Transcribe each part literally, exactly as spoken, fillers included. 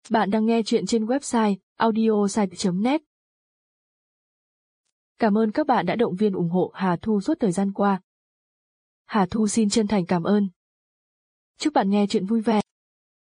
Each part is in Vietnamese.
Bạn đang nghe chuyện trên website audiosite chấm net. Cảm ơn các bạn đã động viên ủng hộ Hà Thu suốt thời gian qua. Hà Thu xin chân thành cảm ơn. Chúc bạn nghe chuyện vui vẻ.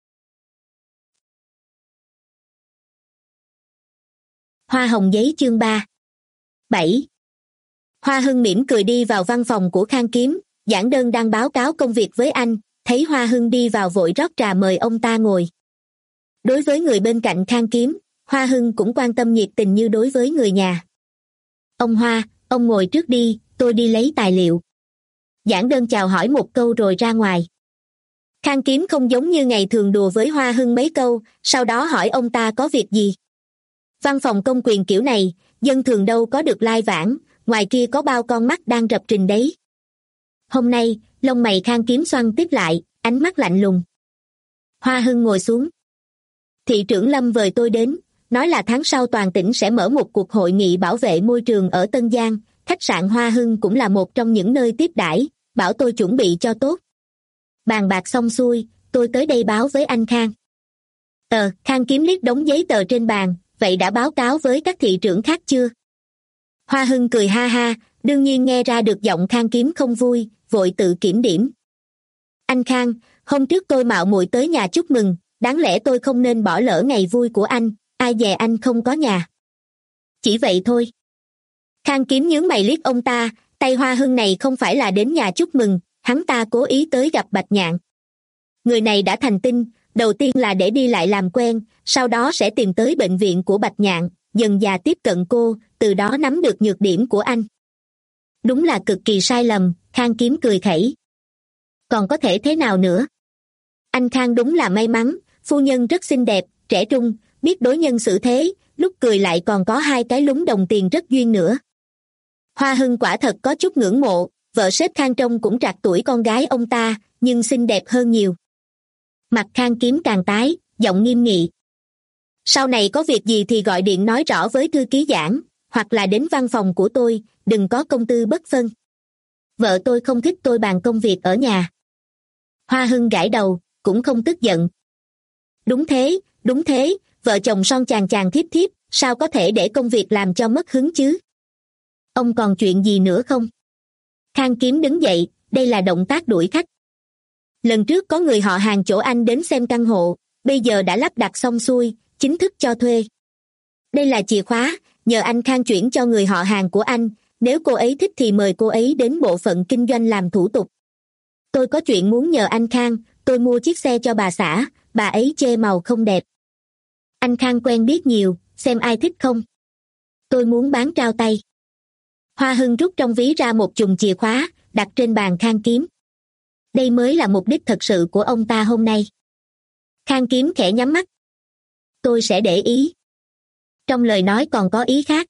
Hoa hồng giấy chương ba. bảy. Hoa Hưng mỉm cười đi vào văn phòng của Khang Kiếm, giảng đơn đang báo cáo công việc với anh, thấy Hoa Hưng đi vào vội rót trà mời ông ta ngồi. Đối với người bên cạnh Khang Kiếm, Hoa Hưng cũng quan tâm nhiệt tình như đối với người nhà. Ông Hoa, ông ngồi trước đi, tôi đi lấy tài liệu. Giảng đơn chào hỏi một câu rồi ra ngoài. Khang Kiếm không giống như ngày thường đùa với Hoa Hưng mấy câu, sau đó hỏi ông ta có việc gì. Văn phòng công quyền kiểu này, dân thường đâu có được lai vãng, ngoài kia có bao con mắt đang rập rình đấy. Hôm nay, lông mày Khang Kiếm xoăn tiếp lại, ánh mắt lạnh lùng. Hoa Hưng ngồi xuống. Thị trưởng Lâm vời tôi đến, nói là tháng sau toàn tỉnh sẽ mở một cuộc hội nghị bảo vệ môi trường ở Tân Giang, khách sạn Hoa Hưng cũng là một trong những nơi tiếp đãi, bảo tôi chuẩn bị cho tốt. Bàn bạc xong xuôi, tôi tới đây báo với anh Khang. Ờ, Khang Kiếm liếc đống giấy tờ trên bàn, vậy đã báo cáo với các thị trưởng khác chưa? Hoa Hưng cười ha ha, đương nhiên nghe ra được giọng Khang Kiếm không vui, vội tự kiểm điểm. Anh Khang, hôm trước tôi mạo muội tới nhà chúc mừng, đáng lẽ tôi không nên bỏ lỡ ngày vui của anh, ai dè anh không có nhà. Chỉ vậy thôi. Khang Kiếm nhướng mày liếc ông ta, tay Hoa Hưng này không phải là đến nhà chúc mừng, hắn ta cố ý tới gặp Bạch Nhạn. Người này đã thành tinh, đầu tiên là để đi lại làm quen, sau đó sẽ tìm tới bệnh viện của Bạch Nhạn, dần dà tiếp cận cô, từ đó nắm được nhược điểm của anh. Đúng là cực kỳ sai lầm, Khang Kiếm cười khẩy. Còn có thể thế nào nữa? Anh Khang đúng là may mắn, phu nhân rất xinh đẹp, trẻ trung, biết đối nhân xử thế, lúc cười lại còn có hai cái lúm đồng tiền rất duyên nữa. Hoa Hưng quả thật có chút ngưỡng mộ, vợ sếp Khang trông cũng trạc tuổi con gái ông ta, nhưng xinh đẹp hơn nhiều. Mặt Khang Kiếm càng tái, giọng nghiêm nghị. Sau này có việc gì thì gọi điện nói rõ với thư ký Giảng, hoặc là đến văn phòng của tôi, đừng có công tư bất phân. Vợ tôi không thích tôi bàn công việc ở nhà. Hoa Hưng gãi đầu, cũng không tức giận. Đúng thế, đúng thế, vợ chồng son chàng chàng thiếp thiếp, sao có thể để công việc làm cho mất hứng chứ? Ông còn chuyện gì nữa không? Khang Kiếm đứng dậy, đây là động tác đuổi khách. Lần trước có người họ hàng chỗ anh đến xem căn hộ, bây giờ đã lắp đặt xong xuôi, chính thức cho thuê. Đây là chìa khóa, nhờ anh Khang chuyển cho người họ hàng của anh, nếu cô ấy thích thì mời cô ấy đến bộ phận kinh doanh làm thủ tục. Tôi có chuyện muốn nhờ anh Khang, tôi mua chiếc xe cho bà xã, bà ấy chê màu không đẹp. Anh Khang quen biết nhiều, xem ai thích không? Tôi muốn bán trao tay. Hoa Hưng rút trong ví ra một chùm chìa khóa, đặt trên bàn Khang Kiếm. Đây mới là mục đích thật sự của ông ta hôm nay. Khang Kiếm khẽ nhắm mắt. Tôi sẽ để ý. Trong lời nói còn có ý khác.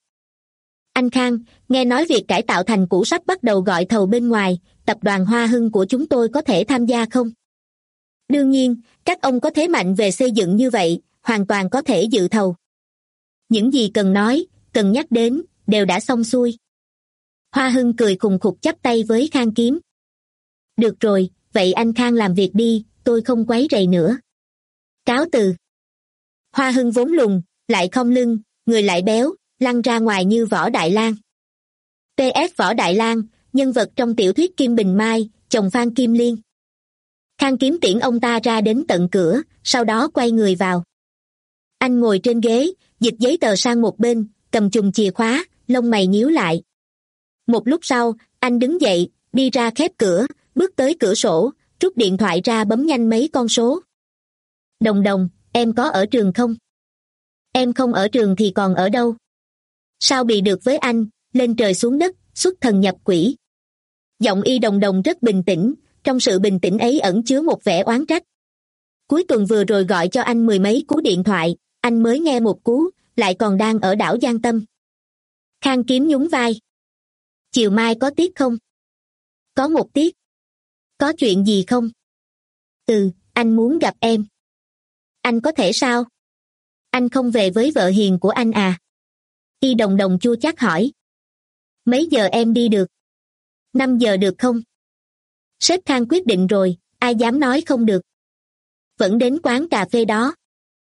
Anh Khang, nghe nói việc cải tạo thành cũ sắp bắt đầu gọi thầu bên ngoài, tập đoàn Hoa Hưng của chúng tôi có thể tham gia không? Đương nhiên, các ông có thế mạnh về xây dựng như vậy, hoàn toàn có thể dự thầu. Những gì cần nói, cần nhắc đến, đều đã xong xuôi. Hoa Hưng cười khùng khục chắp tay với Khang Kiếm. Được rồi, vậy anh Khang làm việc đi, tôi không quấy rầy nữa. Cáo từ. Hoa Hưng vốn lùn, lại khom lưng, người lại béo, lăn ra ngoài như Võ Đại Lang. pê ét Võ Đại Lang, nhân vật trong tiểu thuyết Kim Bình Mai, chồng Phan Kim Liên. Khang Kiếm tiễn ông ta ra đến tận cửa, sau đó quay người vào. Anh ngồi trên ghế, dịch giấy tờ sang một bên, cầm chùm chìa khóa, lông mày nhíu lại. Một lúc sau, anh đứng dậy, đi ra khép cửa, bước tới cửa sổ, rút điện thoại ra bấm nhanh mấy con số. Đồng Đồng, em có ở trường không? Em không ở trường thì còn ở đâu? Sao bị được với anh, lên trời xuống đất, xuất thần nhập quỷ. Giọng Y Đồng Đồng rất bình tĩnh, trong sự bình tĩnh ấy ẩn chứa một vẻ oán trách. Cuối tuần vừa rồi gọi cho anh mười mấy cú điện thoại, anh mới nghe một cú, lại còn đang ở đảo Giang Tâm. Khang Kiếm nhún vai. Chiều mai có tiết không? Có một tiết. Có chuyện gì không? Ừ, anh muốn gặp em. Anh có thể sao? Anh không về với vợ hiền của anh à? Y Đồng Đồng chua chát hỏi. Mấy giờ em đi được? Năm giờ được không? Sếp Khang quyết định rồi, ai dám nói không được. Vẫn đến quán cà phê đó.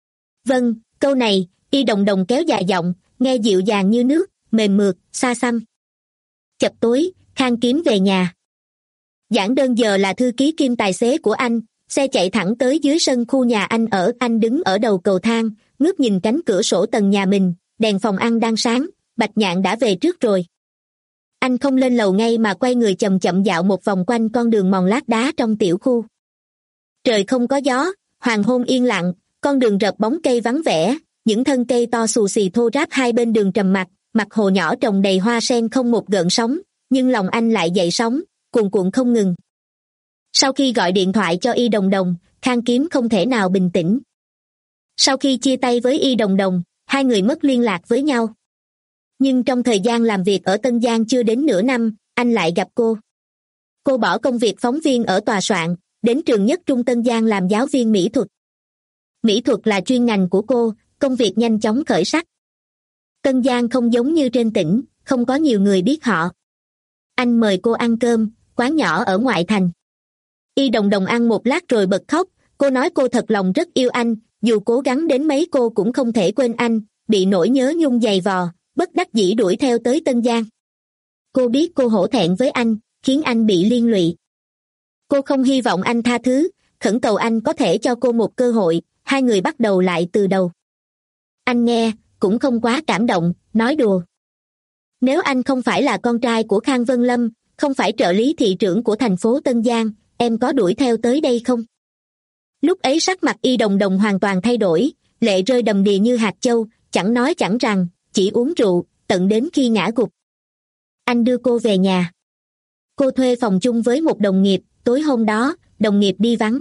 Vâng, câu này, Y Đồng Đồng kéo dài giọng, nghe dịu dàng như nước, mềm mượt, xa xăm. Chập tối, Khang Kiếm về nhà. Giản Đơn giờ là thư ký kiêm tài xế của anh, xe chạy thẳng tới dưới sân khu nhà anh ở. Anh đứng ở đầu cầu thang, ngước nhìn cánh cửa sổ tầng nhà mình, đèn phòng ăn đang sáng, Bạch Nhạn đã về trước rồi. Anh không lên lầu ngay mà quay người chậm chậm dạo một vòng quanh con đường mòn lát đá trong tiểu khu. Trời không có gió, hoàng hôn yên lặng, con đường rợp bóng cây vắng vẻ, những thân cây to xù xì thô ráp hai bên đường trầm mặc, mặt hồ nhỏ trồng đầy hoa sen không một gợn sóng, nhưng lòng anh lại dậy sóng, cuồn cuộn không ngừng. Sau khi gọi điện thoại cho Y Đồng Đồng, Khang Kiếm không thể nào bình tĩnh. Sau khi chia tay với Y Đồng Đồng, hai người mất liên lạc với nhau. Nhưng trong thời gian làm việc ở Tân Giang chưa đến nửa năm, anh lại gặp cô. Cô bỏ công việc phóng viên ở tòa soạn, đến trường Nhất Trung Tân Giang làm giáo viên mỹ thuật. Mỹ thuật là chuyên ngành của cô, công việc nhanh chóng khởi sắc. Tân Giang không giống như trên tỉnh, không có nhiều người biết họ. Anh mời cô ăn cơm, quán nhỏ ở ngoại thành. Y Đồng Đồng ăn một lát rồi bật khóc, cô nói cô thật lòng rất yêu anh, dù cố gắng đến mấy cô cũng không thể quên anh, bị nỗi nhớ nhung dày vò, bất đắc dĩ đuổi theo tới Tân Giang. Cô biết cô hổ thẹn với anh, khiến anh bị liên lụy. Cô không hy vọng anh tha thứ, khẩn cầu anh có thể cho cô một cơ hội, hai người bắt đầu lại từ đầu. Anh nghe, cũng không quá cảm động, nói đùa. Nếu anh không phải là con trai của Khang Vân Lâm, không phải trợ lý thị trưởng của thành phố Tân Giang, em có đuổi theo tới đây không? Lúc ấy sắc mặt Y Đồng Đồng hoàn toàn thay đổi, lệ rơi đầm đìa như hạt châu, chẳng nói chẳng rằng, chỉ uống rượu, tận đến khi ngã gục. Anh đưa cô về nhà. Cô thuê phòng chung với một đồng nghiệp, tối hôm đó, đồng nghiệp đi vắng.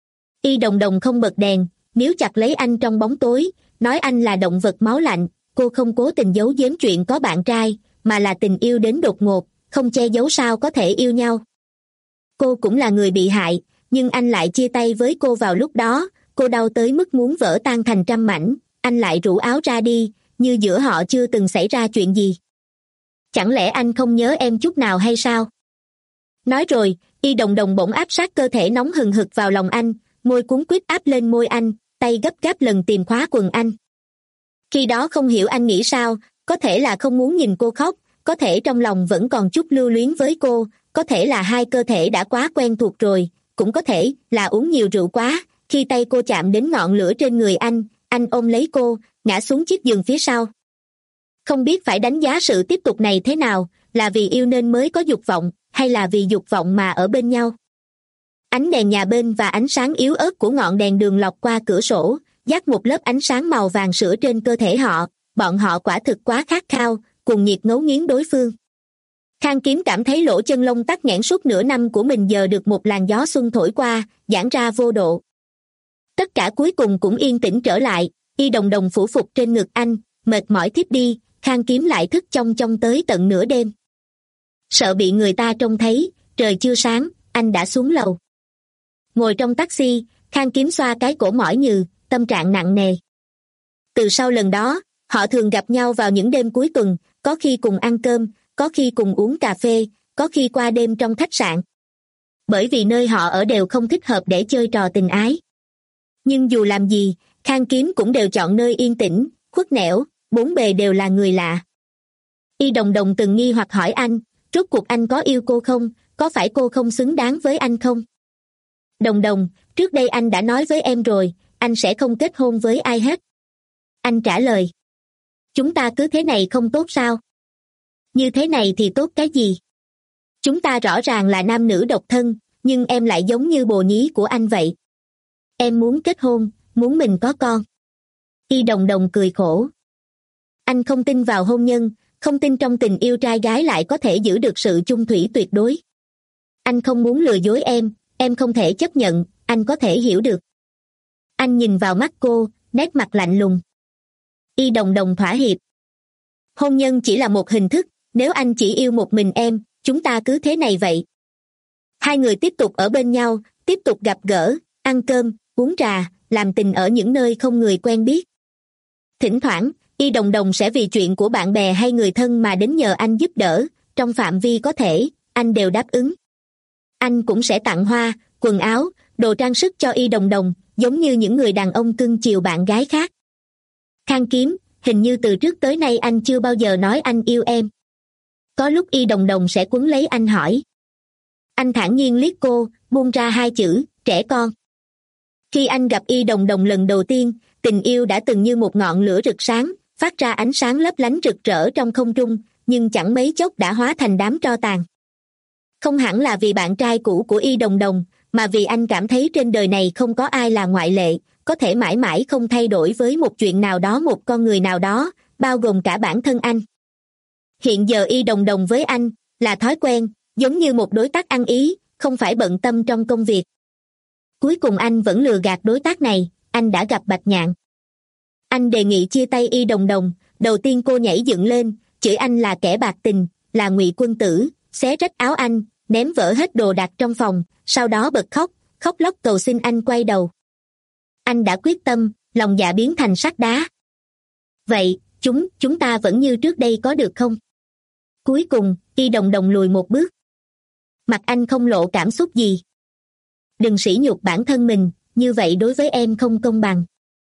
Y Đồng Đồng không bật đèn, níu chặt lấy anh trong bóng tối, nói anh là động vật máu lạnh. Cô không cố tình giấu giếm chuyện có bạn trai, mà là tình yêu đến đột ngột, không che giấu sao có thể yêu nhau. Cô cũng là người bị hại, nhưng anh lại chia tay với cô vào lúc đó, cô đau tới mức muốn vỡ tan thành trăm mảnh, anh lại rủ áo ra đi, như giữa họ chưa từng xảy ra chuyện gì. Chẳng lẽ anh không nhớ em chút nào hay sao? Nói rồi, Y Đồng Đồng bỗng áp sát cơ thể nóng hừng hực vào lòng anh, môi cuốn quýt áp lên môi anh, tay gấp gáp lần tìm khóa quần anh. Khi đó không hiểu anh nghĩ sao, có thể là không muốn nhìn cô khóc, có thể trong lòng vẫn còn chút lưu luyến với cô, có thể là hai cơ thể đã quá quen thuộc rồi, cũng có thể là uống nhiều rượu quá. Khi tay cô chạm đến ngọn lửa trên người anh, anh ôm lấy cô, ngã xuống chiếc giường phía sau. Không biết phải đánh giá sự tiếp tục này thế nào, là vì yêu nên mới có dục vọng, hay là vì dục vọng mà ở bên nhau. Ánh đèn nhà bên và ánh sáng yếu ớt của ngọn đèn đường lọt qua cửa sổ, dắt một lớp ánh sáng màu vàng sữa trên cơ thể họ, bọn họ quả thực quá khát khao, cùng nhiệt ngấu nghiến đối phương. Khang Kiếm cảm thấy lỗ chân lông tắc nghẽn suốt nửa năm của mình giờ được một làn gió xuân thổi qua, giãn ra vô độ. Tất cả cuối cùng cũng yên tĩnh trở lại, Y Đồng Đồng phủ phục trên ngực anh, mệt mỏi thiếp đi, Khang Kiếm lại thức chong chong tới tận nửa đêm. Sợ bị người ta trông thấy, trời chưa sáng, anh đã xuống lầu. Ngồi trong taxi, Khang Kiếm xoa cái cổ mỏi nhừ, tâm trạng nặng nề. Từ sau lần đó, họ thường gặp nhau vào những đêm cuối tuần, có khi cùng ăn cơm, có khi cùng uống cà phê, có khi qua đêm trong khách sạn. Bởi vì nơi họ ở đều không thích hợp để chơi trò tình ái. Nhưng dù làm gì, Khang Kiếm cũng đều chọn nơi yên tĩnh, khuất nẻo, bốn bề đều là người lạ. Y Đồng Đồng từng nghi hoặc hỏi anh, rốt cuộc anh có yêu cô không, có phải cô không xứng đáng với anh không? Đồng Đồng, trước đây anh đã nói với em rồi, anh sẽ không kết hôn với ai hết. Anh trả lời. Chúng ta cứ thế này không tốt sao? Như thế này thì tốt cái gì? Chúng ta rõ ràng là nam nữ độc thân, nhưng em lại giống như bồ nhí của anh vậy. Em muốn kết hôn, muốn mình có con. Y Đồng Đồng cười khổ. Anh không tin vào hôn nhân, không tin trong tình yêu trai gái lại có thể giữ được sự chung thủy tuyệt đối. Anh không muốn lừa dối em, em không thể chấp nhận, anh có thể hiểu được. Anh nhìn vào mắt cô, nét mặt lạnh lùng. Y Đồng Đồng thỏa hiệp. Hôn nhân chỉ là một hình thức, nếu anh chỉ yêu một mình em, chúng ta cứ thế này vậy. Hai người tiếp tục ở bên nhau, tiếp tục gặp gỡ, ăn cơm, uống trà, làm tình ở những nơi không người quen biết. Thỉnh thoảng, Y Đồng Đồng sẽ vì chuyện của bạn bè hay người thân mà đến nhờ anh giúp đỡ, trong phạm vi có thể, anh đều đáp ứng. Anh cũng sẽ tặng hoa, quần áo, đồ trang sức cho Y Đồng Đồng, giống như những người đàn ông cưng chiều bạn gái khác. Khang Kiếm, hình như từ trước tới nay anh chưa bao giờ nói anh yêu em. Có lúc Y Đồng Đồng sẽ quấn lấy anh hỏi. Anh thản nhiên liếc cô, buông ra hai chữ, trẻ con. Khi anh gặp Y Đồng Đồng lần đầu tiên, tình yêu đã từng như một ngọn lửa rực sáng, phát ra ánh sáng lấp lánh rực rỡ trong không trung, nhưng chẳng mấy chốc đã hóa thành đám tro tàn. Không hẳn là vì bạn trai cũ của Y Đồng Đồng, mà vì anh cảm thấy trên đời này không có ai là ngoại lệ, có thể mãi mãi không thay đổi với một chuyện nào đó, một con người nào đó, bao gồm cả bản thân anh. Hiện giờ Y Đồng Đồng với anh là thói quen, giống như một đối tác ăn ý, không phải bận tâm trong công việc. Cuối cùng anh vẫn lừa gạt đối tác này, anh đã gặp Bạch Nhạn. Anh đề nghị chia tay Y Đồng Đồng, đầu tiên cô nhảy dựng lên, chửi anh là kẻ bạc tình, là ngụy quân tử, xé rách áo anh, ném vỡ hết đồ đạc trong phòng, sau đó bật khóc, khóc lóc cầu xin anh quay đầu. Anh đã quyết tâm, lòng dạ biến thành sắt đá. Vậy, chúng, chúng ta vẫn như trước đây có được không? Cuối cùng, Y Đồng Đồng lùi một bước. Mặt anh không lộ cảm xúc gì. Đừng sỉ nhục bản thân mình, như vậy đối với em không công bằng.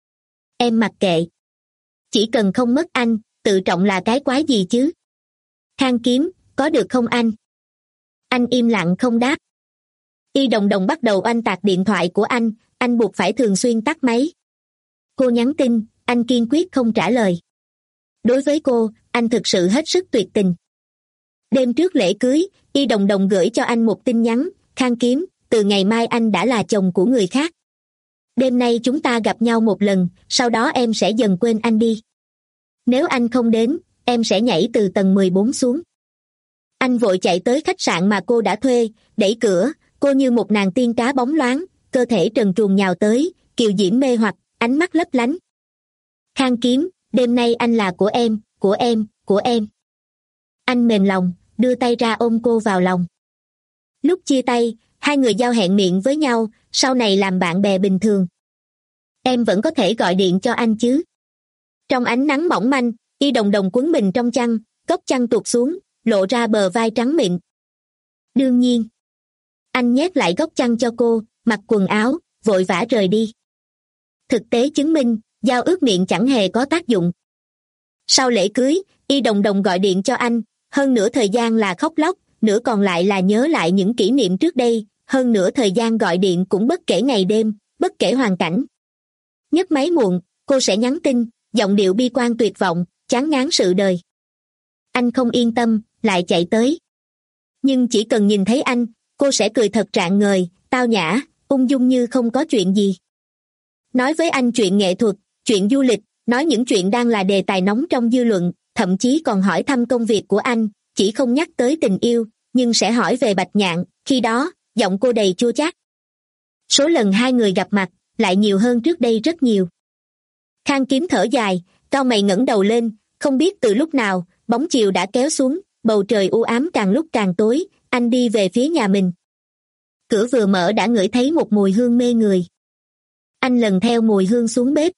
Em mặc kệ. Chỉ cần không mất anh, tự trọng là cái quái gì chứ? Khang Kiếm, có được không anh? Anh im lặng không đáp. Y Đồng Đồng bắt đầu oanh tạc điện thoại của anh, anh buộc phải thường xuyên tắt máy. Cô nhắn tin, anh kiên quyết không trả lời. Đối với cô, anh thực sự hết sức tuyệt tình. Đêm trước lễ cưới, Y Đồng Đồng gửi cho anh một tin nhắn, Khang Kiếm, từ ngày mai anh đã là chồng của người khác. Đêm nay chúng ta gặp nhau một lần, sau đó em sẽ dần quên anh đi. Nếu anh không đến, em sẽ nhảy từ tầng mười bốn xuống. Anh vội chạy tới khách sạn mà cô đã thuê, đẩy cửa, cô như một nàng tiên cá bóng loáng, cơ thể trần truồng nhào tới, kiều diễm mê hoặc, ánh mắt lấp lánh. Khang Kiếm, đêm nay anh là của em, của em, của em. Anh mềm lòng, đưa tay ra ôm cô vào lòng. Lúc chia tay, hai người giao hẹn miệng với nhau, sau này làm bạn bè bình thường. Em vẫn có thể gọi điện cho anh chứ? Trong ánh nắng mỏng manh, Y Đồng Đồng quấn mình trong chăn, góc chăn tuột xuống, lộ ra bờ vai trắng mịn. Đương nhiên. Anh nhét lại góc chăn cho cô, mặc quần áo, vội vã rời đi. Thực tế chứng minh, giao ước miệng chẳng hề có tác dụng. Sau lễ cưới, Y Đồng Đồng gọi điện cho anh, hơn nửa thời gian là khóc lóc, nửa còn lại là nhớ lại những kỷ niệm trước đây, hơn nửa thời gian gọi điện cũng bất kể ngày đêm, bất kể hoàn cảnh. Nhấc máy muộn, cô sẽ nhắn tin, giọng điệu bi quan tuyệt vọng, chán ngán sự đời. Anh không yên tâm, lại chạy tới. Nhưng chỉ cần nhìn thấy anh, cô sẽ cười thật rạng ngời, tao nhã, ung dung như không có chuyện gì. Nói với anh chuyện nghệ thuật, chuyện du lịch, nói những chuyện đang là đề tài nóng trong dư luận, thậm chí còn hỏi thăm công việc của anh, chỉ không nhắc tới tình yêu, nhưng sẽ hỏi về Bạch Nhạn, khi đó, giọng cô đầy chua chát. Số lần hai người gặp mặt, lại nhiều hơn trước đây rất nhiều. Khang Kiếm thở dài, cau mày ngẩng đầu lên, không biết từ lúc nào, bóng chiều đã kéo xuống, bầu trời u ám càng lúc càng tối, anh đi về phía nhà mình. Cửa vừa mở đã ngửi thấy một mùi hương mê người. Anh lần theo mùi hương xuống bếp.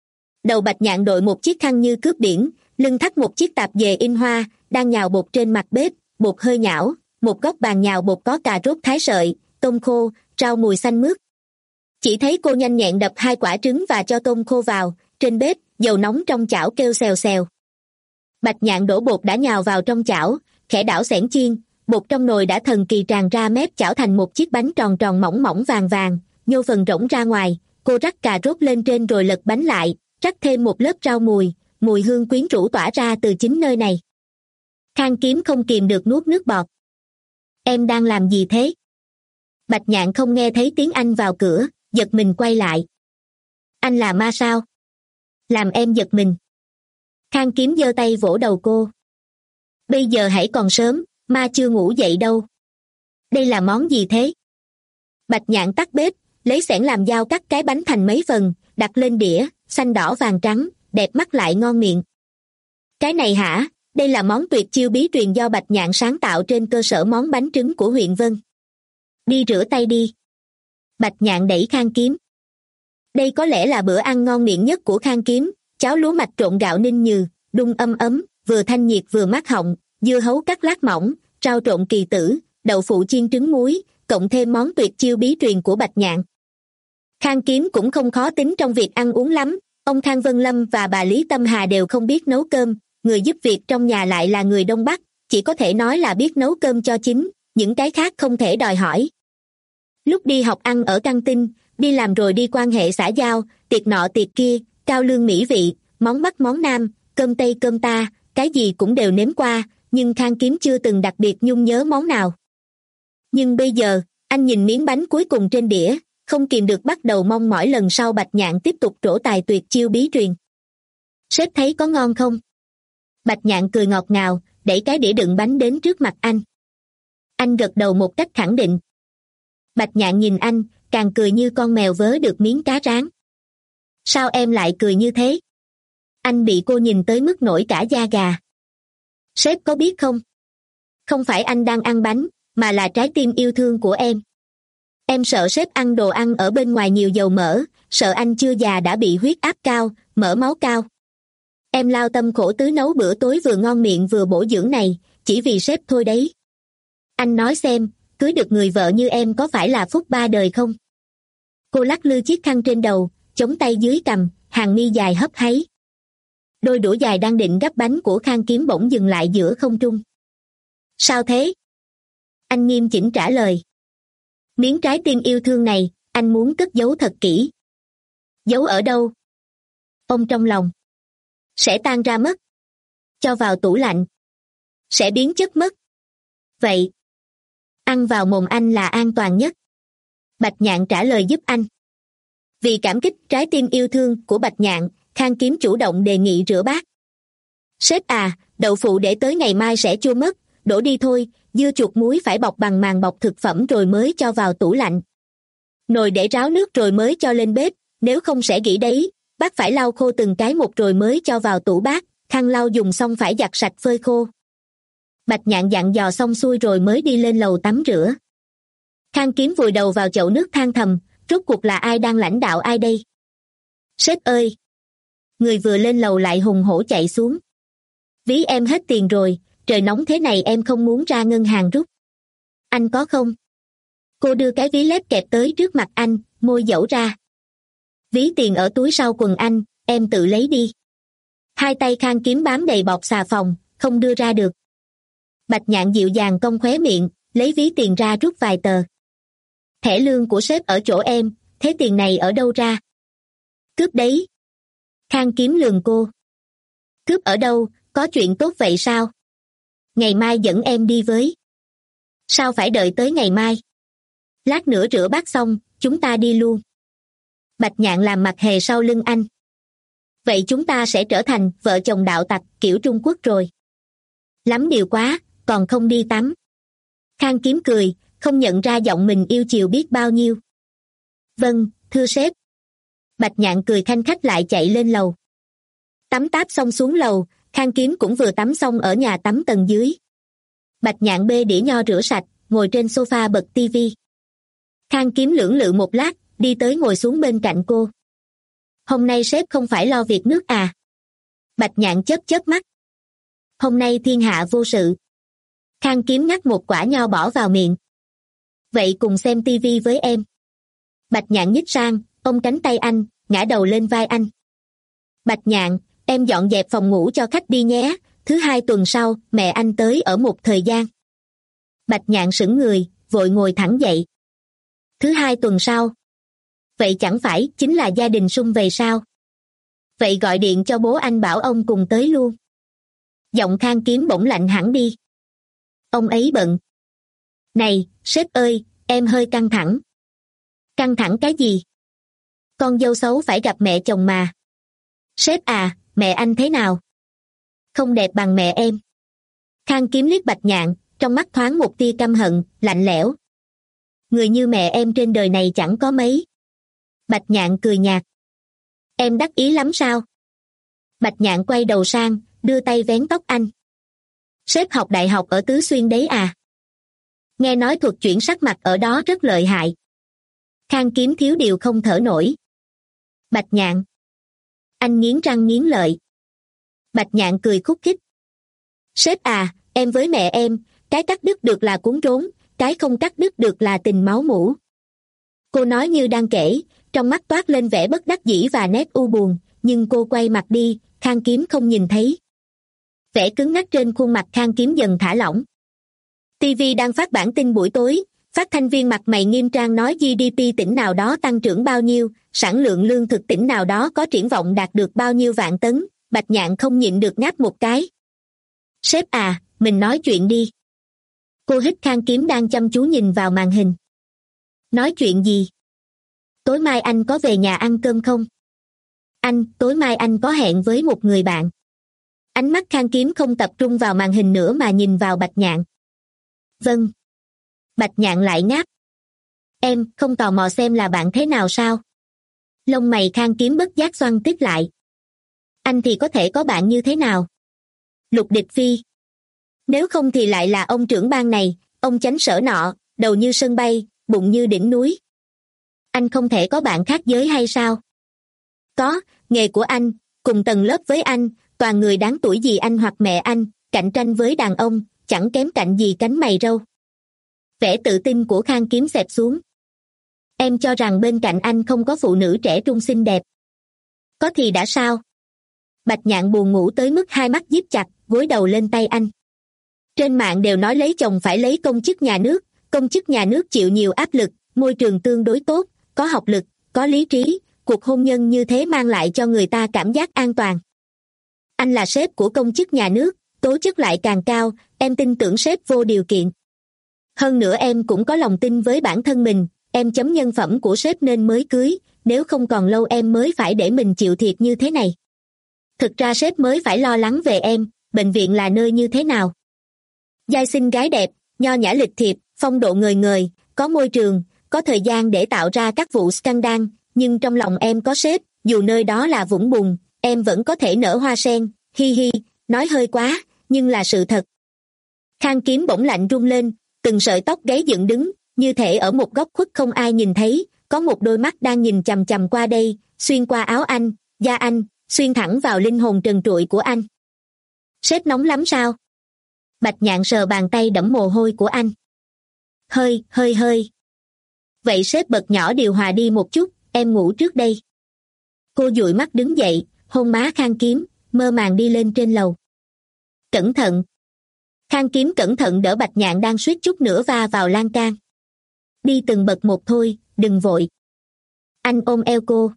Đầu Bạch Nhạn đội một chiếc khăn như cướp biển, lưng thắt một chiếc tạp dề in hoa, đang nhào bột trên mặt bếp, bột hơi nhão, một góc bàn nhào bột có cà rốt thái sợi, tôm khô, rau mùi xanh mướt. Chỉ thấy cô nhanh nhẹn đập hai quả trứng và cho tôm khô vào, trên bếp, dầu nóng trong chảo kêu xèo xèo. Bạch Nhạn đổ bột đã nhào vào trong chảo, khẽ đảo xẻng chiên, bột trong nồi đã thần kỳ tràn ra mép chảo thành một chiếc bánh tròn tròn mỏng mỏng vàng vàng, nhô phần rỗng ra ngoài, cô rắc cà rốt lên trên rồi lật bánh lại, rắc thêm một lớp rau mùi, mùi hương quyến rũ tỏa ra từ chính nơi này. Khang Kiếm không kìm được nuốt nước bọt. Em đang làm gì thế? Bạch Nhạn không nghe thấy tiếng anh vào cửa, giật mình quay lại. Anh là ma sao? Làm em giật mình. Khang Kiếm giơ tay vỗ đầu cô. Bây giờ hãy còn sớm, ma chưa ngủ dậy đâu. Đây là món gì thế? Bạch Nhạn tắt bếp, lấy xẻng làm dao cắt cái bánh thành mấy phần, đặt lên đĩa, xanh đỏ vàng trắng, đẹp mắt lại ngon miệng. Cái này hả? Đây là món tuyệt chiêu bí truyền do Bạch Nhạn sáng tạo trên cơ sở món bánh trứng của huyện Vân. Đi rửa tay đi. Bạch Nhạn đẩy Khang Kiếm. Đây có lẽ là bữa ăn ngon miệng nhất của Khang Kiếm, cháo lúa mạch trộn gạo ninh nhừ, đun ấm ấm, vừa thanh nhiệt vừa mát họng, dưa hấu cắt lát mỏng, rau trộn kỳ tử, đậu phụ chiên trứng muối, cộng thêm món tuyệt chiêu bí truyền của Bạch Nhạn. Khang Kiếm cũng không khó tính trong việc ăn uống lắm, Ông Khang Vân Lâm và bà Lý Tâm Hà đều không biết nấu cơm, người giúp việc trong nhà lại là người Đông Bắc, chỉ có thể nói là biết nấu cơm cho chính, những cái khác không thể đòi hỏi. Lúc đi học ăn ở căng tin, đi làm rồi đi quan hệ xã giao, tiệc nọ tiệc kia, cao lương mỹ vị, món Bắc món Nam, cơm Tây cơm ta, cái gì cũng đều nếm qua, nhưng Khang Kiếm chưa từng đặc biệt nhung nhớ món nào. Nhưng bây giờ, anh nhìn miếng bánh cuối cùng trên đĩa, không kìm được bắt đầu mong mỏi lần sau Bạch Nhạn tiếp tục trổ tài tuyệt chiêu bí truyền. Sếp thấy có ngon không? Bạch Nhạn cười ngọt ngào, đẩy cái đĩa đựng bánh đến trước mặt anh. Anh gật đầu một cách khẳng định. Bạch Nhạn nhìn anh, càng cười như con mèo vớ được miếng cá rán. Sao em lại cười như thế? Anh bị cô nhìn tới mức nổi cả da gà. Sếp có biết không? Không phải anh đang ăn bánh, mà là trái tim yêu thương của em. Em sợ sếp ăn đồ ăn ở bên ngoài nhiều dầu mỡ, sợ anh chưa già đã bị huyết áp cao, mỡ máu cao. Em lao tâm khổ tứ nấu bữa tối vừa ngon miệng vừa bổ dưỡng này, chỉ vì sếp thôi đấy. Anh nói xem, cưới được người vợ như em có phải là phúc ba đời không? Cô lắc lư chiếc khăn trên đầu, chống tay dưới cằm, hàng mi dài hấp háy. Đôi đũa dài đang định gắp bánh của Khang Kiếm bỗng dừng lại giữa không trung. Sao thế? Anh nghiêm chỉnh trả lời. Miếng trái tim yêu thương này, anh muốn cất giấu thật kỹ. Giấu ở đâu? Ông trong lòng. Sẽ tan ra mất. Cho vào tủ lạnh. Sẽ biến chất mất. Vậy, ăn vào mồm anh là an toàn nhất. Bạch Nhạn trả lời giúp anh. Vì cảm kích trái tim yêu thương của Bạch Nhạn, Khang Kiếm chủ động đề nghị rửa bát. Sếp à, đậu phụ để tới ngày mai sẽ chua mất, đổ đi thôi, dưa chuột muối phải bọc bằng màng bọc thực phẩm rồi mới cho vào tủ lạnh. Nồi để ráo nước rồi mới cho lên bếp, nếu không sẽ gỉ đấy, bát phải lau khô từng cái một rồi mới cho vào tủ bát, khăn lau dùng xong phải giặt sạch phơi khô. Bạch Nhạn dặn dò xong xuôi rồi mới đi lên lầu tắm rửa. Khang Kiếm vùi đầu vào chậu nước than thầm, rốt cuộc là ai đang lãnh đạo ai đây? Sếp ơi! Người vừa lên lầu lại hùng hổ chạy xuống. Ví em hết tiền rồi, trời nóng thế này em không muốn ra ngân hàng rút. Anh có không? Cô đưa cái ví lép kẹp tới trước mặt anh, môi dẫu ra. Ví tiền ở túi sau quần anh, em tự lấy đi. Hai tay Khang Kiếm bám đầy bọt xà phòng, không đưa ra được. Bạch Nhạn dịu dàng cong khóe miệng, lấy ví tiền ra rút vài tờ. Thẻ lương của sếp ở chỗ em, thế tiền này ở đâu ra? Cướp đấy. Khang Kiếm lườm cô. Cướp ở đâu, có chuyện tốt vậy sao? Ngày mai dẫn em đi với. Sao phải đợi tới ngày mai? Lát nữa rửa bát xong, chúng ta đi luôn. Bạch Nhạn làm mặt hề sau lưng anh. Vậy chúng ta sẽ trở thành vợ chồng đạo tặc kiểu Trung Quốc rồi. Lắm điều quá, còn không đi tắm. Khang Kiếm cười, không nhận ra giọng mình yêu chiều biết bao nhiêu. Vâng, thưa sếp. Bạch Nhạn cười khanh khách lại chạy lên lầu. Tắm táp xong xuống lầu, Khang Kiếm cũng vừa tắm xong ở nhà tắm tầng dưới. Bạch Nhạn bê đĩa nho rửa sạch, ngồi trên sofa bật tivi. Khang Kiếm lưỡng lự một lát, đi tới ngồi xuống bên cạnh cô. Hôm nay sếp không phải lo việc nước à? Bạch Nhạn chớp chớp mắt. Hôm nay thiên hạ vô sự. Khang Kiếm ngắt một quả nho bỏ vào miệng. Vậy cùng xem tivi với em. Bạch Nhạn nhích sang, ôm cánh tay anh, ngã đầu lên vai anh. Bạch Nhạn, em dọn dẹp phòng ngủ cho khách đi nhé, thứ hai tuần sau, mẹ anh tới ở một thời gian. Bạch Nhạn sững người, vội ngồi thẳng dậy. Thứ hai tuần sau? Vậy chẳng phải chính là gia đình sum vầy sao? Vậy gọi điện cho bố anh bảo ông cùng tới luôn. Giọng Khang Kiếm bỗng lạnh hẳn đi. Ông ấy bận. Này, sếp ơi, em hơi căng thẳng. Căng thẳng cái gì? Con dâu xấu phải gặp mẹ chồng mà. Sếp à, mẹ anh thế nào? Không đẹp bằng mẹ em. Khang Kiếm liếc Bạch Nhạn, trong mắt thoáng một tia căm hận, lạnh lẽo. Người như mẹ em trên đời này chẳng có mấy. Bạch Nhạn cười nhạt. Em đắc ý lắm sao? Bạch Nhạn quay đầu sang, đưa tay vén tóc anh. Sếp học đại học ở Tứ Xuyên đấy à? Nghe nói thuật chuyển sắc mặt ở đó rất lợi hại. Khang Kiếm thiếu điều không thở nổi. Bạch Nhạn. Anh nghiến răng nghiến lợi. Bạch Nhạn cười khúc khích. Sếp à, em với mẹ em, cái cắt đứt được là cuốn rốn, cái không cắt đứt được là tình máu mủ. Cô nói như đang kể, trong mắt toát lên vẻ bất đắc dĩ và nét u buồn, nhưng cô quay mặt đi, Khang Kiếm không nhìn thấy. Vẻ cứng ngắc trên khuôn mặt Khang Kiếm dần thả lỏng. ti vi đang phát bản tin buổi tối, phát thanh viên mặt mày nghiêm trang nói giê đê pê tỉnh nào đó tăng trưởng bao nhiêu, sản lượng lương thực tỉnh nào đó có triển vọng đạt được bao nhiêu vạn tấn. Bạch Nhạn không nhịn được ngáp một cái. Sếp à, mình nói chuyện đi. Cô hít Khang Kiếm đang chăm chú nhìn vào màn hình. Nói chuyện gì? Tối mai anh có về nhà ăn cơm không? Anh, tối mai anh có hẹn với một người bạn. Ánh mắt Khang Kiếm không tập trung vào màn hình nữa mà nhìn vào Bạch Nhạn. Vâng. Bạch Nhạn lại ngáp. Em không tò mò xem là bạn thế nào sao? Lông mày Khang Kiếm bất giác xoăn tít lại. Anh thì có thể có bạn như thế nào? Lục Địch Phi. Nếu không thì lại là ông trưởng ban này, ông chánh sở nọ, đầu như sân bay, bụng như đỉnh núi. Anh không thể có bạn khác giới hay sao? Có, nghề của anh, cùng tầng lớp với anh, toàn người đáng tuổi gì anh hoặc mẹ anh, cạnh tranh với đàn ông, chẳng kém cạnh gì cánh mày râu. Vẻ tự tin của Khang Kiếm xẹp xuống. Em cho rằng bên cạnh anh không có phụ nữ trẻ trung xinh đẹp. Có thì đã sao? Bạch Nhạn buồn ngủ tới mức hai mắt díp chặt, gối đầu lên tay anh. Trên mạng đều nói lấy chồng phải lấy công chức nhà nước, công chức nhà nước chịu nhiều áp lực, môi trường tương đối tốt, có học lực, có lý trí, cuộc hôn nhân như thế mang lại cho người ta cảm giác an toàn. Anh là sếp của công chức nhà nước, tố chất lại càng cao, em tin tưởng sếp vô điều kiện. Hơn nữa em cũng có lòng tin với bản thân mình, em chấm nhân phẩm của sếp nên mới cưới, nếu không còn lâu em mới phải để mình chịu thiệt như thế này. Thực ra sếp mới phải lo lắng về em, bệnh viện là nơi như thế nào? Giai xinh gái đẹp, nho nhã lịch thiệp, phong độ ngời ngời, có môi trường, có thời gian để tạo ra các vụ scandal, nhưng trong lòng em có sếp, dù nơi đó là vũng bùn, em vẫn có thể nở hoa sen, hi hi, nói hơi quá, nhưng là sự thật. Khang Kiếm bỗng lạnh run lên, từng sợi tóc gáy dựng đứng, như thể ở một góc khuất không ai nhìn thấy, có một đôi mắt đang nhìn chằm chằm qua đây, xuyên qua áo anh, da anh, xuyên thẳng vào linh hồn trần trụi của anh. Sếp nóng lắm sao? Bạch Nhạn sờ bàn tay đẫm mồ hôi của anh. Hơi, hơi hơi. Vậy sếp bật nhỏ điều hòa đi một chút, em ngủ trước đây. Cô dụi mắt đứng dậy, hôn má Khang Kiếm, mơ màng đi lên trên lầu. Cẩn thận. Khang Kiếm cẩn thận đỡ Bạch Nhạn đang suýt chút nữa va vào lan can. Đi từng bậc một thôi, đừng vội. Anh ôm eo cô.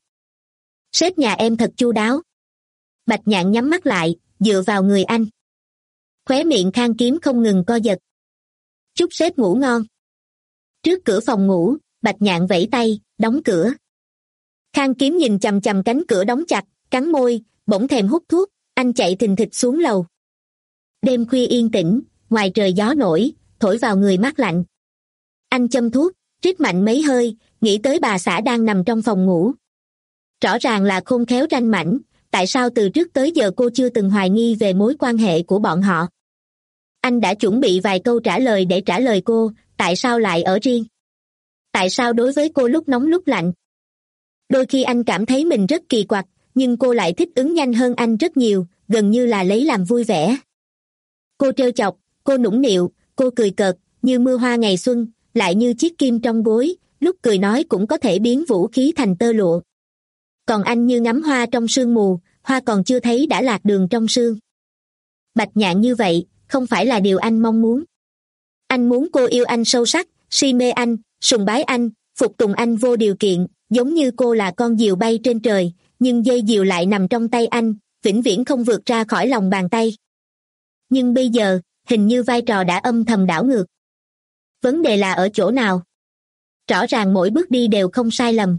Sếp nhà em thật chu đáo. Bạch Nhạn nhắm mắt lại, dựa vào người anh. Khóe miệng Khang Kiếm không ngừng co giật. Chúc sếp ngủ ngon. Trước cửa phòng ngủ, Bạch Nhạn vẫy tay, đóng cửa. Khang Kiếm nhìn chằm chằm cánh cửa đóng chặt, cắn môi, bỗng thèm hút thuốc, anh chạy thình thịch xuống lầu. Đêm khuya yên tĩnh, ngoài trời gió nổi, thổi vào người mát lạnh. Anh châm thuốc, rít mạnh mấy hơi, nghĩ tới bà xã đang nằm trong phòng ngủ. Rõ ràng là khôn khéo ranh mãnh, tại sao từ trước tới giờ cô chưa từng hoài nghi về mối quan hệ của bọn họ? Anh đã chuẩn bị vài câu trả lời để trả lời cô, tại sao lại ở riêng? Tại sao đối với cô lúc nóng lúc lạnh? Đôi khi anh cảm thấy mình rất kỳ quặc, nhưng cô lại thích ứng nhanh hơn anh rất nhiều, gần như là lấy làm vui vẻ. Cô trêu chọc, cô nũng nịu, cô cười cợt, như mưa hoa ngày xuân, lại như chiếc kim trong gối, lúc cười nói cũng có thể biến vũ khí thành tơ lụa. Còn anh như ngắm hoa trong sương mù, hoa còn chưa thấy đã lạc đường trong sương. Bạch Nhạn như vậy, không phải là điều anh mong muốn. Anh muốn cô yêu anh sâu sắc, si mê anh, sùng bái anh, phục tùng anh vô điều kiện, giống như cô là con diều bay trên trời, nhưng dây diều lại nằm trong tay anh, vĩnh viễn không vượt ra khỏi lòng bàn tay. Nhưng bây giờ, hình như vai trò đã âm thầm đảo ngược. Vấn đề là ở chỗ nào? Rõ ràng mỗi bước đi đều không sai lầm.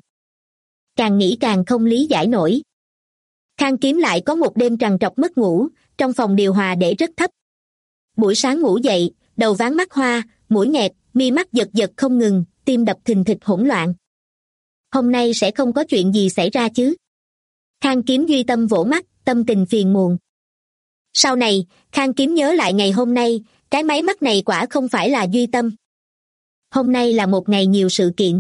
Càng nghĩ càng không lý giải nổi. Khang Kiếm lại có một đêm trằn trọc mất ngủ, trong phòng điều hòa để rất thấp. Buổi sáng ngủ dậy, đầu váng mắt hoa, mũi nghẹt, mi mắt giật giật không ngừng, tim đập thình thịch hỗn loạn. Hôm nay sẽ không có chuyện gì xảy ra chứ? Khang Kiếm duy tâm vỗ mắt, tâm tình phiền muộn. Sau này, Khang Kiếm nhớ lại ngày hôm nay, cái máy mắt này quả không phải là duy tâm. Hôm nay là một ngày nhiều sự kiện.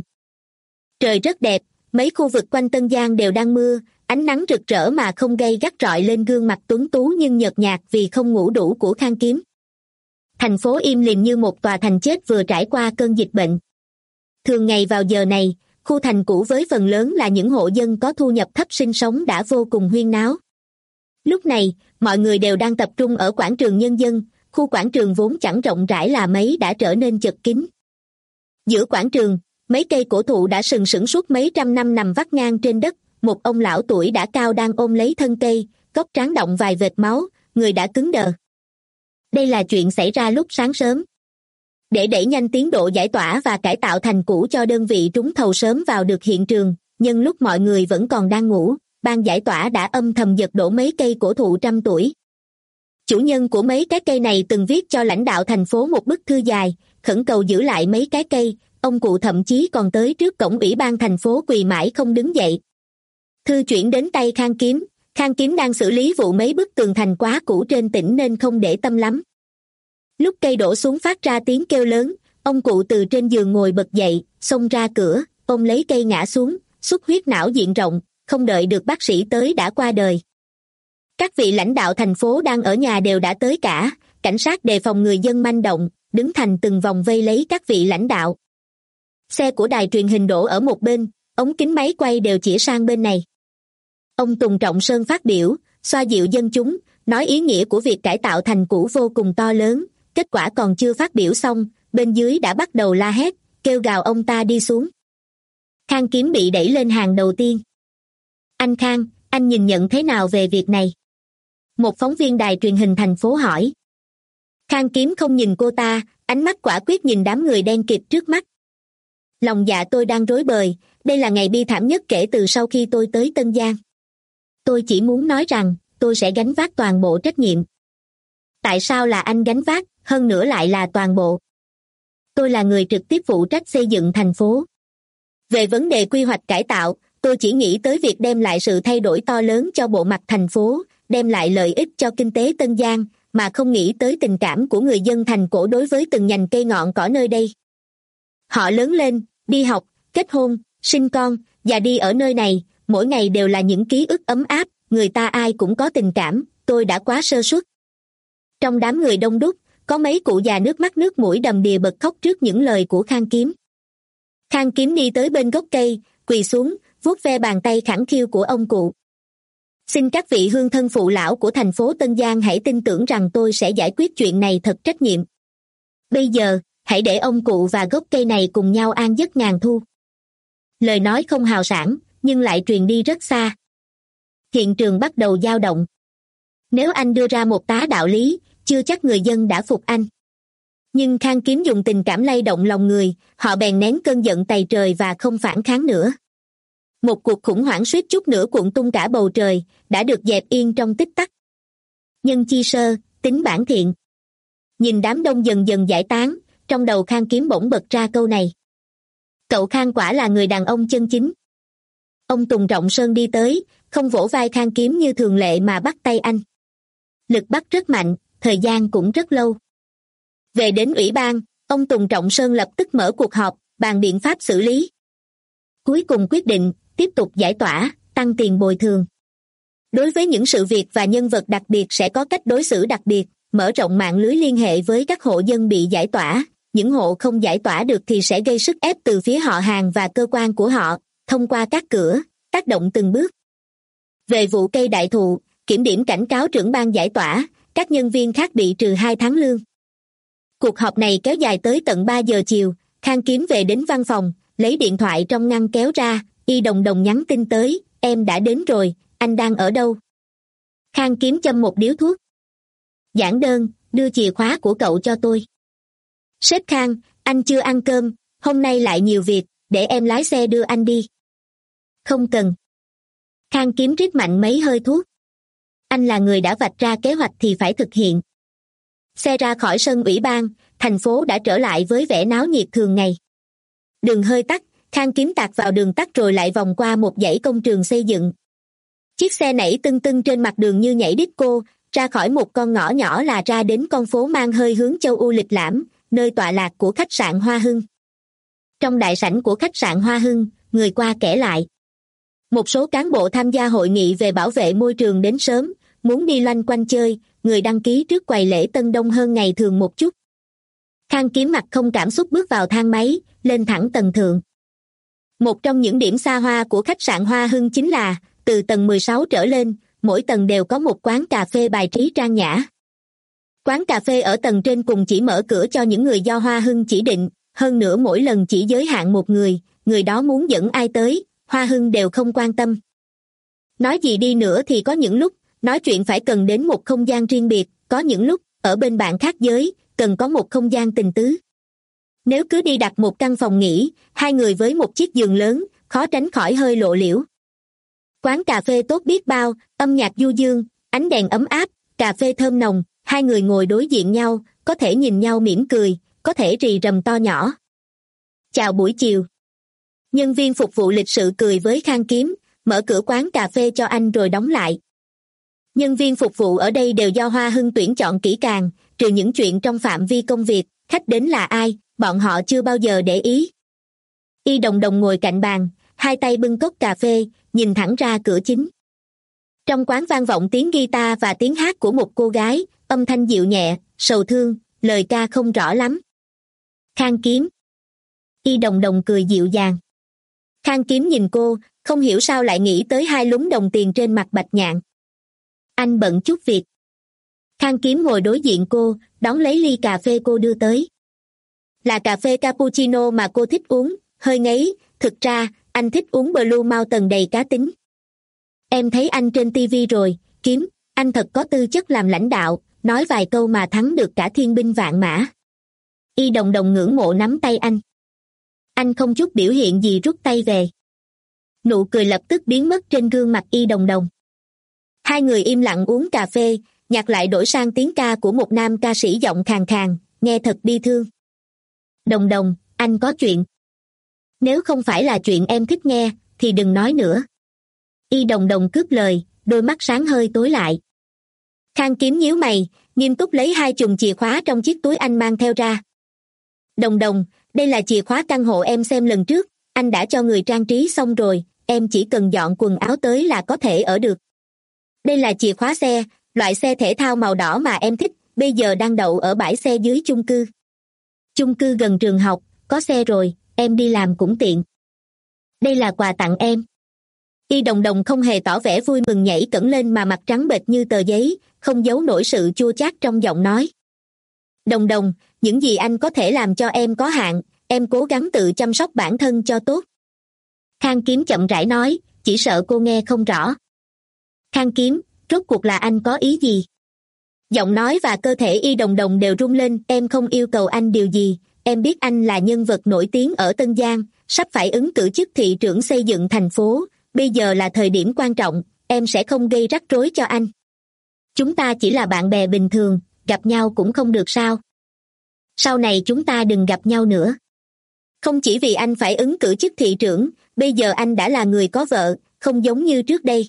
Trời rất đẹp, mấy khu vực quanh Tân Giang đều đang mưa, ánh nắng rực rỡ mà không gay gắt rọi lên gương mặt tuấn tú nhưng nhợt nhạt vì không ngủ đủ của Khang Kiếm. Thành phố im lìm như một tòa thành chết vừa trải qua cơn dịch bệnh. Thường ngày vào giờ này, khu thành cũ với phần lớn là những hộ dân có thu nhập thấp sinh sống đã vô cùng huyên náo. Lúc này, mọi người đều đang tập trung ở quảng trường nhân dân, khu quảng trường vốn chẳng rộng rãi là mấy đã trở nên chật kín. Giữa quảng trường, mấy cây cổ thụ đã sừng sững suốt mấy trăm năm nằm vắt ngang trên đất, một ông lão tuổi đã cao đang ôm lấy thân cây, góc trán đọng vài vệt máu, người đã cứng đờ. Đây là chuyện xảy ra lúc sáng sớm. Để đẩy nhanh tiến độ giải tỏa và cải tạo thành cũ cho đơn vị trúng thầu sớm vào được hiện trường, nhân lúc mọi người vẫn còn đang ngủ, ban giải tỏa đã âm thầm giật đổ mấy cây cổ thụ trăm tuổi. Chủ nhân của mấy cái cây này từng viết cho lãnh đạo thành phố một bức thư dài, khẩn cầu giữ lại mấy cái cây, ông cụ thậm chí còn tới trước cổng ủy ban thành phố quỳ mãi không đứng dậy. Thư chuyển đến tay Khang Kiếm, Khang Kiếm đang xử lý vụ mấy bức tường thành quá cũ trên tỉnh nên không để tâm lắm. Lúc cây đổ xuống phát ra tiếng kêu lớn, ông cụ từ trên giường ngồi bật dậy, xông ra cửa, ôm lấy cây ngã xuống, xuất huyết não diện rộng, không đợi được bác sĩ tới đã qua đời. Các vị lãnh đạo thành phố đang ở nhà đều đã tới cả, cảnh sát đề phòng người dân manh động, đứng thành từng vòng vây lấy các vị lãnh đạo. Xe của đài truyền hình đổ ở một bên, ống kính máy quay đều chỉ sang bên này. Ông Tùng Trọng Sơn phát biểu, xoa dịu dân chúng, nói ý nghĩa của việc cải tạo thành cũ vô cùng to lớn, kết quả còn chưa phát biểu xong, bên dưới đã bắt đầu la hét, kêu gào ông ta đi xuống. Khang Kiếm bị đẩy lên hàng đầu tiên. Anh Khang, anh nhìn nhận thế nào về việc này? Một phóng viên đài truyền hình thành phố hỏi. Khang Kiếm không nhìn cô ta, ánh mắt quả quyết nhìn đám người đen kịt trước mắt. Lòng dạ tôi đang rối bời, đây là ngày bi thảm nhất kể từ sau khi tôi tới Tân Giang. Tôi chỉ muốn nói rằng, tôi sẽ gánh vác toàn bộ trách nhiệm. Tại sao là anh gánh vác, hơn nữa lại là toàn bộ? Tôi là người trực tiếp phụ trách xây dựng thành phố. Về vấn đề quy hoạch cải tạo, tôi chỉ nghĩ tới việc đem lại sự thay đổi to lớn cho bộ mặt thành phố, đem lại lợi ích cho kinh tế Tân Giang, mà không nghĩ tới tình cảm của người dân thành cổ đối với từng nhành cây ngọn cỏ nơi đây. Họ lớn lên, đi học, kết hôn, sinh con, và đi ở nơi này, mỗi ngày đều là những ký ức ấm áp, người ta ai cũng có tình cảm, tôi đã quá sơ suất. Trong đám người đông đúc, có mấy cụ già nước mắt nước mũi đầm đìa bật khóc trước những lời của Khang Kiếm. Khang Kiếm đi tới bên gốc cây, quỳ xuống, vuốt ve bàn tay khẳng khiu của ông cụ. Xin các vị hương thân phụ lão của thành phố Tân Giang hãy tin tưởng rằng tôi sẽ giải quyết chuyện này thật trách nhiệm. Bây giờ, hãy để ông cụ và gốc cây này cùng nhau an giấc ngàn thu. Lời nói không hào sảng, nhưng lại truyền đi rất xa. Hiện trường bắt đầu dao động. Nếu anh đưa ra một tá đạo lý, chưa chắc người dân đã phục anh. Nhưng Khang Kiếm dùng tình cảm lay động lòng người, họ bèn nén cơn giận tày trời và không phản kháng nữa. Một cuộc khủng hoảng suýt chút nữa cuộn tung cả bầu trời, đã được dẹp yên trong tích tắc. Nhân chi sơ, tính bản thiện. Nhìn đám đông dần dần giải tán, trong đầu Khang Kiếm bỗng bật ra câu này. Cậu Khang quả là người đàn ông chân chính. Ông Tùng Trọng Sơn đi tới, không vỗ vai Khang Kiếm như thường lệ mà bắt tay anh. Lực bắt rất mạnh, thời gian cũng rất lâu. Về đến ủy ban, ông Tùng Trọng Sơn lập tức mở cuộc họp, bàn biện pháp xử lý. Cuối cùng quyết định, tiếp tục giải tỏa, tăng tiền bồi thường. Đối với những sự việc và nhân vật đặc biệt sẽ có cách đối xử đặc biệt, mở rộng mạng lưới liên hệ với các hộ dân bị giải tỏa. Những hộ không giải tỏa được thì sẽ gây sức ép từ phía họ hàng và cơ quan của họ, thông qua các cửa, tác động từng bước. Về vụ cây đại thụ, kiểm điểm cảnh cáo trưởng ban giải tỏa, các nhân viên khác bị trừ hai tháng lương. Cuộc họp này kéo dài tới tận ba giờ chiều, Khang Kiếm về đến văn phòng, lấy điện thoại trong ngăn kéo ra, Y Đồng Đồng nhắn tin tới, em đã đến rồi, anh đang ở đâu? Khang Kiếm châm một điếu thuốc. Giản đơn, đưa chìa khóa của cậu cho tôi. Sếp Khang, anh chưa ăn cơm, hôm nay lại nhiều việc, để em lái xe đưa anh đi. Không cần. Khang Kiếm rít mạnh mấy hơi thuốc. Anh là người đã vạch ra kế hoạch thì phải thực hiện. Xe ra khỏi sân ủy ban, thành phố đã trở lại với vẻ náo nhiệt thường ngày. Đường hơi tắt, Khang Kiếm tạt vào đường tắt rồi lại vòng qua một dãy công trường xây dựng. Chiếc xe nảy tưng tưng trên mặt đường như nhảy disco, ra khỏi một con ngõ nhỏ là ra đến con phố mang hơi hướng châu Âu lịch lãm, nơi tọa lạc của khách sạn Hoa Hưng. Trong đại sảnh của khách sạn Hoa Hưng, người qua kẻ lại. Một số cán bộ tham gia hội nghị về bảo vệ môi trường đến sớm, muốn đi loanh quanh chơi, người đăng ký trước quầy lễ tân đông hơn ngày thường một chút. Khang Kiếm mặt không cảm xúc bước vào thang máy, lên thẳng tầng thượng. Một trong những điểm xa hoa của khách sạn Hoa Hưng chính là, từ tầng mười sáu trở lên, mỗi tầng đều có một quán cà phê bài trí trang nhã. Quán cà phê ở tầng trên cùng chỉ mở cửa cho những người do Hoa Hưng chỉ định, hơn nữa mỗi lần chỉ giới hạn một người, người đó muốn dẫn ai tới, Hoa Hưng đều không quan tâm. Nói gì đi nữa thì có những lúc, nói chuyện phải cần đến một không gian riêng biệt, có những lúc, ở bên bạn khác giới, cần có một không gian tình tứ. Nếu cứ đi đặt một căn phòng nghỉ, hai người với một chiếc giường lớn, khó tránh khỏi hơi lộ liễu. Quán cà phê tốt biết bao, âm nhạc du dương, ánh đèn ấm áp, cà phê thơm nồng, hai người ngồi đối diện nhau, có thể nhìn nhau mỉm cười, có thể rì rầm to nhỏ. Chào buổi chiều. Nhân viên phục vụ lịch sự cười với Khang Kiếm, mở cửa quán cà phê cho anh rồi đóng lại. Nhân viên phục vụ ở đây đều do Hoa Hưng tuyển chọn kỹ càng, trừ những chuyện trong phạm vi công việc, khách đến là ai, bọn họ chưa bao giờ để ý. Y Đồng Đồng ngồi cạnh bàn, hai tay bưng cốc cà phê, nhìn thẳng ra cửa chính. Trong quán vang vọng tiếng guitar và tiếng hát của một cô gái, âm thanh dịu nhẹ, sầu thương, lời ca không rõ lắm. Khang Kiếm. Y Đồng Đồng cười dịu dàng. Khang Kiếm nhìn cô, không hiểu sao lại nghĩ tới hai lúm đồng tiền trên mặt Bạch Nhạn. Anh bận chút việc. Khang Kiếm ngồi đối diện cô, đón lấy ly cà phê cô đưa tới. Là cà phê cappuccino mà cô thích uống, hơi ngấy, thực ra, anh thích uống Blue Mountain đầy cá tính. Em thấy anh trên ti vi rồi, Kiếm, anh thật có tư chất làm lãnh đạo, nói vài câu mà thắng được cả thiên binh vạn mã. Y Đồng Đồng ngưỡng mộ nắm tay anh. Anh không chút biểu hiện gì rút tay về. Nụ cười lập tức biến mất trên gương mặt Y Đồng Đồng. Hai người im lặng uống cà phê, nhạc lại đổi sang tiếng ca của một nam ca sĩ giọng khàn khàn, nghe thật bi thương. Đồng Đồng, anh có chuyện. Nếu không phải là chuyện em thích nghe, thì đừng nói nữa. Y Đồng Đồng cướp lời, đôi mắt sáng hơi tối lại. Khang Kiếm nhíu mày, nghiêm túc lấy hai chùm chìa khóa trong chiếc túi anh mang theo ra. Đồng Đồng, đây là chìa khóa căn hộ em xem lần trước, anh đã cho người trang trí xong rồi, em chỉ cần dọn quần áo tới là có thể ở được. Đây là chìa khóa xe, loại xe thể thao màu đỏ mà em thích, bây giờ đang đậu ở bãi xe dưới chung cư. Chung cư gần trường học, có xe rồi, em đi làm cũng tiện. Đây là quà tặng em. Y Đồng Đồng không hề tỏ vẻ vui mừng nhảy cẫng lên mà mặt trắng bệch như tờ giấy, không giấu nổi sự chua chát trong giọng nói. Đồng Đồng, những gì anh có thể làm cho em có hạn, em cố gắng tự chăm sóc bản thân cho tốt. Khang Kiếm chậm rãi nói, chỉ sợ cô nghe không rõ. Khang Kiếm, rốt cuộc là anh có ý gì? Giọng nói và cơ thể Y Đồng Đồng đều rung lên, em không yêu cầu anh điều gì, em biết anh là nhân vật nổi tiếng ở Tân Giang, sắp phải ứng cử chức thị trưởng xây dựng thành phố, bây giờ là thời điểm quan trọng, em sẽ không gây rắc rối cho anh. Chúng ta chỉ là bạn bè bình thường, gặp nhau cũng không được sao? Sau này chúng ta đừng gặp nhau nữa. Không chỉ vì anh phải ứng cử chức thị trưởng, bây giờ anh đã là người có vợ, không giống như trước đây.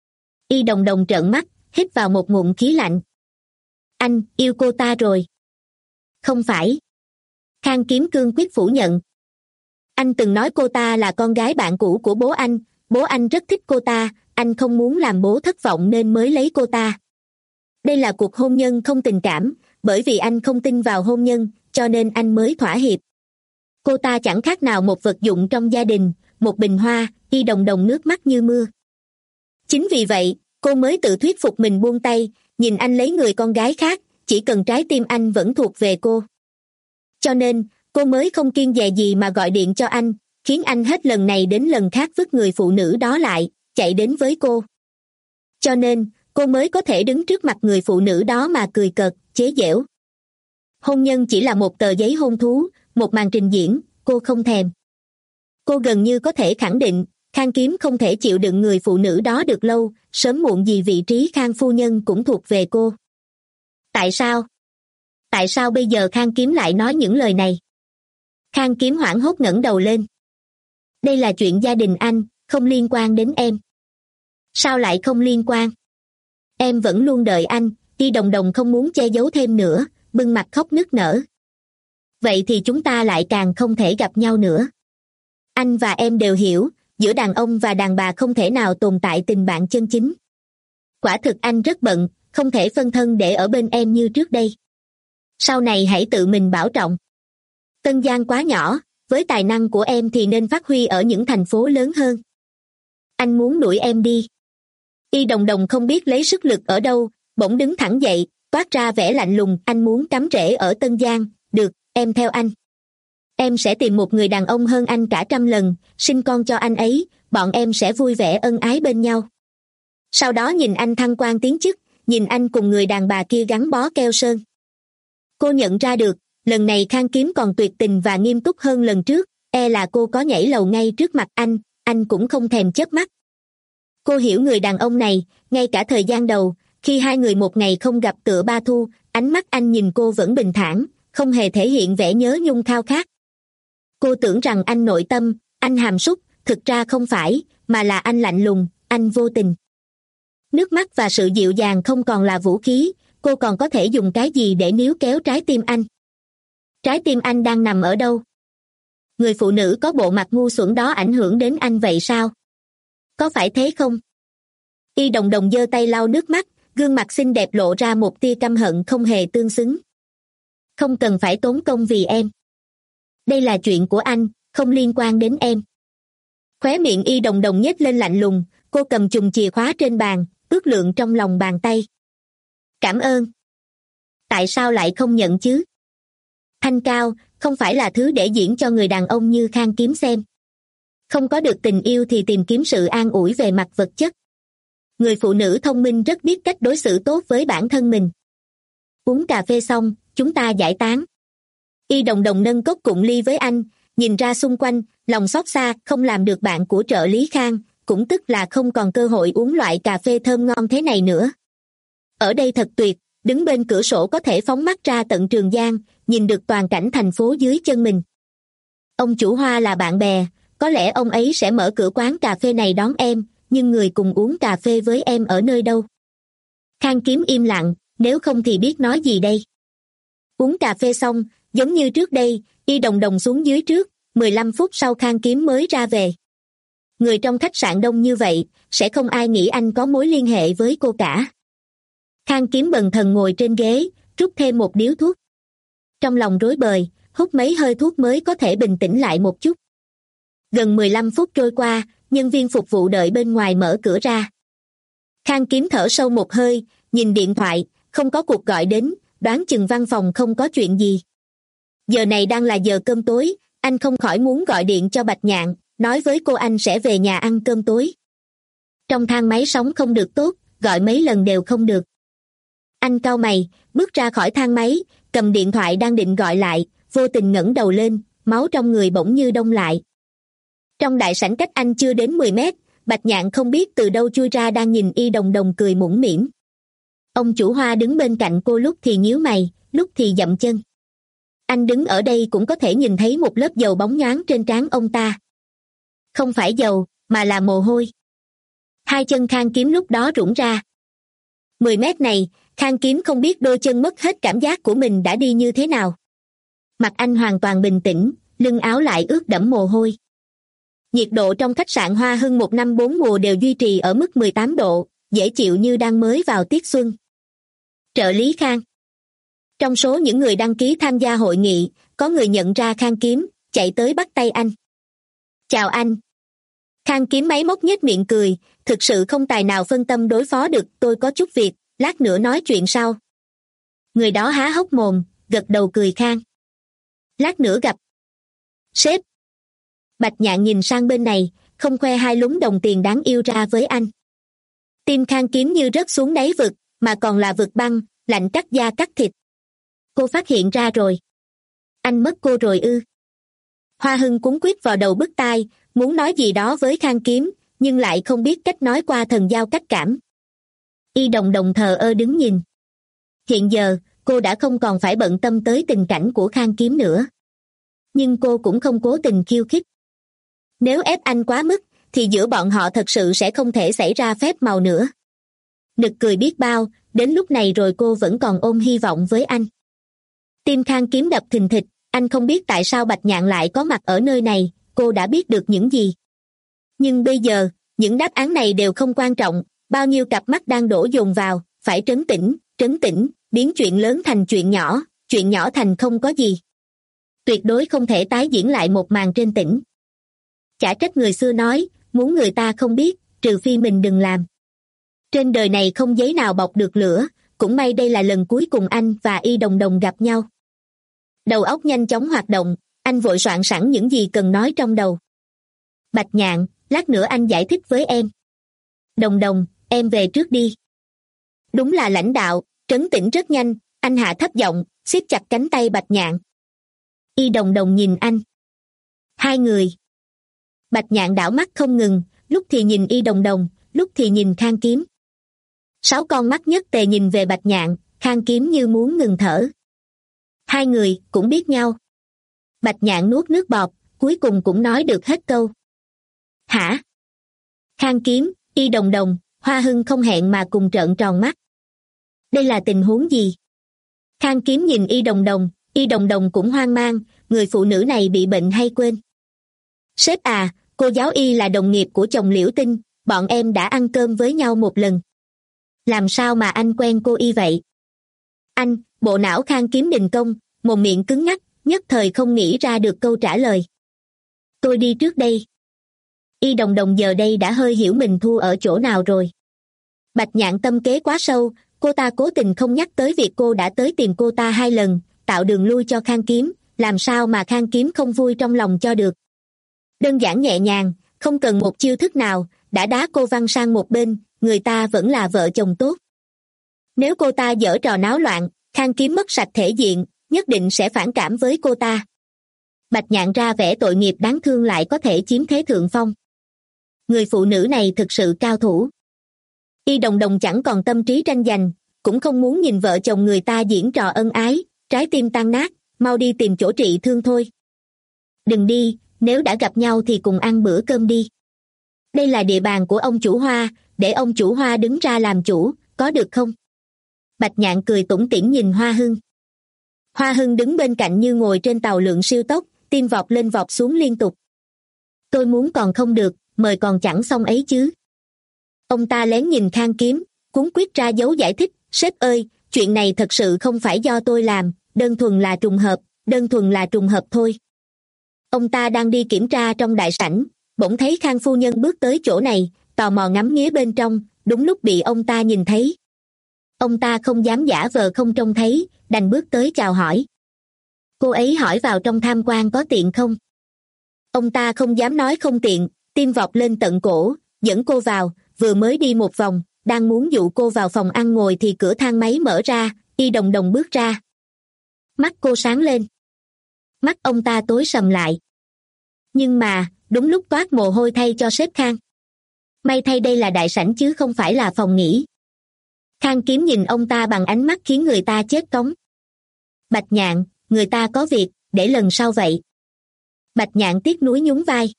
Y Đồng Đồng trợn mắt, hít vào một ngụm khí lạnh. Anh yêu cô ta rồi. Không phải. Khang Kiếm cương quyết phủ nhận. Anh từng nói cô ta là con gái bạn cũ của bố anh, bố anh rất thích cô ta, anh không muốn làm bố thất vọng nên mới lấy cô ta. Đây là cuộc hôn nhân không tình cảm, bởi vì anh không tin vào hôn nhân, cho nên anh mới thỏa hiệp. Cô ta chẳng khác nào một vật dụng trong gia đình, một bình hoa. Y Đồng Đồng nước mắt như mưa. Chính vì vậy, cô mới tự thuyết phục mình buông tay, nhìn anh lấy người con gái khác, chỉ cần trái tim anh vẫn thuộc về cô. Cho nên, cô mới không kiêng dè gì mà gọi điện cho anh, khiến anh hết lần này đến lần khác vứt người phụ nữ đó lại, chạy đến với cô. Cho nên, cô mới có thể đứng trước mặt người phụ nữ đó mà cười cợt, chế giễu. Hôn nhân chỉ là một tờ giấy hôn thú, một màn trình diễn, cô không thèm. Cô gần như có thể khẳng định, Khang Kiếm không thể chịu đựng người phụ nữ đó được lâu, sớm muộn gì vị trí Khang phu nhân cũng thuộc về cô. Tại sao? Tại sao bây giờ Khang Kiếm lại nói những lời này? Khang Kiếm hoảng hốt ngẩng đầu lên. Đây là chuyện gia đình anh, không liên quan đến em. Sao lại không liên quan? Em vẫn luôn đợi anh. Y Đồng Đồng không muốn che giấu thêm nữa, bưng mặt khóc nức nở. Vậy thì chúng ta lại càng không thể gặp nhau nữa. Anh và em đều hiểu, giữa đàn ông và đàn bà không thể nào tồn tại tình bạn chân chính. Quả thực anh rất bận, không thể phân thân để ở bên em như trước đây. Sau này hãy tự mình bảo trọng. Tân Giang quá nhỏ, với tài năng của em thì nên phát huy ở những thành phố lớn hơn. Anh muốn đuổi em đi. Y Đồng Đồng không biết lấy sức lực ở đâu, bỗng đứng thẳng dậy, toát ra vẻ lạnh lùng. Anh muốn cắm rễ ở Tân Giang, được, em theo anh. Em sẽ tìm một người đàn ông hơn anh cả trăm lần, sinh con cho anh ấy, bọn em sẽ vui vẻ ân ái bên nhau. Sau đó nhìn anh thăng quan tiến chức, nhìn anh cùng người đàn bà kia gắn bó keo sơn. Cô nhận ra được, lần này Khang Kiếm còn tuyệt tình và nghiêm túc hơn lần trước, e là cô có nhảy lầu ngay trước mặt anh, anh cũng không thèm chớp mắt. Cô hiểu người đàn ông này, ngay cả thời gian đầu, khi hai người một ngày không gặp tựa ba thu, ánh mắt anh nhìn cô vẫn bình thản, không hề thể hiện vẻ nhớ nhung khao khát. Cô tưởng rằng anh nội tâm, anh hàm súc, thực ra không phải, mà là anh lạnh lùng, anh vô tình. Nước mắt và sự dịu dàng không còn là vũ khí, cô còn có thể dùng cái gì để níu kéo trái tim anh? Trái tim anh đang nằm ở đâu? Người phụ nữ có bộ mặt ngu xuẩn đó ảnh hưởng đến anh vậy sao? Có phải thế không? Y Đồng Đồng giơ tay lau nước mắt, gương mặt xinh đẹp lộ ra một tia căm hận không hề tương xứng. Không cần phải tốn công vì em. Đây là chuyện của anh, không liên quan đến em. Khóe miệng Y Đồng Đồng nhếch lên lạnh lùng, cô cầm chùm chìa khóa trên bàn, ước lượng trong lòng bàn tay. Cảm ơn. Tại sao lại không nhận chứ? Thanh cao, không phải là thứ để diễn cho người đàn ông như Khang Kiếm xem. Không có được tình yêu thì tìm kiếm sự an ủi về mặt vật chất. Người phụ nữ thông minh rất biết cách đối xử tốt với bản thân mình. Uống cà phê xong, chúng ta giải tán. Y Đồng Đồng nâng cốc cụng ly với anh, nhìn ra xung quanh, lòng xót xa, không làm được bạn của trợ lý Khang, cũng tức là không còn cơ hội uống loại cà phê thơm ngon thế này nữa. Ở đây thật tuyệt, đứng bên cửa sổ có thể phóng mắt ra tận Trường Giang, nhìn được toàn cảnh thành phố dưới chân mình. Ông chủ Hoa là bạn bè, có lẽ ông ấy sẽ mở cửa quán cà phê này đón em, nhưng người cùng uống cà phê với em ở nơi đâu? Khang Kiếm im lặng, nếu không thì biết nói gì đây? Uống cà phê xong, giống như trước đây, Y Đồng Đồng xuống dưới trước, mười lăm phút sau Khang Kiếm mới ra về. Người trong khách sạn đông như vậy, sẽ không ai nghĩ anh có mối liên hệ với cô cả. Khang Kiếm bần thần ngồi trên ghế, rút thêm một điếu thuốc. Trong lòng rối bời, hút mấy hơi thuốc mới có thể bình tĩnh lại một chút. Gần mười lăm phút trôi qua, nhân viên phục vụ đợi bên ngoài mở cửa ra. Khang Kiếm thở sâu một hơi, nhìn điện thoại, không có cuộc gọi đến, đoán chừng văn phòng không có chuyện gì. Giờ này đang là giờ cơm tối, anh không khỏi muốn gọi điện cho Bạch Nhạn, nói với cô anh sẽ về nhà ăn cơm tối. Trong thang máy sóng không được tốt, gọi mấy lần đều không được. Anh cau mày, bước ra khỏi thang máy, cầm điện thoại đang định gọi lại, vô tình ngẩng đầu lên, máu trong người bỗng như đông lại. Trong đại sảnh cách anh chưa đến mười mét, Bạch Nhạn không biết từ đâu chui ra đang nhìn Y Đồng Đồng cười mũm mĩm. Ông chủ Hoa đứng bên cạnh cô lúc thì nhíu mày, lúc thì dậm chân. Anh đứng ở đây cũng có thể nhìn thấy một lớp dầu bóng nhoáng trên trán ông ta. Không phải dầu, mà là mồ hôi. Hai chân Khang Kiếm lúc đó rũn ra. Mười mét này, Khang Kiếm không biết đôi chân mất hết cảm giác của mình đã đi như thế nào. Mặt anh hoàn toàn bình tĩnh, lưng áo lại ướt đẫm mồ hôi. Nhiệt độ trong khách sạn Hoa Hưng một năm bốn mùa đều duy trì ở mức mười tám độ, dễ chịu như đang mới vào tiết xuân. Trợ lý Khang. Trong số những người đăng ký tham gia hội nghị, có người nhận ra Khang Kiếm, chạy tới bắt tay anh. Chào anh. Khang Kiếm máy móc nhếch miệng cười, thực sự không tài nào phân tâm đối phó được, tôi có chút việc, lát nữa nói chuyện sau. Người đó há hốc mồm, gật đầu cười Khang. Lát nữa gặp. Sếp. Bạch Nhạn nhìn sang bên này, không khoe hai lúm đồng tiền đáng yêu ra với anh. Tim Khang Kiếm như rớt xuống đáy vực, mà còn là vực băng, lạnh cắt da cắt thịt. Cô phát hiện ra rồi. Anh mất cô rồi ư? Hoa Hưng cuống quýt vào đầu bứt tai, muốn nói gì đó với Khang Kiếm, nhưng lại không biết cách nói qua thần giao cách cảm. Y Đồng Đồng thờ ơ đứng nhìn. Hiện giờ, cô đã không còn phải bận tâm tới tình cảnh của Khang Kiếm nữa. Nhưng cô cũng không cố tình khiêu khích. Nếu ép anh quá mức, thì giữa bọn họ thật sự sẽ không thể xảy ra phép màu nữa. Nực cười biết bao, đến lúc này rồi cô vẫn còn ôm hy vọng với anh. Tim Khang Kiếm đập thình thịch, anh không biết tại sao Bạch Nhạn lại có mặt ở nơi này, cô đã biết được những gì. Nhưng bây giờ, những đáp án này đều không quan trọng, bao nhiêu cặp mắt đang đổ dồn vào, phải trấn tĩnh, trấn tĩnh, biến chuyện lớn thành chuyện nhỏ, chuyện nhỏ thành không có gì. tuyệt đối không thể tái diễn lại một màn trên tỉnh. Chả trách người xưa nói, muốn người ta không biết, trừ phi mình đừng làm. Trên đời này không giấy nào bọc được lửa, cũng may đây là lần cuối cùng anh và Y Đồng Đồng gặp nhau. Đầu óc nhanh chóng hoạt động, anh vội soạn sẵn những gì cần nói trong đầu. Bạch Nhạn, lát nữa anh giải thích với em. Đồng Đồng, em về trước đi. Đúng là lãnh đạo, trấn tĩnh rất nhanh, anh hạ thấp giọng, siết chặt cánh tay Bạch Nhạn. Y Đồng Đồng nhìn anh. Hai người. Bạch Nhạn đảo mắt không ngừng, lúc thì nhìn Y Đồng Đồng, lúc thì nhìn Khang Kiếm. Sáu con mắt nhất tề nhìn về Bạch Nhạn, Khang Kiếm như muốn ngừng thở. Hai người cũng biết nhau. Bạch Nhạn nuốt nước bọt, cuối cùng cũng nói được hết câu. Hả? Khang Kiếm, Y Đồng Đồng, Hoa Hưng không hẹn mà cùng trợn tròn mắt. Đây là tình huống gì? Khang Kiếm nhìn Y Đồng Đồng, Y Đồng Đồng cũng hoang mang, người phụ nữ này bị bệnh hay quên? Sếp à, cô giáo Y là đồng nghiệp của chồng Liễu Tinh, bọn em đã ăn cơm với nhau một lần. Làm sao mà anh quen cô Y vậy? Anh, bộ não Khang Kiếm đình công, mồm miệng cứng ngắc, nhất thời không nghĩ ra được câu trả lời. Tôi đi trước đây. Y Đồng Đồng giờ đây đã hơi hiểu mình thua ở chỗ nào rồi. Bạch Nhạn tâm kế quá sâu, cô ta cố tình không nhắc tới việc cô đã tới tìm cô ta hai lần, tạo đường lui cho Khang Kiếm, làm sao mà Khang Kiếm không vui trong lòng cho được. Đơn giản nhẹ nhàng, không cần một chiêu thức nào, đã đá cô văng sang một bên, người ta vẫn là vợ chồng tốt. Nếu cô ta giở trò náo loạn, Khang Kiếm mất sạch thể diện, nhất định sẽ phản cảm với cô ta. Bạch Nhạn ra vẻ tội nghiệp đáng thương lại có thể chiếm thế thượng phong. Người phụ nữ này thực sự cao thủ. Y Đồng Đồng chẳng còn tâm trí tranh giành, cũng không muốn nhìn vợ chồng người ta diễn trò ân ái, trái tim tan nát, mau đi tìm chỗ trị thương thôi. Đừng đi, nếu đã gặp nhau thì cùng ăn bữa cơm đi. Đây là địa bàn của ông chủ Hoa, để ông chủ Hoa đứng ra làm chủ, có được không? Bạch Nhạn cười tủm tỉm nhìn Hoa Hưng. Hoa Hưng đứng bên cạnh như ngồi trên tàu lượn siêu tốc, tim vọt lên vọt xuống liên tục. Tôi muốn còn không được, mời còn chẳng xong ấy chứ. Ông ta lén nhìn Khang Kiếm, cuống quýt ra dấu giải thích, sếp ơi, chuyện này thật sự không phải do tôi làm, đơn thuần là trùng hợp, đơn thuần là trùng hợp thôi. Ông ta đang đi kiểm tra trong đại sảnh, bỗng thấy Khang phu nhân bước tới chỗ này, tò mò ngắm nghía bên trong, đúng lúc bị ông ta nhìn thấy. Ông ta không dám giả vờ không trông thấy, đành bước tới chào hỏi. Cô ấy hỏi vào trong tham quan có tiện không? Ông ta không dám nói không tiện, tim vọt lên tận cổ, dẫn cô vào, vừa mới đi một vòng, đang muốn dụ cô vào phòng ăn ngồi thì cửa thang máy mở ra, Y Đồng Đồng bước ra. Mắt cô sáng lên. Mắt ông ta tối sầm lại. Nhưng mà, đúng lúc toát mồ hôi thay cho sếp Khang. May thay đây là đại sảnh chứ không phải là phòng nghỉ. Khang Kiếm nhìn ông ta bằng ánh mắt khiến người ta chết cống. Bạch Nhạn, người ta có việc, để lần sau vậy. Bạch Nhạn tiếc nuối nhún vai.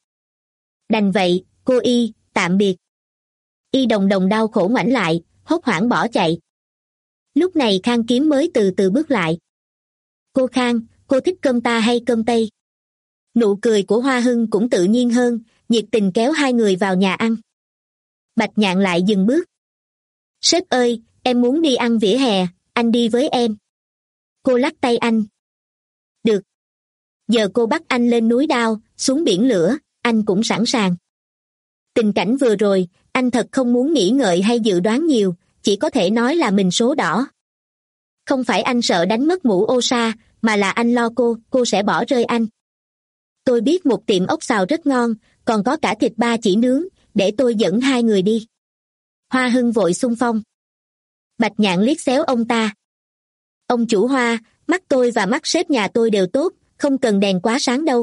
Đành vậy, cô Y, tạm biệt. Y Đồng Đồng đau khổ ngoảnh lại, hốt hoảng bỏ chạy. Lúc này Khang Kiếm mới từ từ bước lại. Cô Khang, cô thích cơm ta hay cơm Tây? Nụ cười của Hoa Hưng cũng tự nhiên hơn, nhiệt tình kéo hai người vào nhà ăn. Bạch Nhạn lại dừng bước. Sếp ơi, em muốn đi ăn vỉa hè, anh đi với em. Cô lắc tay anh. Được. Giờ cô bắt anh lên núi Đao, xuống biển lửa, anh cũng sẵn sàng. Tình cảnh vừa rồi, anh thật không muốn nghĩ ngợi hay dự đoán nhiều, chỉ có thể nói là mình số đỏ. Không phải anh sợ đánh mất mũ ô sa, mà là anh lo cô, cô sẽ bỏ rơi anh. Tôi biết một tiệm ốc xào rất ngon, còn có cả thịt ba chỉ nướng, để tôi dẫn hai người đi. Hoa Hưng vội xung phong. Bạch Nhạn liếc xéo ông ta. Ông chủ Hoa, mắt tôi và mắt sếp nhà tôi đều tốt, không cần đèn quá sáng đâu.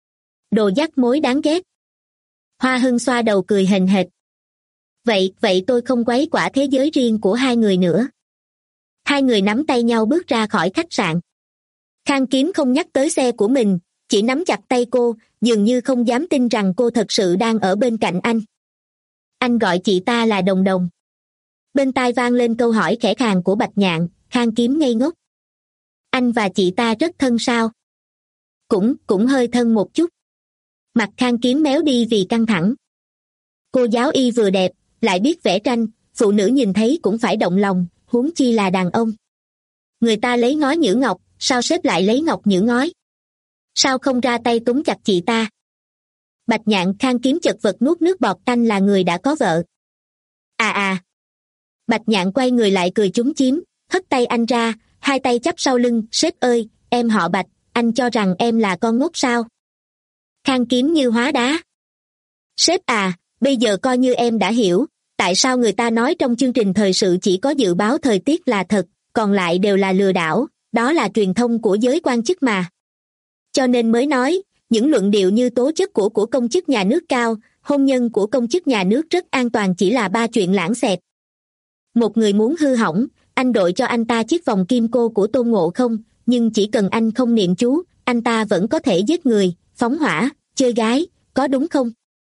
Đồ dắt mối đáng ghét. Hoa Hưng xoa đầu cười hềnh hệt. Vậy, vậy tôi không quấy quả thế giới riêng của hai người nữa. Hai người nắm tay nhau bước ra khỏi khách sạn. Khang Kiếm không nhắc tới xe của mình, chỉ nắm chặt tay cô, dường như không dám tin rằng cô thật sự đang ở bên cạnh anh. Anh gọi chị ta là Đồng Đồng. Bên tai vang lên câu hỏi khẽ khàng của Bạch Nhạn, Khang Kiếm ngây ngốc. Anh và chị ta rất thân sao? Cũng, cũng hơi thân một chút. Mặt Khang Kiếm méo đi vì căng thẳng. Cô giáo Y vừa đẹp, lại biết vẽ tranh, phụ nữ nhìn thấy cũng phải động lòng, huống chi là đàn ông. Người ta lấy ngói nhử ngọc, sao sếp lại lấy ngọc nhử ngói? Sao không ra tay túm chặt chị ta? Bạch Nhạn Khang Kiếm chật vật nuốt nước bọt, anh là người đã có vợ. À à. Bạch Nhạn quay người lại cười chúm chím, hất tay anh ra, hai tay chắp sau lưng. Sếp ơi, em họ Bạch, anh cho rằng em là con ngốc sao? Khang Kiếm như hóa đá. Sếp à, bây giờ coi như em đã hiểu, tại sao người ta nói trong chương trình thời sự chỉ có dự báo thời tiết là thật, còn lại đều là lừa đảo, đó là truyền thông của giới quan chức mà. Cho nên mới nói, những luận điệu như tố chất của của công chức nhà nước cao, hôn nhân của công chức nhà nước rất an toàn chỉ là ba chuyện lãng xẹt. Một người muốn hư hỏng, anh đội cho anh ta chiếc vòng kim cô của Tôn Ngộ Không, nhưng chỉ cần anh không niệm chú, anh ta vẫn có thể giết người, phóng hỏa, chơi gái, có đúng không?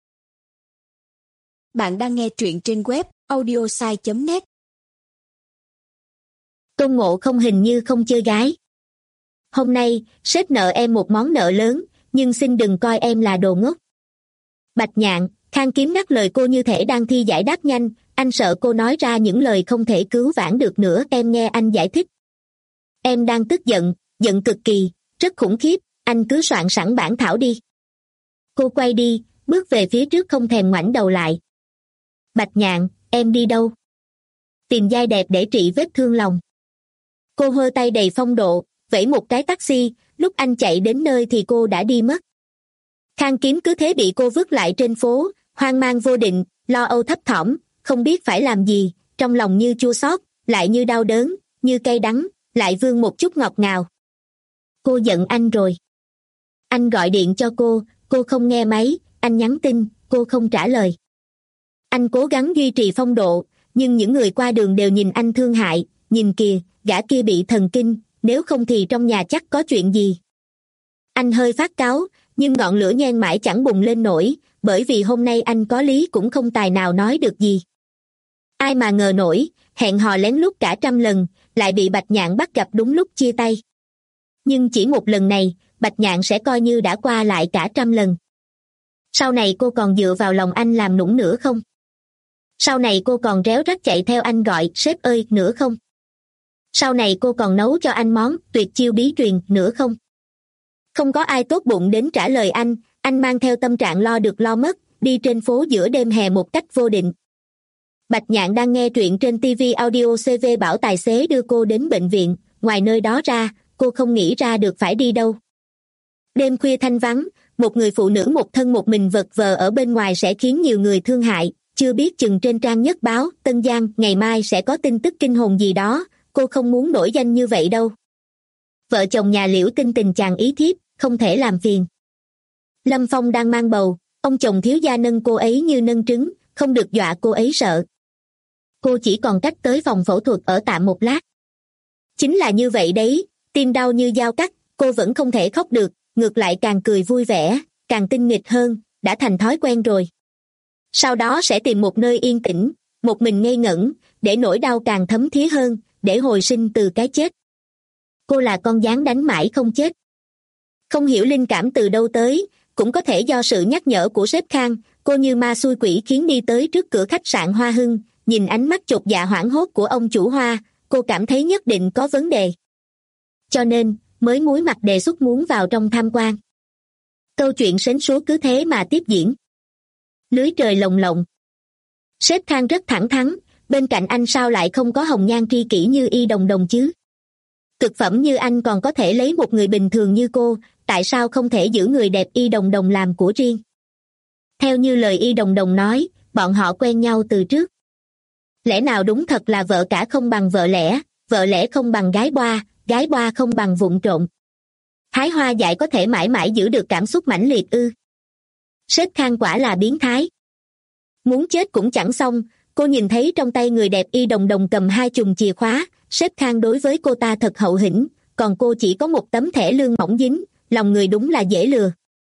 Bạn đang nghe truyện trên web audiosai chấm net. Tôn Ngộ Không hình như không chơi gái. Hôm nay, sếp nợ em một món nợ lớn, nhưng xin đừng coi em là đồ ngốc. Bạch Nhạn, Khang Kiếm ngắt lời cô như thể đang thi giải đáp nhanh, anh sợ cô nói ra những lời không thể cứu vãn được nữa. Em nghe anh giải thích. Em đang tức giận, giận cực kỳ, rất khủng khiếp, anh cứ soạn sẵn bản thảo đi. Cô quay đi, bước về phía trước không thèm ngoảnh đầu lại. Bạch Nhạn, em đi đâu? Tìm giai đẹp để trị vết thương lòng. Cô hơ tay đầy phong độ, vẫy một cái taxi, lúc anh chạy đến nơi thì cô đã đi mất. Khang Kiếm cứ thế bị cô vứt lại trên phố, hoang mang vô định, lo âu thấp thỏm, không biết phải làm gì, trong lòng như chua xót, lại như đau đớn, như cay đắng, lại vương một chút ngọt ngào. Cô giận anh rồi. Anh gọi điện cho cô, cô không nghe máy, anh nhắn tin, cô không trả lời. Anh cố gắng duy trì phong độ, nhưng những người qua đường đều nhìn anh thương hại, nhìn kìa, gã kia bị thần kinh, nếu không thì trong nhà chắc có chuyện gì. Anh hơi phát cáu, nhưng ngọn lửa nhen mãi chẳng bùng lên nổi, bởi vì hôm nay anh có lý cũng không tài nào nói được gì. Ai mà ngờ nổi, hẹn hò lén lút cả trăm lần, lại bị Bạch Nhạn bắt gặp đúng lúc chia tay. Nhưng chỉ một lần này, Bạch Nhạn sẽ coi như đã qua lại cả trăm lần. Sau này cô còn dựa vào lòng anh làm nũng nữa không? Sau này cô còn réo rắt chạy theo anh gọi sếp ơi nữa không? Sau này cô còn nấu cho anh món tuyệt chiêu bí truyền nữa không? Không có ai tốt bụng đến trả lời anh, anh mang theo tâm trạng lo được lo mất, đi trên phố giữa đêm hè một cách vô định. Bạch Nhạn đang nghe truyện trên ti vi Audio xê vê bảo tài xế đưa cô đến bệnh viện, ngoài nơi đó ra, cô không nghĩ ra được phải đi đâu. Đêm khuya thanh vắng, một người phụ nữ một thân một mình vật vờ ở bên ngoài sẽ khiến nhiều người thương hại, chưa biết chừng trên trang nhất báo, Tân Giang, ngày mai sẽ có tin tức kinh hồn gì đó, cô không muốn nổi danh như vậy đâu. Vợ chồng nhà Liễu tin tình chàng ý thiếp, không thể làm phiền. Lâm Phong đang mang bầu, ông chồng thiếu gia nâng cô ấy như nâng trứng, không được dọa cô ấy sợ. Cô chỉ còn cách tới phòng phẫu thuật ở tạm một lát. Chính là như vậy đấy, tim đau như dao cắt, cô vẫn không thể khóc được, ngược lại càng cười vui vẻ, càng tinh nghịch hơn, đã thành thói quen rồi. Sau đó sẽ tìm một nơi yên tĩnh, một mình ngây ngẩn, để nỗi đau càng thấm thía hơn, để hồi sinh từ cái chết. Cô là con gián đánh mãi không chết. Không hiểu linh cảm từ đâu tới, cũng có thể do sự nhắc nhở của sếp Khang, cô như ma xui quỷ khiến đi tới trước cửa khách sạn Hoa Hưng, nhìn ánh mắt chột dạ hoảng hốt của ông chủ Hoa, cô cảm thấy nhất định có vấn đề. Cho nên, mới muối mặt đề xuất muốn vào trong tham quan. Câu chuyện sến súa cứ thế mà tiếp diễn. Lưới trời lồng lộng. Sếp Khang rất thẳng thắn, bên cạnh anh sao lại không có hồng nhan tri kỷ như Y Đồng Đồng chứ? Cực phẩm như anh còn có thể lấy một người bình thường như cô, tại sao không thể giữ người đẹp Y Đồng Đồng làm của riêng? Theo như lời Y Đồng Đồng nói, bọn họ quen nhau từ trước. Lẽ nào đúng thật là vợ cả không bằng vợ lẽ, vợ lẽ không bằng gái boa, gái boa không bằng vụng trộm. Hái hoa dại có thể mãi mãi giữ được cảm xúc mãnh liệt ư? Sếp Khang quả là biến thái. Muốn chết cũng chẳng xong, cô nhìn thấy trong tay người đẹp Y Đồng Đồng cầm hai chùm chìa khóa, sếp Khang đối với cô ta thật hậu hĩnh, còn cô chỉ có một tấm thẻ lương mỏng dính, lòng người đúng là dễ lừa.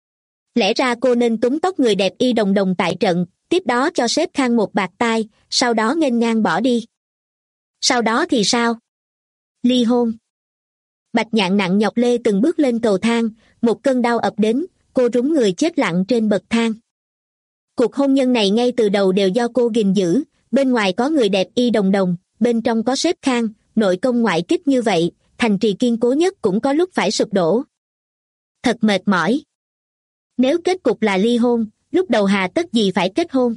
Lẽ ra cô nên túm tóc người đẹp Y Đồng Đồng tại trận, tiếp đó cho sếp Khang một bạt tai, sau đó nghênh ngang bỏ đi. Sau đó thì sao? Ly hôn. Bạch Nhạn nặng nhọc lê từng bước lên cầu thang, một cơn đau ập đến, cô rúng người chết lặng trên bậc thang. Cuộc hôn nhân này ngay từ đầu đều do cô gìn giữ, bên ngoài có người đẹp Y Đồng Đồng, bên trong có sếp Khang, nội công ngoại kích như vậy, thành trì kiên cố nhất cũng có lúc phải sụp đổ. Thật mệt mỏi. Nếu kết cục là ly hôn, lúc đầu hà tất gì phải kết hôn.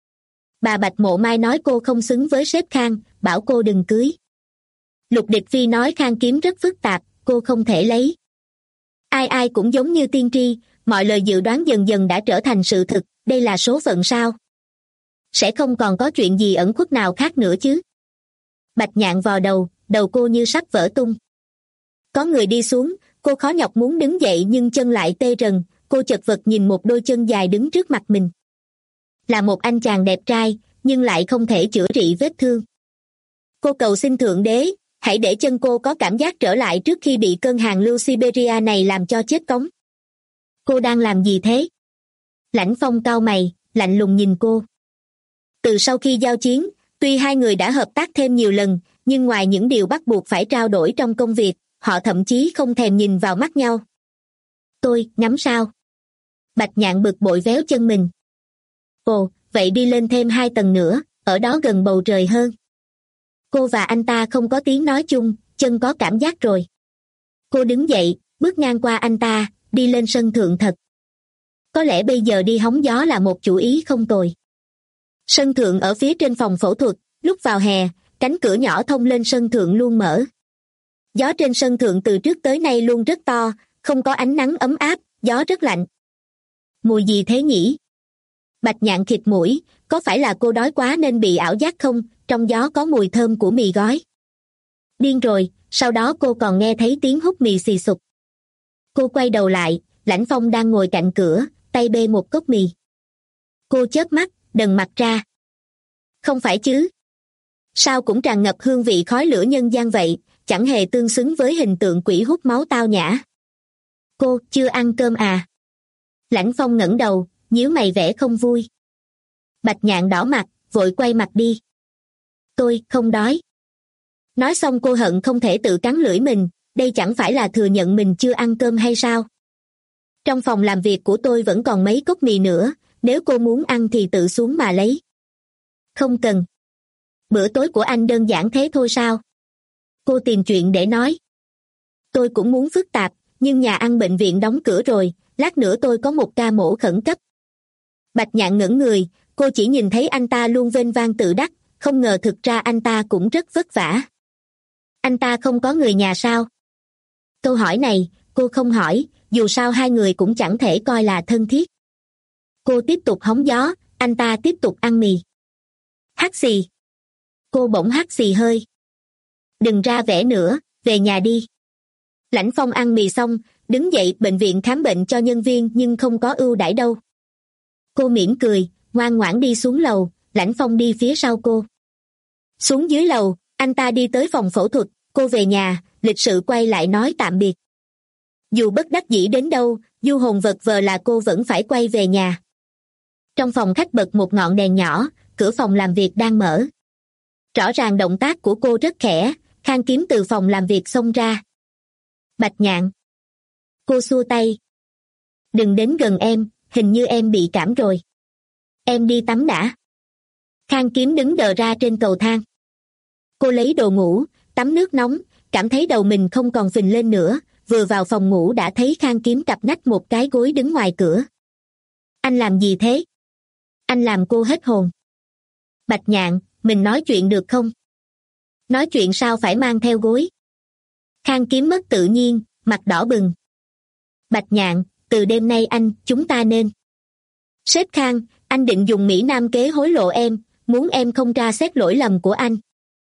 Bà Bạch Mộ Mai nói cô không xứng với sếp Khang, bảo cô đừng cưới. Lục Địch Phi nói Khang Kiếm rất phức tạp, cô không thể lấy. Ai ai cũng giống như tiên tri, mọi lời dự đoán dần dần đã trở thành sự thực, đây là số phận sao? Sẽ không còn có chuyện gì ẩn khuất nào khác nữa chứ? Bạch Nhạn vò đầu, đầu cô như sắp vỡ tung. Có người đi xuống, cô khó nhọc muốn đứng dậy nhưng chân lại tê rần, cô chật vật nhìn một đôi chân dài đứng trước mặt mình. Là một anh chàng đẹp trai, nhưng lại không thể chữa trị vết thương. Cô cầu xin Thượng Đế, hãy để chân cô có cảm giác trở lại trước khi bị cơn hàn lưu Siberia này làm cho chết cống. Cô đang làm gì thế? Lãnh Phong cau mày, lạnh lùng nhìn cô. Từ sau khi giao chiến, tuy hai người đã hợp tác thêm nhiều lần, nhưng ngoài những điều bắt buộc phải trao đổi trong công việc, họ thậm chí không thèm nhìn vào mắt nhau. Tôi, ngắm sao? Bạch Nhạn bực bội véo chân mình. Ồ, vậy đi lên thêm hai tầng nữa, ở đó gần bầu trời hơn. Cô và anh ta không có tiếng nói chung, chân có cảm giác rồi. Cô đứng dậy, bước ngang qua anh ta, đi lên sân thượng thật. Có lẽ bây giờ đi hóng gió là một chủ ý không tồi. Sân thượng ở phía trên phòng phẫu thuật, lúc vào hè, cánh cửa nhỏ thông lên sân thượng luôn mở. Gió trên sân thượng từ trước tới nay luôn rất to, không có ánh nắng ấm áp, gió rất lạnh. Mùi gì thế nhỉ? Bạch Nhạn khịt mũi, có phải là cô đói quá nên bị ảo giác không? Trong gió có mùi thơm của mì gói. Điên rồi, sau đó cô còn nghe thấy tiếng hút mì xì xụp. Cô quay đầu lại, Lãnh Phong đang ngồi cạnh cửa, tay bê một cốc mì. Cô chớp mắt, đần mặt ra. Không phải chứ? Sao cũng tràn ngập hương vị khói lửa nhân gian vậy, chẳng hề tương xứng với hình tượng quỷ hút máu tao nhã. Cô, chưa ăn cơm à? Lãnh Phong ngẩng đầu, nhíu mày vẻ không vui. Bạch Nhạn đỏ mặt, vội quay mặt đi. Tôi không đói. Nói xong cô hận không thể tự cắn lưỡi mình, đây chẳng phải là thừa nhận mình chưa ăn cơm hay sao? Trong phòng làm việc của tôi vẫn còn mấy cốc mì nữa, nếu cô muốn ăn thì tự xuống mà lấy. Không cần. Bữa tối của anh đơn giản thế thôi sao? Cô tìm chuyện để nói. Tôi cũng muốn phức tạp, nhưng nhà ăn bệnh viện đóng cửa rồi, lát nữa tôi có một ca mổ khẩn cấp. Bạch Nhạn ngẩng người, cô chỉ nhìn thấy anh ta luôn vênh vang tự đắc, không ngờ thực ra anh ta cũng rất vất vả. Anh ta không có người nhà sao? Câu hỏi này, cô không hỏi, dù sao hai người cũng chẳng thể coi là thân thiết. Cô tiếp tục hóng gió, anh ta tiếp tục ăn mì. Hắt xì. Cô bỗng hắt xì hơi. Đừng ra vẻ nữa, về nhà đi. Lãnh Phong ăn mì xong, đứng dậy bệnh viện khám bệnh cho nhân viên nhưng không có ưu đãi đâu. Cô mỉm cười, ngoan ngoãn đi xuống lầu, Lãnh Phong đi phía sau cô. Xuống dưới lầu, anh ta đi tới phòng phẫu thuật, cô về nhà, lịch sự quay lại nói tạm biệt. Dù bất đắc dĩ đến đâu, du hồn vật vờ là cô vẫn phải quay về nhà. Trong phòng khách bật một ngọn đèn nhỏ, cửa phòng làm việc đang mở. Rõ ràng động tác của cô rất khẽ, Khang Kiếm từ phòng làm việc xông ra. Bạch Nhạn. Cô xua tay. Đừng đến gần em, hình như em bị cảm rồi. Em đi tắm đã. Khang Kiếm đứng đờ ra trên cầu thang. Cô lấy đồ ngủ, tắm nước nóng, cảm thấy đầu mình không còn phình lên nữa, vừa vào phòng ngủ đã thấy Khang Kiếm cặp nách một cái gối đứng ngoài cửa. Anh làm gì thế? Anh làm cô hết hồn. Bạch Nhạn, mình nói chuyện được không? Nói chuyện sao phải mang theo gối? Khang Kiếm mất tự nhiên, mặt đỏ bừng. Bạch Nhạn, từ đêm nay anh, chúng ta nên. Sếp Khang, anh định dùng Mỹ Nam kế hối lộ em, muốn em không tra xét lỗi lầm của anh.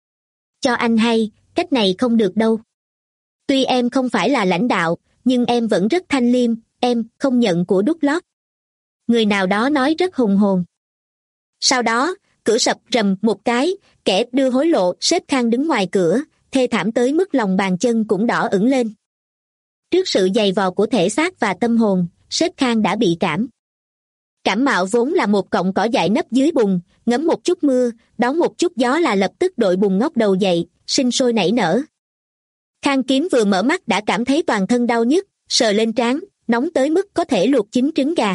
Cho anh hay, cách này không được đâu. Tuy em không phải là lãnh đạo, nhưng em vẫn rất thanh liêm, em không nhận của đút lót. Người nào đó nói rất hùng hồn. Sau đó, cửa sập rầm một cái, kẻ đưa hối lộ, sếp Khang đứng ngoài cửa, thê thảm tới mức lòng bàn chân cũng đỏ ửng lên. Trước sự dày vò của thể xác và tâm hồn, sếp Khang đã bị cảm. Cảm mạo vốn là một cọng cỏ dại nấp dưới bùn, ngấm một chút mưa, đón một chút gió là lập tức đội bùn ngóc đầu dậy, sinh sôi nảy nở. Khang Kiếm vừa mở mắt đã cảm thấy toàn thân đau nhức, sờ lên trán, nóng tới mức có thể luộc chín trứng gà.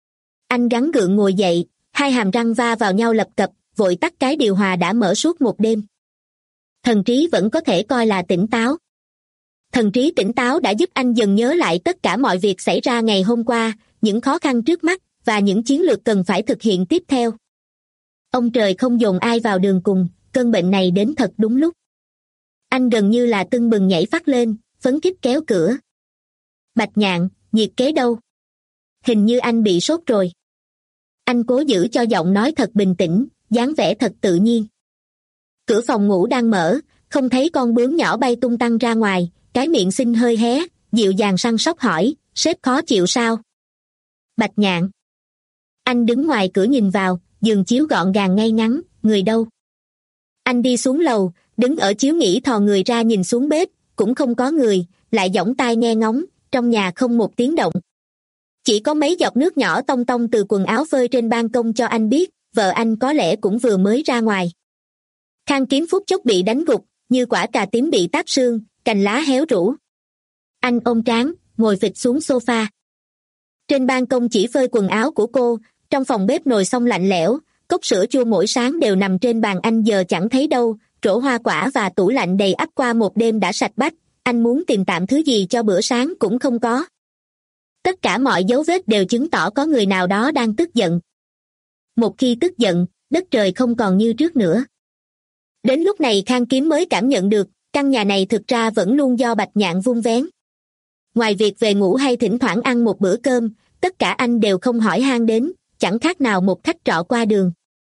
Anh gắng gượng ngồi dậy, hai hàm răng va vào nhau lập cập, vội tắt cái điều hòa đã mở suốt một đêm. Thần trí vẫn có thể coi là tỉnh táo. Thần trí tỉnh táo đã giúp anh dần nhớ lại tất cả mọi việc xảy ra ngày hôm qua, những khó khăn trước mắt và những chiến lược cần phải thực hiện tiếp theo. Ông trời không dồn ai vào đường cùng, cơn bệnh này đến thật đúng lúc. Anh gần như là tưng bừng nhảy phắt lên, phấn khích kéo cửa. Bạch Nhạn, nhiệt kế đâu? Hình như anh bị sốt rồi. Anh cố giữ cho giọng nói thật bình tĩnh, dáng vẻ thật tự nhiên. Cửa phòng ngủ đang mở, không thấy con bướm nhỏ bay tung tăng ra ngoài, cái miệng xinh hơi hé, dịu dàng săn sóc hỏi, sếp khó chịu sao? Bạch Nhạn. Anh đứng ngoài cửa nhìn vào, giường chiếu gọn gàng ngay ngắn, người đâu? Anh đi xuống lầu, đứng ở chiếu nghỉ thò người ra nhìn xuống bếp, cũng không có người, lại giỏng tai nghe ngóng, trong nhà không một tiếng động. Chỉ có mấy giọt nước nhỏ tông tông từ quần áo phơi trên ban công cho anh biết, vợ anh có lẽ cũng vừa mới ra ngoài. Khang Kiếm phút chốc bị đánh gục, như quả cà tím bị táp xương, cành lá héo rũ. Anh ôm trán, ngồi phịch xuống sofa. Trên ban công chỉ phơi quần áo của cô, trong phòng bếp nồi xông lạnh lẽo, cốc sữa chua mỗi sáng đều nằm trên bàn anh giờ chẳng thấy đâu, rổ hoa quả và tủ lạnh đầy ắp qua một đêm đã sạch bách, anh muốn tìm tạm thứ gì cho bữa sáng cũng không có. Tất cả mọi dấu vết đều chứng tỏ có người nào đó đang tức giận. Một khi tức giận, đất trời không còn như trước nữa. Đến lúc này Khang Kiếm mới cảm nhận được, căn nhà này thực ra vẫn luôn do Bạch Nhạn vun vén. Ngoài việc về ngủ hay thỉnh thoảng ăn một bữa cơm, tất cả anh đều không hỏi han đến, chẳng khác nào một khách trọ qua đường.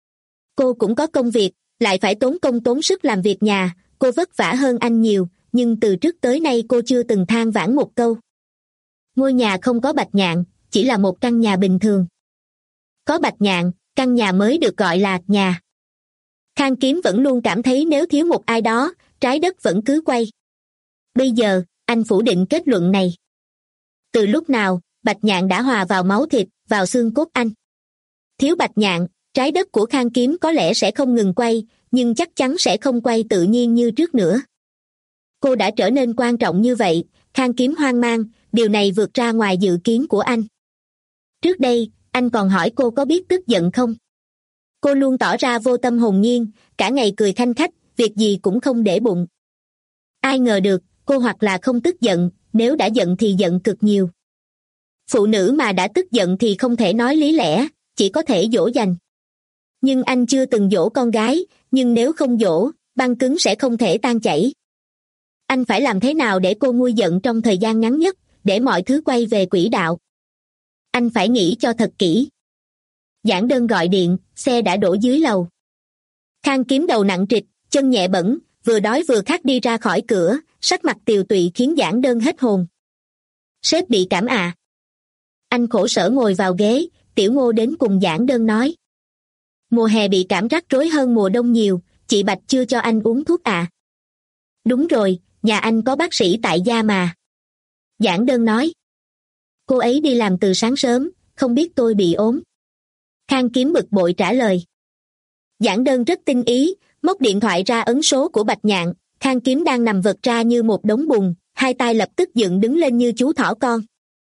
Cô cũng có công việc, lại phải tốn công tốn sức làm việc nhà, cô vất vả hơn anh nhiều, nhưng từ trước tới nay cô chưa từng than vãn một câu. Ngôi nhà không có Bạch Nhạn, chỉ là một căn nhà bình thường. Có Bạch Nhạn, căn nhà mới được gọi là nhà. Khang Kiếm vẫn luôn cảm thấy nếu thiếu một ai đó, trái đất vẫn cứ quay. Bây giờ, anh phủ định kết luận này. Từ lúc nào, Bạch Nhạn đã hòa vào máu thịt, vào xương cốt anh. Thiếu Bạch Nhạn, trái đất của Khang Kiếm có lẽ sẽ không ngừng quay, nhưng chắc chắn sẽ không quay tự nhiên như trước nữa. Cô đã trở nên quan trọng như vậy, Khang Kiếm hoang mang, điều này vượt ra ngoài dự kiến của anh. Trước đây, anh còn hỏi cô có biết tức giận không? Cô luôn tỏ ra vô tâm hồn nhiên, cả ngày cười khanh khách, việc gì cũng không để bụng. Ai ngờ được, cô hoặc là không tức giận, nếu đã giận thì giận cực nhiều. Phụ nữ mà đã tức giận thì không thể nói lý lẽ, chỉ có thể dỗ dành. Nhưng anh chưa từng dỗ con gái, nhưng nếu không dỗ, băng cứng sẽ không thể tan chảy. Anh phải làm thế nào để cô nguôi giận trong thời gian ngắn nhất, để mọi thứ quay về quỹ đạo? Anh phải nghĩ cho thật kỹ. Giảng Đơn gọi điện, xe đã đổ dưới lầu. Khang Kiếm đầu nặng trịch, chân nhẹ bẩn, vừa đói vừa khát đi ra khỏi cửa, sắc mặt tiều tụy khiến Giảng Đơn hết hồn. Sếp bị cảm à? Anh khổ sở ngồi vào ghế, Tiểu Ngô đến cùng Giảng Đơn nói. Mùa hè bị cảm rắc rối hơn mùa đông nhiều, chị Bạch chưa cho anh uống thuốc à? Đúng rồi, nhà anh có bác sĩ tại gia mà. Giảng Đơn nói. Cô ấy đi làm từ sáng sớm, không biết tôi bị ốm. Khang Kiếm bực bội trả lời. Giảng Đơn rất tinh ý, móc điện thoại ra ấn số của Bạch Nhạn, Khang Kiếm đang nằm vật ra như một đống bùn, hai tay lập tức dựng đứng lên như chú thỏ con.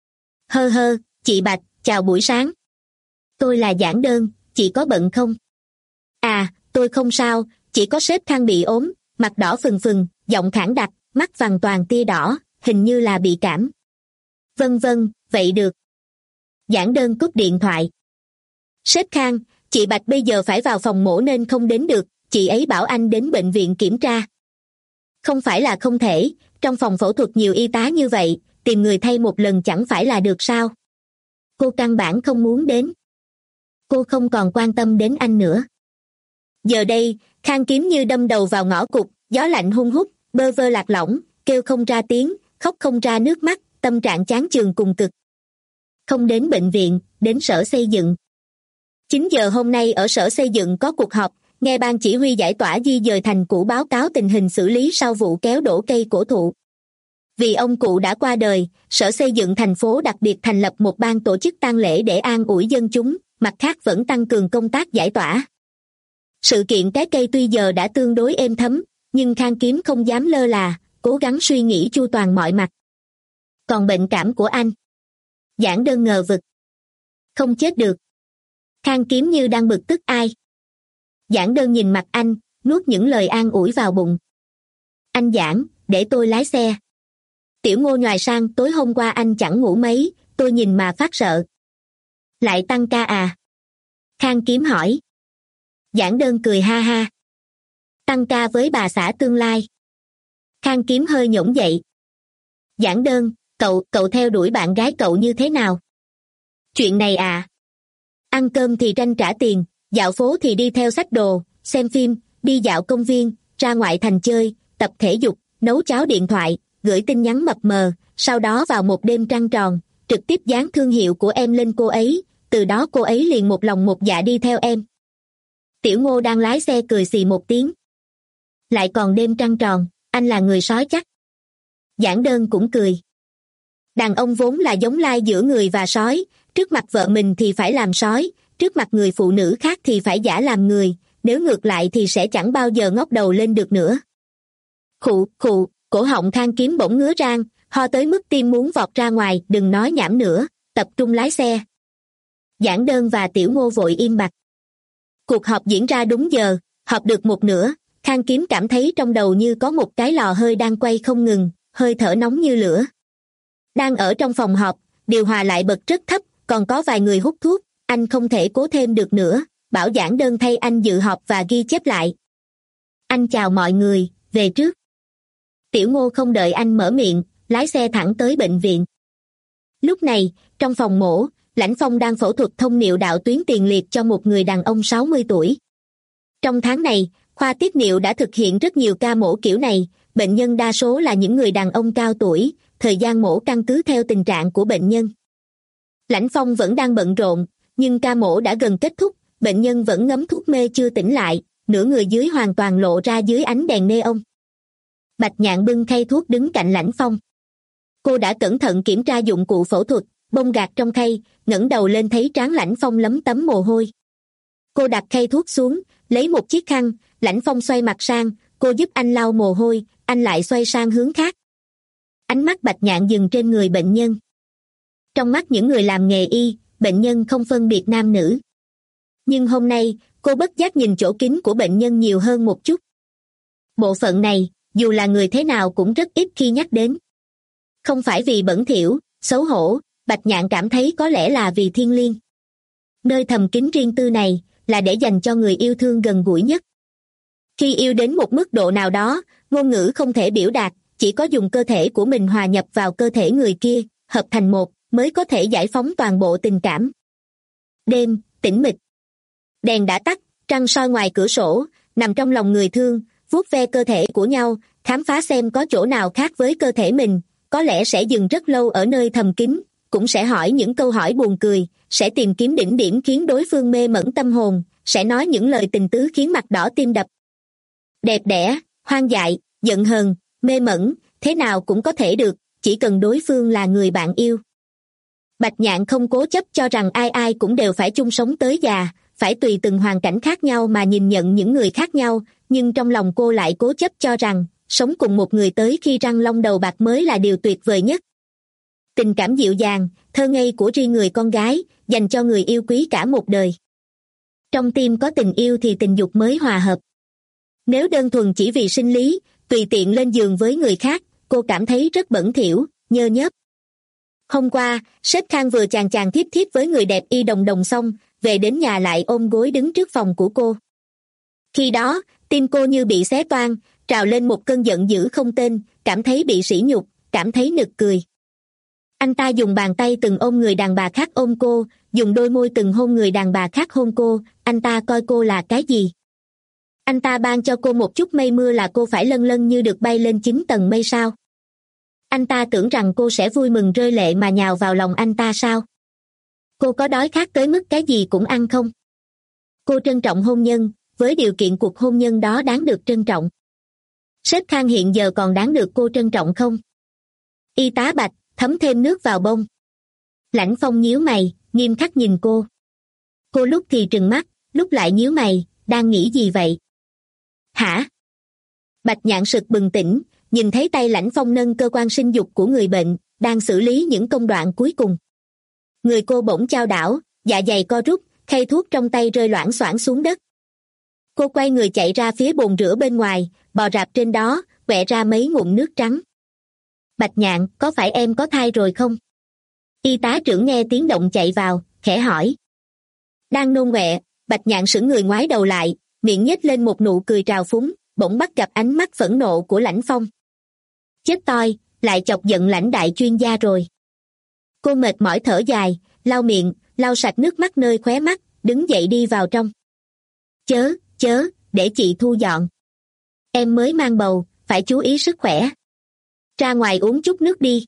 Hơ hơ, chị Bạch, chào buổi sáng. Tôi là Giảng Đơn, chị có bận không? À, tôi không sao, chỉ có sếp Khang bị ốm, mặt đỏ phừng phừng, giọng khản đặc, mắt vằn toàn tia đỏ, hình như là bị cảm. Vâng vâng, vậy được. Giảng Đơn cúp điện thoại. Sếp Khang, chị Bạch bây giờ phải vào phòng mổ nên không đến được, chị ấy bảo anh đến bệnh viện kiểm tra. Không phải là không thể, trong phòng phẫu thuật nhiều y tá như vậy, tìm người thay một lần chẳng phải là được sao? Cô căn bản không muốn đến. Cô không còn quan tâm đến anh nữa. Giờ đây, Khang Kiếm như đâm đầu vào ngõ cụt, gió lạnh hun hút, bơ vơ lạc lõng, kêu không ra tiếng, khóc không ra nước mắt, tâm trạng chán chường cùng cực. Không đến bệnh viện, đến sở xây dựng. chín giờ hôm nay ở sở xây dựng có cuộc họp, nghe ban chỉ huy giải tỏa di dời thành cũ báo cáo tình hình xử lý sau vụ kéo đổ cây cổ thụ. Vì ông cụ đã qua đời, sở xây dựng thành phố đặc biệt thành lập một ban tổ chức tang lễ để an ủi dân chúng, mặt khác vẫn tăng cường công tác giải tỏa. Sự kiện cái cây tuy giờ đã tương đối êm thấm, nhưng Khang Kiếm không dám lơ là, cố gắng suy nghĩ chu toàn mọi mặt. Còn bệnh cảm của anh? Giảng Đơn ngờ vực. Không chết được. Khang Kiếm như đang bực tức ai. Giảng Đơn nhìn mặt anh, nuốt những lời an ủi vào bụng. Anh Giảng, để tôi lái xe. Tiểu Ngô nhoài sang, tối hôm qua anh chẳng ngủ mấy, tôi nhìn mà phát sợ. Lại tăng ca à? Khang Kiếm hỏi. Giảng Đơn cười ha ha. Tăng ca với bà xã tương lai. Khang Kiếm hơi nhổn dậy. Giảng Đơn, cậu, cậu theo đuổi bạn gái cậu như thế nào? Chuyện này à? Ăn cơm thì tranh trả tiền, dạo phố thì đi theo xách đồ, xem phim, đi dạo công viên, ra ngoại thành chơi, tập thể dục, nấu cháo điện thoại, gửi tin nhắn mập mờ, sau đó vào một đêm trăng tròn, trực tiếp dán thương hiệu của em lên cô ấy, từ đó cô ấy liền một lòng một dạ đi theo em. Tiểu Ngô đang lái xe cười xì một tiếng. Lại còn đêm trăng tròn, anh là người sói chắc. Giảng Đơn cũng cười. Đàn ông vốn là giống lai giữa người và sói, trước mặt vợ mình thì phải làm sói, trước mặt người phụ nữ khác thì phải giả làm người, nếu ngược lại thì sẽ chẳng bao giờ ngóc đầu lên được nữa. Khụ, khụ, cổ họng Khang Kiếm bỗng ngứa rang, ho tới mức tim muốn vọt ra ngoài, đừng nói nhảm nữa, tập trung lái xe. Giảng Đơn và Tiểu Ngô vội im bặt. Cuộc họp diễn ra đúng giờ, họp được một nửa, Khang Kiếm cảm thấy trong đầu như có một cái lò hơi đang quay không ngừng, hơi thở nóng như lửa. Đang ở trong phòng họp, điều hòa lại bật rất thấp, còn có vài người hút thuốc, anh không thể cố thêm được nữa, bảo Giảng Đơn thay anh dự họp và ghi chép lại. Anh chào mọi người, về trước. Tiểu Ngô không đợi anh mở miệng, lái xe thẳng tới bệnh viện. Lúc này, trong phòng mổ, Lãnh Phong đang phẫu thuật thông niệu đạo tuyến tiền liệt cho một người đàn ông sáu mươi tuổi. Trong tháng này, khoa tiết niệu đã thực hiện rất nhiều ca mổ kiểu này, bệnh nhân đa số là những người đàn ông cao tuổi, thời gian mổ căn cứ theo tình trạng của bệnh nhân. Lãnh Phong vẫn đang bận rộn, nhưng ca mổ đã gần kết thúc, bệnh nhân vẫn ngấm thuốc mê chưa tỉnh lại, nửa người dưới hoàn toàn lộ ra dưới ánh đèn neon. Bạch Nhạn bưng khay thuốc đứng cạnh Lãnh Phong. Cô đã cẩn thận kiểm tra dụng cụ phẫu thuật, bông gạc trong khay, ngẩng đầu lên thấy trán Lãnh Phong lấm tấm mồ hôi. Cô đặt khay thuốc xuống, lấy một chiếc khăn, Lãnh Phong xoay mặt sang, cô giúp anh lau mồ hôi, anh lại xoay sang hướng khác. Ánh mắt Bạch Nhạn dừng trên người bệnh nhân. Trong mắt những người làm nghề y, bệnh nhân không phân biệt nam nữ. Nhưng hôm nay, cô bất giác nhìn chỗ kín của bệnh nhân nhiều hơn một chút. Bộ phận này, dù là người thế nào cũng rất ít khi nhắc đến. Không phải vì bẩn thỉu, xấu hổ, Bạch Nhạn cảm thấy có lẽ là vì thiêng liêng. Nơi thầm kín riêng tư này, là để dành cho người yêu thương gần gũi nhất. Khi yêu đến một mức độ nào đó, ngôn ngữ không thể biểu đạt, chỉ có dùng cơ thể của mình hòa nhập vào cơ thể người kia, hợp thành một, mới có thể giải phóng toàn bộ tình cảm. Đêm, tĩnh mịch. Đèn đã tắt, trăng soi ngoài cửa sổ, nằm trong lòng người thương, vuốt ve cơ thể của nhau, khám phá xem có chỗ nào khác với cơ thể mình, có lẽ sẽ dừng rất lâu ở nơi thầm kín, cũng sẽ hỏi những câu hỏi buồn cười, sẽ tìm kiếm đỉnh điểm khiến đối phương mê mẩn tâm hồn, sẽ nói những lời tình tứ khiến mặt đỏ tim đập. Đẹp đẽ, hoang dại, giận hờn, mê mẩn, thế nào cũng có thể được, chỉ cần đối phương là người bạn yêu. Bạch Nhạn không cố chấp cho rằng ai ai cũng đều phải chung sống tới già, phải tùy từng hoàn cảnh khác nhau mà nhìn nhận những người khác nhau, nhưng trong lòng cô lại cố chấp cho rằng, sống cùng một người tới khi răng long đầu bạc mới là điều tuyệt vời nhất. Tình cảm dịu dàng, thơ ngây của riêng người con gái, dành cho người yêu quý cả một đời. Trong tim có tình yêu thì tình dục mới hòa hợp. Nếu đơn thuần chỉ vì sinh lý, tùy tiện lên giường với người khác, cô cảm thấy rất bẩn thỉu, nhơ nhớp. Hôm qua, sếp Khang vừa chàng chàng thiếp thiếp với người đẹp y đồng đồng xong, về đến nhà lại ôm gối đứng trước phòng của cô. Khi đó, tim cô như bị xé toang, trào lên một cơn giận dữ không tên, cảm thấy bị sỉ nhục, cảm thấy nực cười. Anh ta dùng bàn tay từng ôm người đàn bà khác ôm cô, dùng đôi môi từng hôn người đàn bà khác hôn cô, anh ta coi cô là cái gì? Anh ta ban cho cô một chút mây mưa là cô phải lân lân như được bay lên chín tầng mây sao? Anh ta tưởng rằng cô sẽ vui mừng rơi lệ mà nhào vào lòng anh ta sao? Cô có đói khát tới mức cái gì cũng ăn không? Cô trân trọng hôn nhân, với điều kiện cuộc hôn nhân đó đáng được trân trọng. Sếp Khang hiện giờ còn đáng được cô trân trọng không? Y tá Bạch, thấm thêm nước vào bông. Lãnh Phong nhíu mày, nghiêm khắc nhìn cô. Cô lúc thì trừng mắt, lúc lại nhíu mày, đang nghĩ gì vậy? Hả? Bạch Nhạn sực bừng tỉnh, nhìn thấy tay Lãnh Phong nâng cơ quan sinh dục của người bệnh, đang xử lý những công đoạn cuối cùng. Người cô bỗng chao đảo, dạ dày co rút, khay thuốc trong tay rơi loảng xoảng xuống đất. Cô quay người chạy ra phía bồn rửa bên ngoài, bò rạp trên đó, quẹ ra mấy ngụm nước trắng. Bạch Nhạn, có phải em có thai rồi không? Y tá trưởng nghe tiếng động chạy vào, khẽ hỏi. Đang nôn ọe, Bạch Nhạn sững người ngoái đầu lại, miệng nhếch lên một nụ cười trào phúng, bỗng bắt gặp ánh mắt phẫn nộ của Lãnh Phong. Chết toi, lại chọc giận Lãnh đại chuyên gia rồi. Cô mệt mỏi thở dài, lau miệng, lau sạch nước mắt nơi khóe mắt, đứng dậy đi vào trong. Chớ, chớ, để chị thu dọn. Em mới mang bầu, phải chú ý sức khỏe. Ra ngoài uống chút nước đi.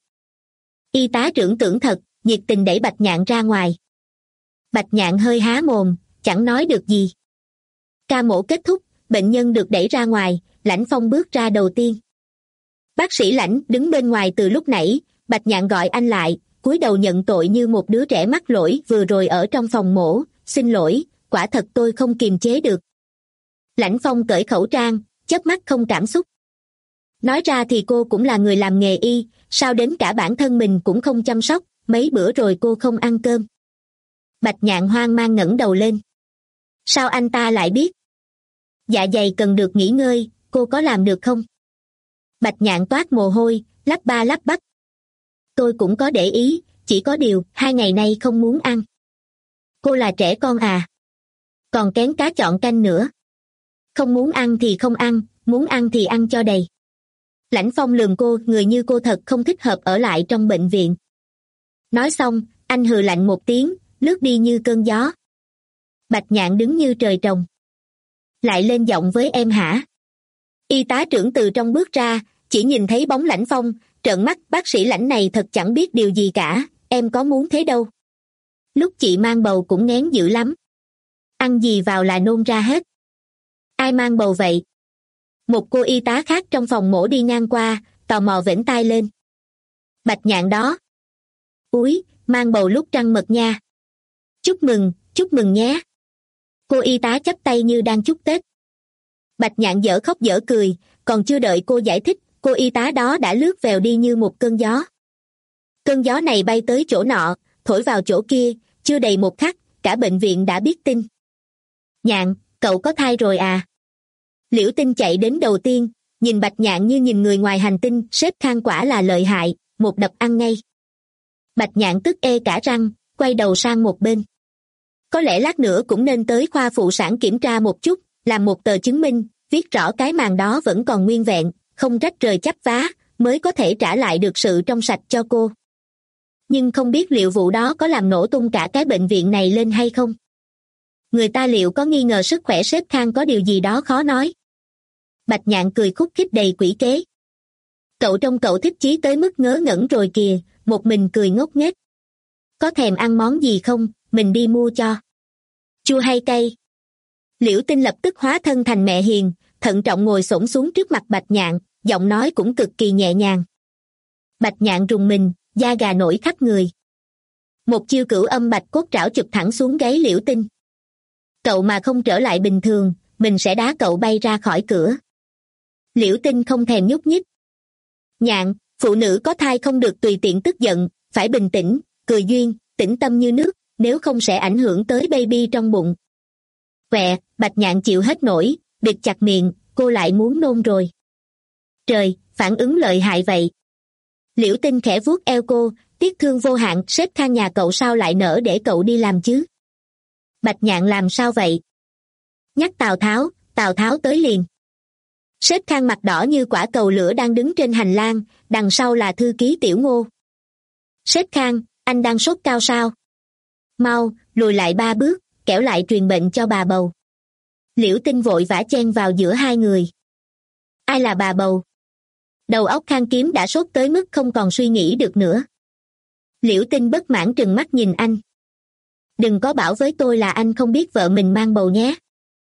Y tá trưởng tưởng thật, nhiệt tình đẩy Bạch Nhạn ra ngoài. Bạch Nhạn hơi há mồm, chẳng nói được gì. Ca mổ kết thúc, bệnh nhân được đẩy ra ngoài, Lãnh Phong bước ra đầu tiên. Bác sĩ Lãnh đứng bên ngoài từ lúc nãy, Bạch Nhạn gọi anh lại, cúi đầu nhận tội như một đứa trẻ mắc lỗi vừa rồi ở trong phòng mổ. Xin lỗi, quả thật tôi không kiềm chế được. Lãnh Phong cởi khẩu trang, chớp mắt không cảm xúc. Nói ra thì cô cũng là người làm nghề y, sao đến cả bản thân mình cũng không chăm sóc, mấy bữa rồi cô không ăn cơm. Bạch Nhạn hoang mang ngẩng đầu lên. Sao anh ta lại biết? Dạ dày cần được nghỉ ngơi, cô có làm được không? Bạch Nhạn toát mồ hôi, lắp ba lắp bắp. Tôi cũng có để ý, chỉ có điều, hai ngày nay không muốn ăn. Cô là trẻ con à? Còn kén cá chọn canh nữa. Không muốn ăn thì không ăn, muốn ăn thì ăn cho đầy. Lãnh Phong lườm cô, người như cô thật không thích hợp ở lại trong bệnh viện. Nói xong, anh hừ lạnh một tiếng, lướt đi như cơn gió. Bạch Nhạn đứng như trời trồng. Lại lên giọng với em hả? Y tá trưởng từ trong bước ra, chỉ nhìn thấy bóng Lãnh Phong, trợn mắt, bác sĩ Lãnh này thật chẳng biết điều gì cả, em có muốn thế đâu. Lúc chị mang bầu cũng ngén dữ lắm. Ăn gì vào là nôn ra hết. Ai mang bầu vậy? Một cô y tá khác trong phòng mổ đi ngang qua, tò mò vểnh tai lên. Bạch Nhạn đó. Úi, mang bầu lúc trăng mật nha. Chúc mừng, chúc mừng nhé. Cô y tá chắp tay như đang chúc Tết. Bạch Nhạn dở khóc dở cười, còn chưa đợi cô giải thích, cô y tá đó đã lướt vèo đi như một cơn gió. Cơn gió này bay tới chỗ nọ, thổi vào chỗ kia, chưa đầy một khắc, cả bệnh viện đã biết tin. Nhạn, cậu có thai rồi à? Liễu Tinh chạy đến đầu tiên, nhìn Bạch Nhạn như nhìn người ngoài hành tinh, sếp Khang quả là lợi hại, một đập ăn ngay. Bạch Nhạn tức ê cả răng, quay đầu sang một bên. Có lẽ lát nữa cũng nên tới khoa phụ sản kiểm tra một chút, làm một tờ chứng minh, viết rõ cái màng đó vẫn còn nguyên vẹn, không rách rời chắp vá, mới có thể trả lại được sự trong sạch cho cô. Nhưng không biết liệu vụ đó có làm nổ tung cả cái bệnh viện này lên hay không? Người ta liệu có nghi ngờ sức khỏe sếp Khang có điều gì đó khó nói. Bạch Nhạn cười khúc khích đầy quỷ kế. Cậu trông cậu thích chí tới mức ngớ ngẩn rồi kìa, một mình cười ngốc nghếch. Có thèm ăn món gì không, mình đi mua cho. Chua hay cay? Liễu Tinh lập tức hóa thân thành mẹ hiền, thận trọng ngồi xổm xuống trước mặt Bạch Nhạn, giọng nói cũng cực kỳ nhẹ nhàng. Bạch Nhạn rùng mình, da gà nổi khắp người. Một chiêu cửu âm bạch cốt trảo chụp thẳng xuống gáy Liễu Tinh. Cậu mà không trở lại bình thường, mình sẽ đá cậu bay ra khỏi cửa. Liễu Tinh không thèm nhúc nhích. Nhạn, phụ nữ có thai không được tùy tiện tức giận, phải bình tĩnh, cười duyên, tĩnh tâm như nước, nếu không sẽ ảnh hưởng tới baby trong bụng. Quẹ, Bạch Nhạn chịu hết nổi, bịt chặt miệng, cô lại muốn nôn rồi. Trời, phản ứng lợi hại vậy. Liễu Tinh khẽ vuốt eo cô, tiếc thương vô hạn, sếp Khang nhà cậu sao lại nỡ để cậu đi làm chứ? Bạch Nhạn làm sao vậy? Nhắc Tào Tháo, Tào Tháo tới liền. Sếp Khang mặt đỏ như quả cầu lửa đang đứng trên hành lang, đằng sau là thư ký Tiểu Ngô. Sếp Khang, anh đang sốt cao sao? Mau, lùi lại ba bước, kẻo lại truyền bệnh cho bà bầu. Liễu Tinh vội vã chen vào giữa hai người. Ai là bà bầu? Đầu óc Khang Kiếm đã sốt tới mức không còn suy nghĩ được nữa. Liễu Tinh bất mãn trừng mắt nhìn anh. Đừng có bảo với tôi là anh không biết vợ mình mang bầu nhé.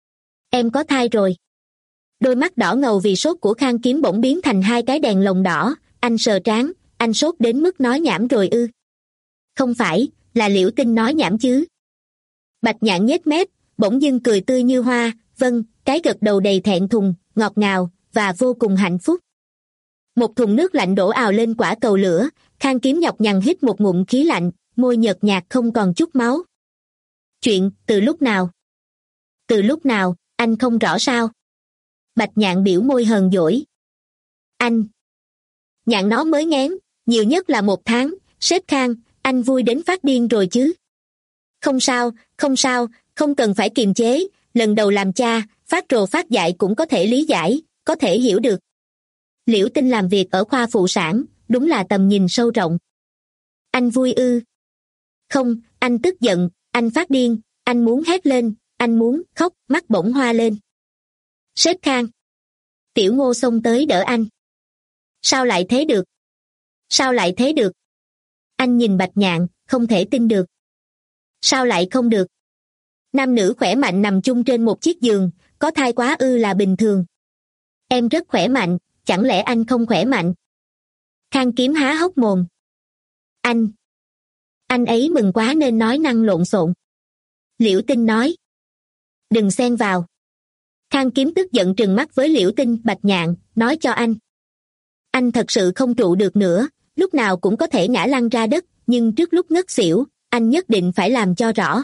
Em có thai rồi. Đôi mắt đỏ ngầu vì sốt của Khang Kiếm bỗng biến thành hai cái đèn lồng đỏ, anh sờ trán, anh sốt đến mức nói nhảm rồi ư? Không phải, là Liễu Tinh nói nhảm chứ. Bạch Nhạn nhếch mép, bỗng dưng cười tươi như hoa, vâng, cái gật đầu đầy thẹn thùng, ngọt ngào, và vô cùng hạnh phúc. Một thùng nước lạnh đổ ào lên quả cầu lửa, Khang Kiếm nhọc nhằn hít một ngụm khí lạnh, môi nhợt nhạt không còn chút máu. Chuyện, từ lúc nào? Từ lúc nào, anh không rõ sao? Bạch Nhạn biểu môi hờn dỗi. Anh! Nhạn nó mới ngén, nhiều nhất là một tháng. Sếp Khang, anh vui đến phát điên rồi chứ. Không sao, không sao, không cần phải kiềm chế, lần đầu làm cha, phát rồ phát dại cũng có thể lý giải, có thể hiểu được. Liễu Tinh làm việc ở khoa phụ sản, đúng là tầm nhìn sâu rộng. Anh vui ư? Không, anh tức giận, anh phát điên, anh muốn hét lên, anh muốn khóc, mắt bỗng hoa lên. Sếp Khang. Tiểu Ngô xông tới đỡ anh. Sao lại thế được? Sao lại thế được? Anh nhìn Bạch Nhạn, không thể tin được. Sao lại không được? Nam nữ khỏe mạnh nằm chung trên một chiếc giường, có thai quá ư là bình thường. Em rất khỏe mạnh, chẳng lẽ anh không khỏe mạnh? Khang Kiếm há hốc mồm. Anh. Anh ấy mừng quá nên nói năng lộn xộn. Liễu Tinh nói. Đừng xen vào. Khang Kiếm tức giận trừng mắt với Liễu Tinh. Bạch Nhạn, nói cho anh. Anh thật sự không trụ được nữa, lúc nào cũng có thể ngã lăn ra đất, nhưng trước lúc ngất xỉu, anh nhất định phải làm cho rõ.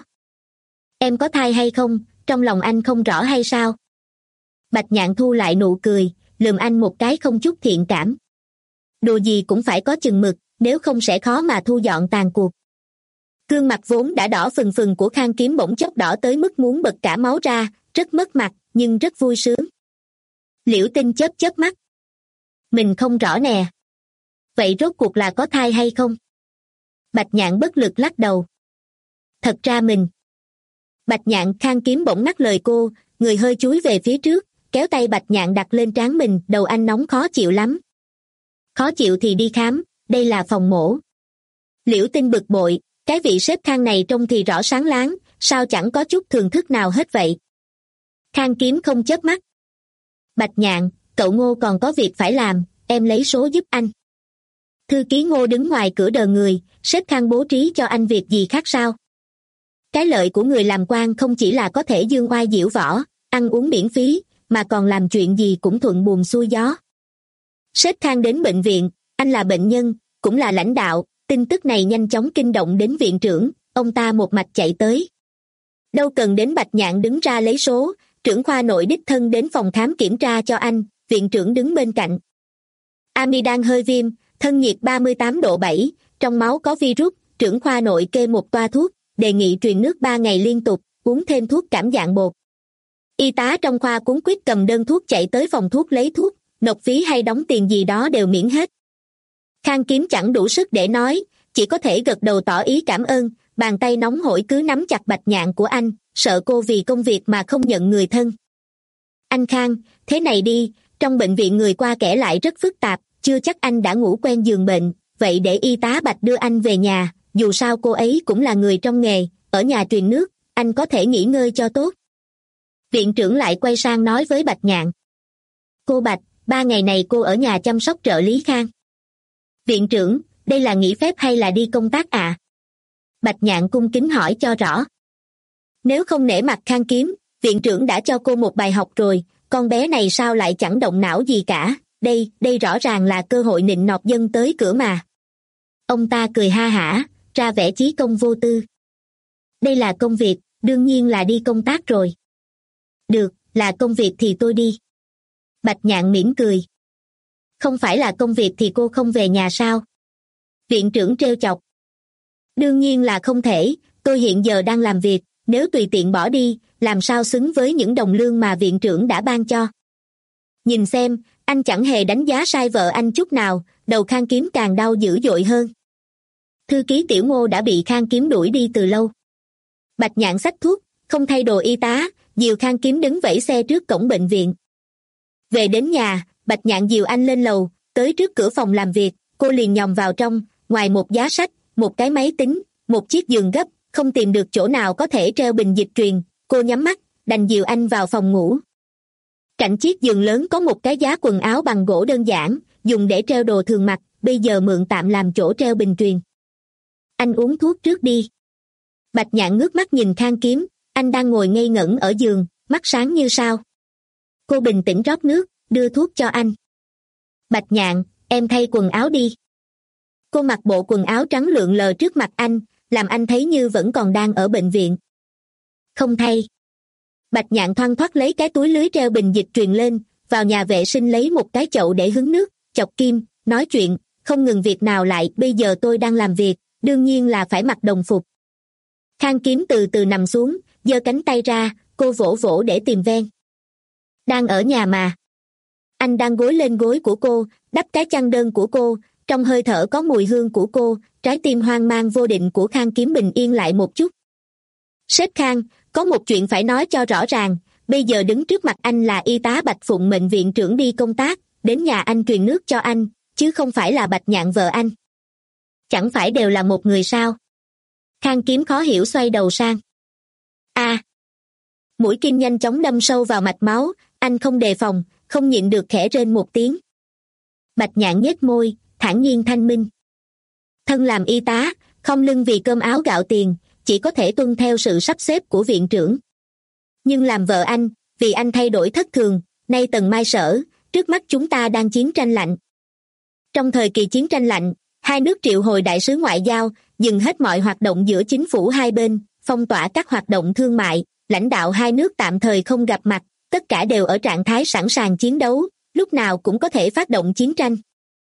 Em có thai hay không, trong lòng anh không rõ hay sao? Bạch Nhạn thu lại nụ cười, lườm anh một cái không chút thiện cảm. Đồ gì cũng phải có chừng mực, nếu không sẽ khó mà thu dọn tàn cuộc. Gương mặt vốn đã đỏ phừng phừng của Khang Kiếm bỗng chốc đỏ tới mức muốn bật cả máu ra, rất mất mặt, nhưng rất vui sướng. Liễu Tinh chớp chớp mắt. Mình không rõ nè. Vậy rốt cuộc là có thai hay không? Bạch Nhạn bất lực lắc đầu. Thật ra mình. Bạch Nhạn. Khang Kiếm bỗng ngắt lời cô, người hơi chúi về phía trước, kéo tay Bạch Nhạn đặt lên trán mình. Đầu anh nóng khó chịu lắm. Khó chịu thì đi khám, đây là phòng mổ. Liễu Tinh bực bội, cái vị sếp Khang này trông thì rõ sáng láng, sao chẳng có chút thường thức nào hết vậy? Khang Kiếm không chớp mắt. Bạch Nhạn, cậu Ngô còn có việc phải làm, em lấy số giúp anh. Thư ký Ngô đứng ngoài cửa đờ người, sếp Khang bố trí cho anh việc gì khác sao? Cái lợi của người làm quan không chỉ là có thể dương oai diễu võ, ăn uống miễn phí, mà còn làm chuyện gì cũng thuận buồm xuôi gió. Sếp Khang đến bệnh viện, anh là bệnh nhân, cũng là lãnh đạo, tin tức này nhanh chóng kinh động đến viện trưởng, ông ta một mạch chạy tới. Đâu cần đến Bạch Nhạn đứng ra lấy số, trưởng khoa nội đích thân đến phòng khám kiểm tra cho anh, viện trưởng đứng bên cạnh. Amidan hơi viêm, thân nhiệt ba mươi tám độ bảy, trong máu có virus, trưởng khoa nội kê một toa thuốc, đề nghị truyền nước ba ngày liên tục, uống thêm thuốc cảm dạng bột. Y tá trong khoa cuống quýt cầm đơn thuốc chạy tới phòng thuốc lấy thuốc, nộp phí hay đóng tiền gì đó đều miễn hết. Khang Kiếm chẳng đủ sức để nói, chỉ có thể gật đầu tỏ ý cảm ơn, bàn tay nóng hổi cứ nắm chặt Bạch Nhạn của anh, sợ cô vì công việc mà không nhận người thân. Anh Khang, thế này đi, trong bệnh viện người qua kẻ lại rất phức tạp, chưa chắc anh đã ngủ quen giường bệnh, vậy để y tá Bạch đưa anh về nhà, dù sao cô ấy cũng là người trong nghề, ở nhà truyền nước, anh có thể nghỉ ngơi cho tốt. Viện trưởng lại quay sang nói với Bạch Nhạn. Cô Bạch, ba ngày này cô ở nhà chăm sóc trợ lý Khang. Viện trưởng, đây là nghỉ phép hay là đi công tác à? Bạch Nhạn cung kính hỏi cho rõ. Nếu không nể mặt Khang Kiếm, viện trưởng đã cho cô một bài học rồi, con bé này sao lại chẳng động não gì cả, đây, đây rõ ràng là cơ hội nịnh nọt dân tới cửa mà. Ông ta cười ha hả, ra vẻ chí công vô tư. Đây là công việc, đương nhiên là đi công tác rồi. Được, là công việc thì tôi đi. Bạch Nhạn mỉm cười. Không phải là công việc thì cô không về nhà sao? Viện trưởng trêu chọc. Đương nhiên là không thể, tôi hiện giờ đang làm việc, nếu tùy tiện bỏ đi, làm sao xứng với những đồng lương mà viện trưởng đã ban cho. Nhìn xem, anh chẳng hề đánh giá sai vợ anh chút nào, đầu Khang Kiếm càng đau dữ dội hơn. Thư ký Tiểu Ngô đã bị Khang Kiếm đuổi đi từ lâu. Bạch Nhạn xách thuốc, không thay đồ y tá, dìu Khang Kiếm đứng vẫy xe trước cổng bệnh viện. Về đến nhà, Bạch Nhạn dìu anh lên lầu, tới trước cửa phòng làm việc, cô liền nhòm vào trong, ngoài một giá sách, một cái máy tính, một chiếc giường gấp, không tìm được chỗ nào có thể treo bình dịch truyền, cô nhắm mắt, đành dìu anh vào phòng ngủ. Cạnh chiếc giường lớn có một cái giá quần áo bằng gỗ đơn giản, dùng để treo đồ thường mặc, bây giờ mượn tạm làm chỗ treo bình truyền. Anh uống thuốc trước đi. Bạch Nhạn ngước mắt nhìn Khang Kiếm, anh đang ngồi ngây ngẩn ở giường, mắt sáng như sao. Cô bình tĩnh rót nước, đưa thuốc cho anh. Bạch Nhạn, em thay quần áo đi. Cô mặc bộ quần áo trắng lượn lờ trước mặt anh, làm anh thấy như vẫn còn đang ở bệnh viện. Không thay. Bạch Nhạn thoăn thoắt lấy cái túi lưới treo bình dịch truyền lên, vào nhà vệ sinh lấy một cái chậu để hứng nước, chọc kim, nói chuyện, không ngừng việc nào lại, bây giờ tôi đang làm việc, đương nhiên là phải mặc đồng phục. Khang Kiếm từ từ nằm xuống, giơ cánh tay ra, cô vỗ vỗ để tìm ven. Đang ở nhà mà. Anh đang gối lên gối của cô, đắp cái chăn đơn của cô, trong hơi thở có mùi hương của cô, trái tim hoang mang vô định của Khang Kiếm bình yên lại một chút. Sếp Khang, có một chuyện phải nói cho rõ ràng, bây giờ đứng trước mặt anh là y tá Bạch Phụng mệnh viện trưởng đi công tác, đến nhà anh truyền nước cho anh, chứ không phải là Bạch Nhạn vợ anh. Chẳng phải đều là một người sao? Khang Kiếm khó hiểu xoay đầu sang. A. À, mũi kim nhanh chóng đâm sâu vào mạch máu, anh không đề phòng, không nhịn được khẽ rên một tiếng. Bạch Nhạn nhếch môi, thản nhiên thanh minh. Thân làm y tá, không lưng vì cơm áo gạo tiền, chỉ có thể tuân theo sự sắp xếp của viện trưởng. Nhưng làm vợ anh, vì anh thay đổi thất thường, nay Tần Mai Sở, trước mắt chúng ta đang chiến tranh lạnh. Trong thời kỳ chiến tranh lạnh, hai nước triệu hồi đại sứ ngoại giao, dừng hết mọi hoạt động giữa chính phủ hai bên, phong tỏa các hoạt động thương mại, lãnh đạo hai nước tạm thời không gặp mặt, tất cả đều ở trạng thái sẵn sàng chiến đấu, lúc nào cũng có thể phát động chiến tranh.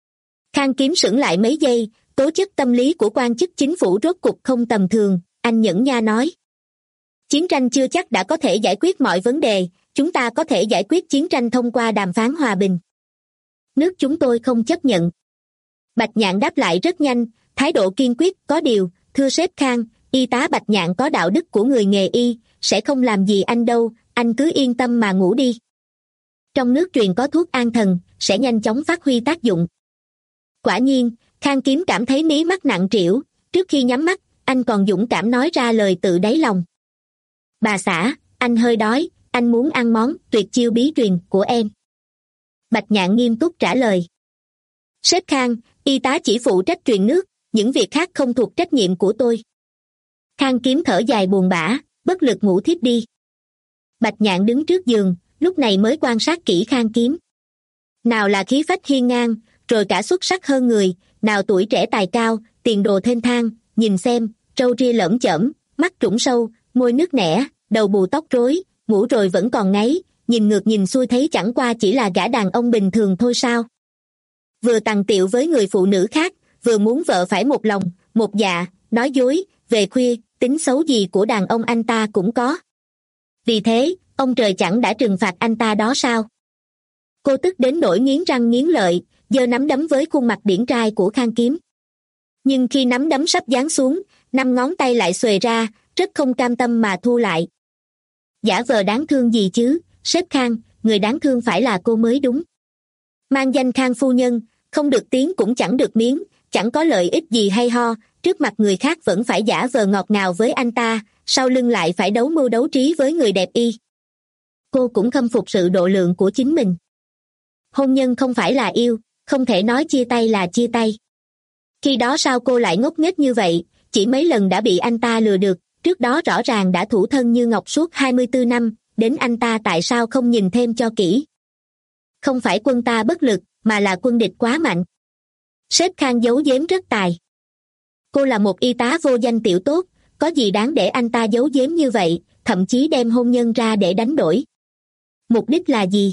Khang Kiếm sững lại mấy giây, tố chất tâm lý của quan chức chính phủ rốt cục không tầm thường, anh nhẫn nha nói. Chiến tranh chưa chắc đã có thể giải quyết mọi vấn đề, chúng ta có thể giải quyết chiến tranh thông qua đàm phán hòa bình. Nước chúng tôi không chấp nhận. Bạch Nhạn đáp lại rất nhanh, thái độ kiên quyết, có điều, thưa sếp Khang, y tá Bạch Nhạn có đạo đức của người nghề y, sẽ không làm gì anh đâu, anh cứ yên tâm mà ngủ đi. Trong nước truyền có thuốc an thần, sẽ nhanh chóng phát huy tác dụng. Quả nhiên, Khang Kiếm cảm thấy mí mắt nặng trĩu, trước khi nhắm mắt, anh còn dũng cảm nói ra lời tự đáy lòng. Bà xã, anh hơi đói, anh muốn ăn món tuyệt chiêu bí truyền của em. Bạch Nhạn nghiêm túc trả lời. Sếp Khang, y tá chỉ phụ trách truyền nước, những việc khác không thuộc trách nhiệm của tôi. Khang Kiếm thở dài buồn bã, bất lực ngủ thiếp đi. Bạch Nhạn đứng trước giường, lúc này mới quan sát kỹ Khang Kiếm. Nào là khí phách hiên ngang, rồi cả xuất sắc hơn người, nào tuổi trẻ tài cao, tiền đồ thênh thang, nhìn xem, râu ria lởm chởm, mắt trũng sâu, môi nước nẻ, đầu bù tóc rối, ngủ rồi vẫn còn ngáy, nhìn ngược nhìn xuôi thấy chẳng qua chỉ là gã đàn ông bình thường thôi sao. Vừa tằng tiệu với người phụ nữ khác, vừa muốn vợ phải một lòng, một dạ, nói dối, về khuya, tính xấu gì của đàn ông anh ta cũng có. Vì thế, ông trời chẳng đã trừng phạt anh ta đó sao? Cô tức đến nỗi nghiến răng nghiến lợi, giơ nắm đấm với khuôn mặt điển trai của Khang Kiếm. Nhưng khi nắm đấm sắp giáng xuống, năm ngón tay lại xuề ra, rất không cam tâm mà thu lại. Giả vờ đáng thương gì chứ, sếp Khang, người đáng thương phải là cô mới đúng. Mang danh Khang phu nhân, không được tiếng cũng chẳng được miếng, chẳng có lợi ích gì hay ho, trước mặt người khác vẫn phải giả vờ ngọt ngào với anh ta, sau lưng lại phải đấu mưu đấu trí với người đẹp y. Cô cũng khâm phục sự độ lượng của chính mình. Hôn nhân không phải là yêu, không thể nói chia tay là chia tay. Khi đó sao cô lại ngốc nghếch như vậy, chỉ mấy lần đã bị anh ta lừa được, trước đó rõ ràng đã thủ thân như ngọc suốt hai mươi tư năm, đến anh ta tại sao không nhìn thêm cho kỹ. Không phải quân ta bất lực, mà là quân địch quá mạnh. Sếp Khang giấu giếm rất tài. Cô là một y tá vô danh tiểu tốt, có gì đáng để anh ta giấu giếm như vậy, thậm chí đem hôn nhân ra để đánh đổi. Mục đích là gì?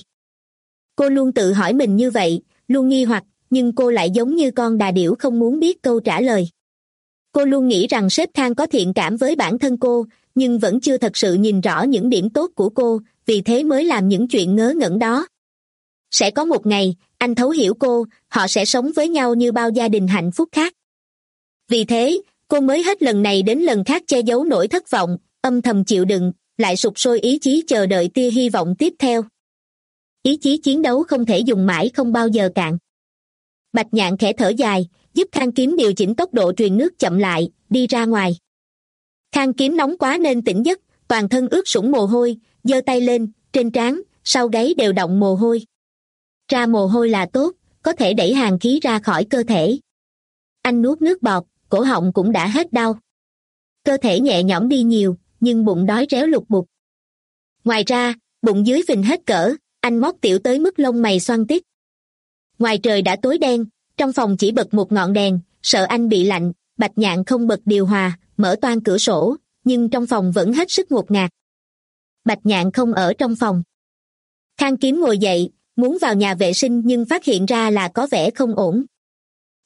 Cô luôn tự hỏi mình như vậy, luôn nghi hoặc, nhưng cô lại giống như con đà điểu không muốn biết câu trả lời. Cô luôn nghĩ rằng sếp Khang có thiện cảm với bản thân cô, nhưng vẫn chưa thật sự nhìn rõ những điểm tốt của cô, vì thế mới làm những chuyện ngớ ngẩn đó. Sẽ có một ngày, anh thấu hiểu cô, họ sẽ sống với nhau như bao gia đình hạnh phúc khác. Vì thế, cô mới hết lần này đến lần khác che giấu nỗi thất vọng, âm thầm chịu đựng, lại sục sôi ý chí chờ đợi tia hy vọng tiếp theo. Ý chí chiến đấu không thể dùng mãi không bao giờ cạn. Bạch Nhạn khẽ thở dài, giúp Khang Kiếm điều chỉnh tốc độ truyền nước chậm lại, đi ra ngoài. Khang Kiếm nóng quá nên tỉnh giấc, toàn thân ướt sũng mồ hôi, giơ tay lên, trên trán, sau gáy đều đọng mồ hôi. Ra mồ hôi là tốt, có thể đẩy hàn khí ra khỏi cơ thể. Anh nuốt nước bọt, cổ họng cũng đã hết đau. Cơ thể nhẹ nhõm đi nhiều, nhưng bụng đói réo lục bục. Ngoài ra, bụng dưới phình hết cỡ, anh mót tiểu tới mức lông mày xoăn tít. Ngoài trời đã tối đen, trong phòng chỉ bật một ngọn đèn, sợ anh bị lạnh, Bạch Nhạn không bật điều hòa, mở toang cửa sổ, nhưng trong phòng vẫn hết sức ngột ngạt. Bạch Nhạn không ở trong phòng. Khang Kiếm ngồi dậy, muốn vào nhà vệ sinh nhưng phát hiện ra là có vẻ không ổn.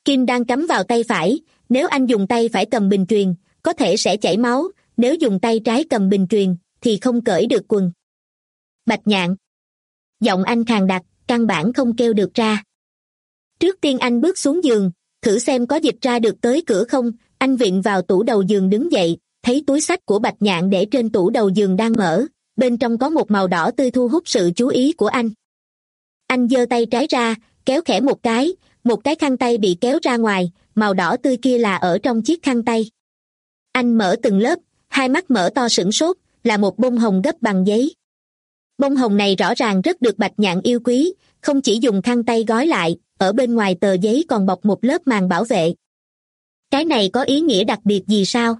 Kim đang cắm vào tay phải, nếu anh dùng tay phải cầm bình truyền, có thể sẽ chảy máu, nếu dùng tay trái cầm bình truyền, thì không cởi được quần. Bạch Nhạn. Giọng anh khàn đặc, căn bản không kêu được ra. Trước tiên anh bước xuống giường, thử xem có dịch ra được tới cửa không, anh vịn vào tủ đầu giường đứng dậy, thấy túi xách của Bạch Nhạn để trên tủ đầu giường đang mở, bên trong có một màu đỏ tươi thu hút sự chú ý của anh. Anh giơ tay trái ra, kéo khẽ một cái, một cái khăn tay bị kéo ra ngoài, màu đỏ tươi kia là ở trong chiếc khăn tay. Anh mở từng lớp, hai mắt mở to sửng sốt, là một bông hồng gấp bằng giấy. Bông hồng này rõ ràng rất được Bạch Nhạn yêu quý, không chỉ dùng khăn tay gói lại, ở bên ngoài tờ giấy còn bọc một lớp màng bảo vệ. Cái này có ý nghĩa đặc biệt gì sao?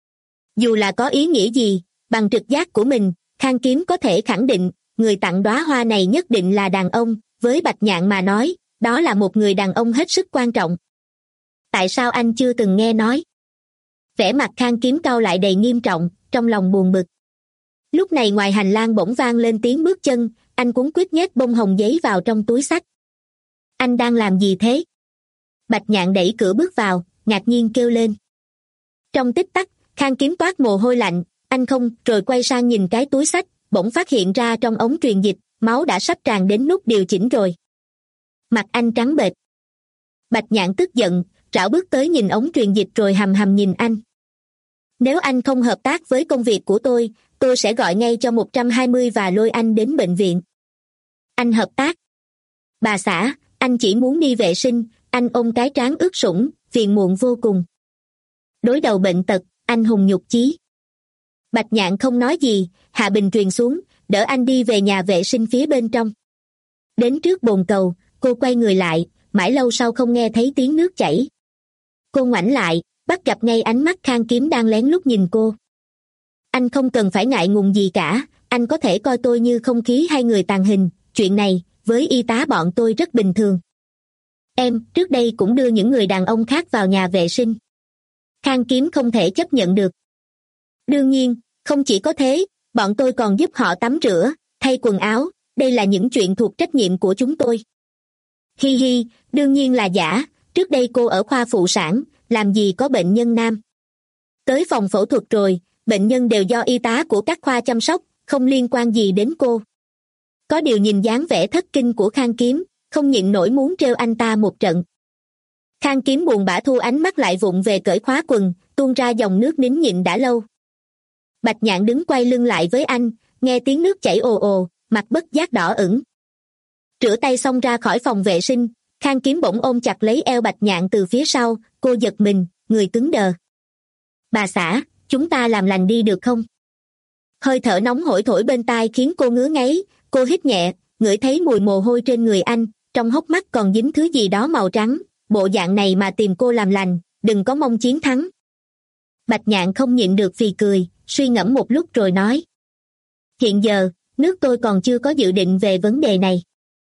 Dù là có ý nghĩa gì, bằng trực giác của mình, Khang Kiếm có thể khẳng định, người tặng đóa hoa này nhất định là đàn ông, với Bạch Nhạn mà nói, đó là một người đàn ông hết sức quan trọng. Tại sao anh chưa từng nghe nói? Vẻ mặt Khang Kiếm cau lại đầy nghiêm trọng, trong lòng buồn bực. Lúc này ngoài hành lang bỗng vang lên tiếng bước chân, anh cuống quýt nhét bông hồng giấy vào trong túi xách. Anh đang làm gì thế? Bạch Nhạn đẩy cửa bước vào, ngạc nhiên kêu lên. Trong tích tắc, Khang Kiếm toát mồ hôi lạnh, anh không, rồi quay sang nhìn cái túi xách, bỗng phát hiện ra trong ống truyền dịch, máu đã sắp tràn đến nút điều chỉnh rồi. Mặt anh trắng bệch. Bạch Nhạn tức giận, rảo bước tới nhìn ống truyền dịch rồi hầm hầm nhìn anh. Nếu anh không hợp tác với công việc của tôi, tôi sẽ gọi ngay cho một trăm hai mươi và lôi anh đến bệnh viện. Anh hợp tác? Bà xã, anh chỉ muốn đi vệ sinh, anh ôm cái trán ướt sũng, phiền muộn vô cùng. Đối đầu bệnh tật, anh hùng nhục chí. Bạch Nhạn không nói gì, hạ bình truyền xuống, đỡ anh đi về nhà vệ sinh phía bên trong. Đến trước bồn cầu, cô quay người lại, mãi lâu sau không nghe thấy tiếng nước chảy. Cô ngoảnh lại, bắt gặp ngay ánh mắt Khang Kiếm đang lén lút nhìn cô. Anh không cần phải ngại ngùng gì cả, anh có thể coi tôi như không khí hay người tàn hình, chuyện này, với y tá bọn tôi rất bình thường. Em, trước đây cũng đưa những người đàn ông khác vào nhà vệ sinh. Khang Kiếm không thể chấp nhận được. Đương nhiên, không chỉ có thế, bọn tôi còn giúp họ tắm rửa, thay quần áo, đây là những chuyện thuộc trách nhiệm của chúng tôi. Hi hi, đương nhiên là giả, trước đây cô ở khoa phụ sản, làm gì có bệnh nhân nam. Tới phòng phẫu thuật rồi, bệnh nhân đều do y tá của các khoa chăm sóc, không liên quan gì đến cô. Có điều nhìn dáng vẻ thất kinh của Khang Kiếm, không nhịn nổi muốn trêu anh ta một trận. Khang Kiếm buồn bã thu ánh mắt lại vụng về cởi khóa quần, tuôn ra dòng nước nín nhịn đã lâu. Bạch Nhạn đứng quay lưng lại với anh, nghe tiếng nước chảy ồ ồ, mặt bất giác đỏ ửng. Rửa tay xong ra khỏi phòng vệ sinh, Khang Kiếm bỗng ôm chặt lấy eo Bạch Nhạn từ phía sau, cô giật mình, người cứng đờ. Bà xã, chúng ta làm lành đi được không? Hơi thở nóng hổi thổi bên tai khiến cô ngứa ngáy, cô hít nhẹ, ngửi thấy mùi mồ hôi trên người anh, trong hốc mắt còn dính thứ gì đó màu trắng, bộ dạng này mà tìm cô làm lành, đừng có mong chiến thắng. Bạch Nhạn không nhịn được phì cười, suy ngẫm một lúc rồi nói. Hiện giờ, nước tôi còn chưa có dự định về vấn đề này.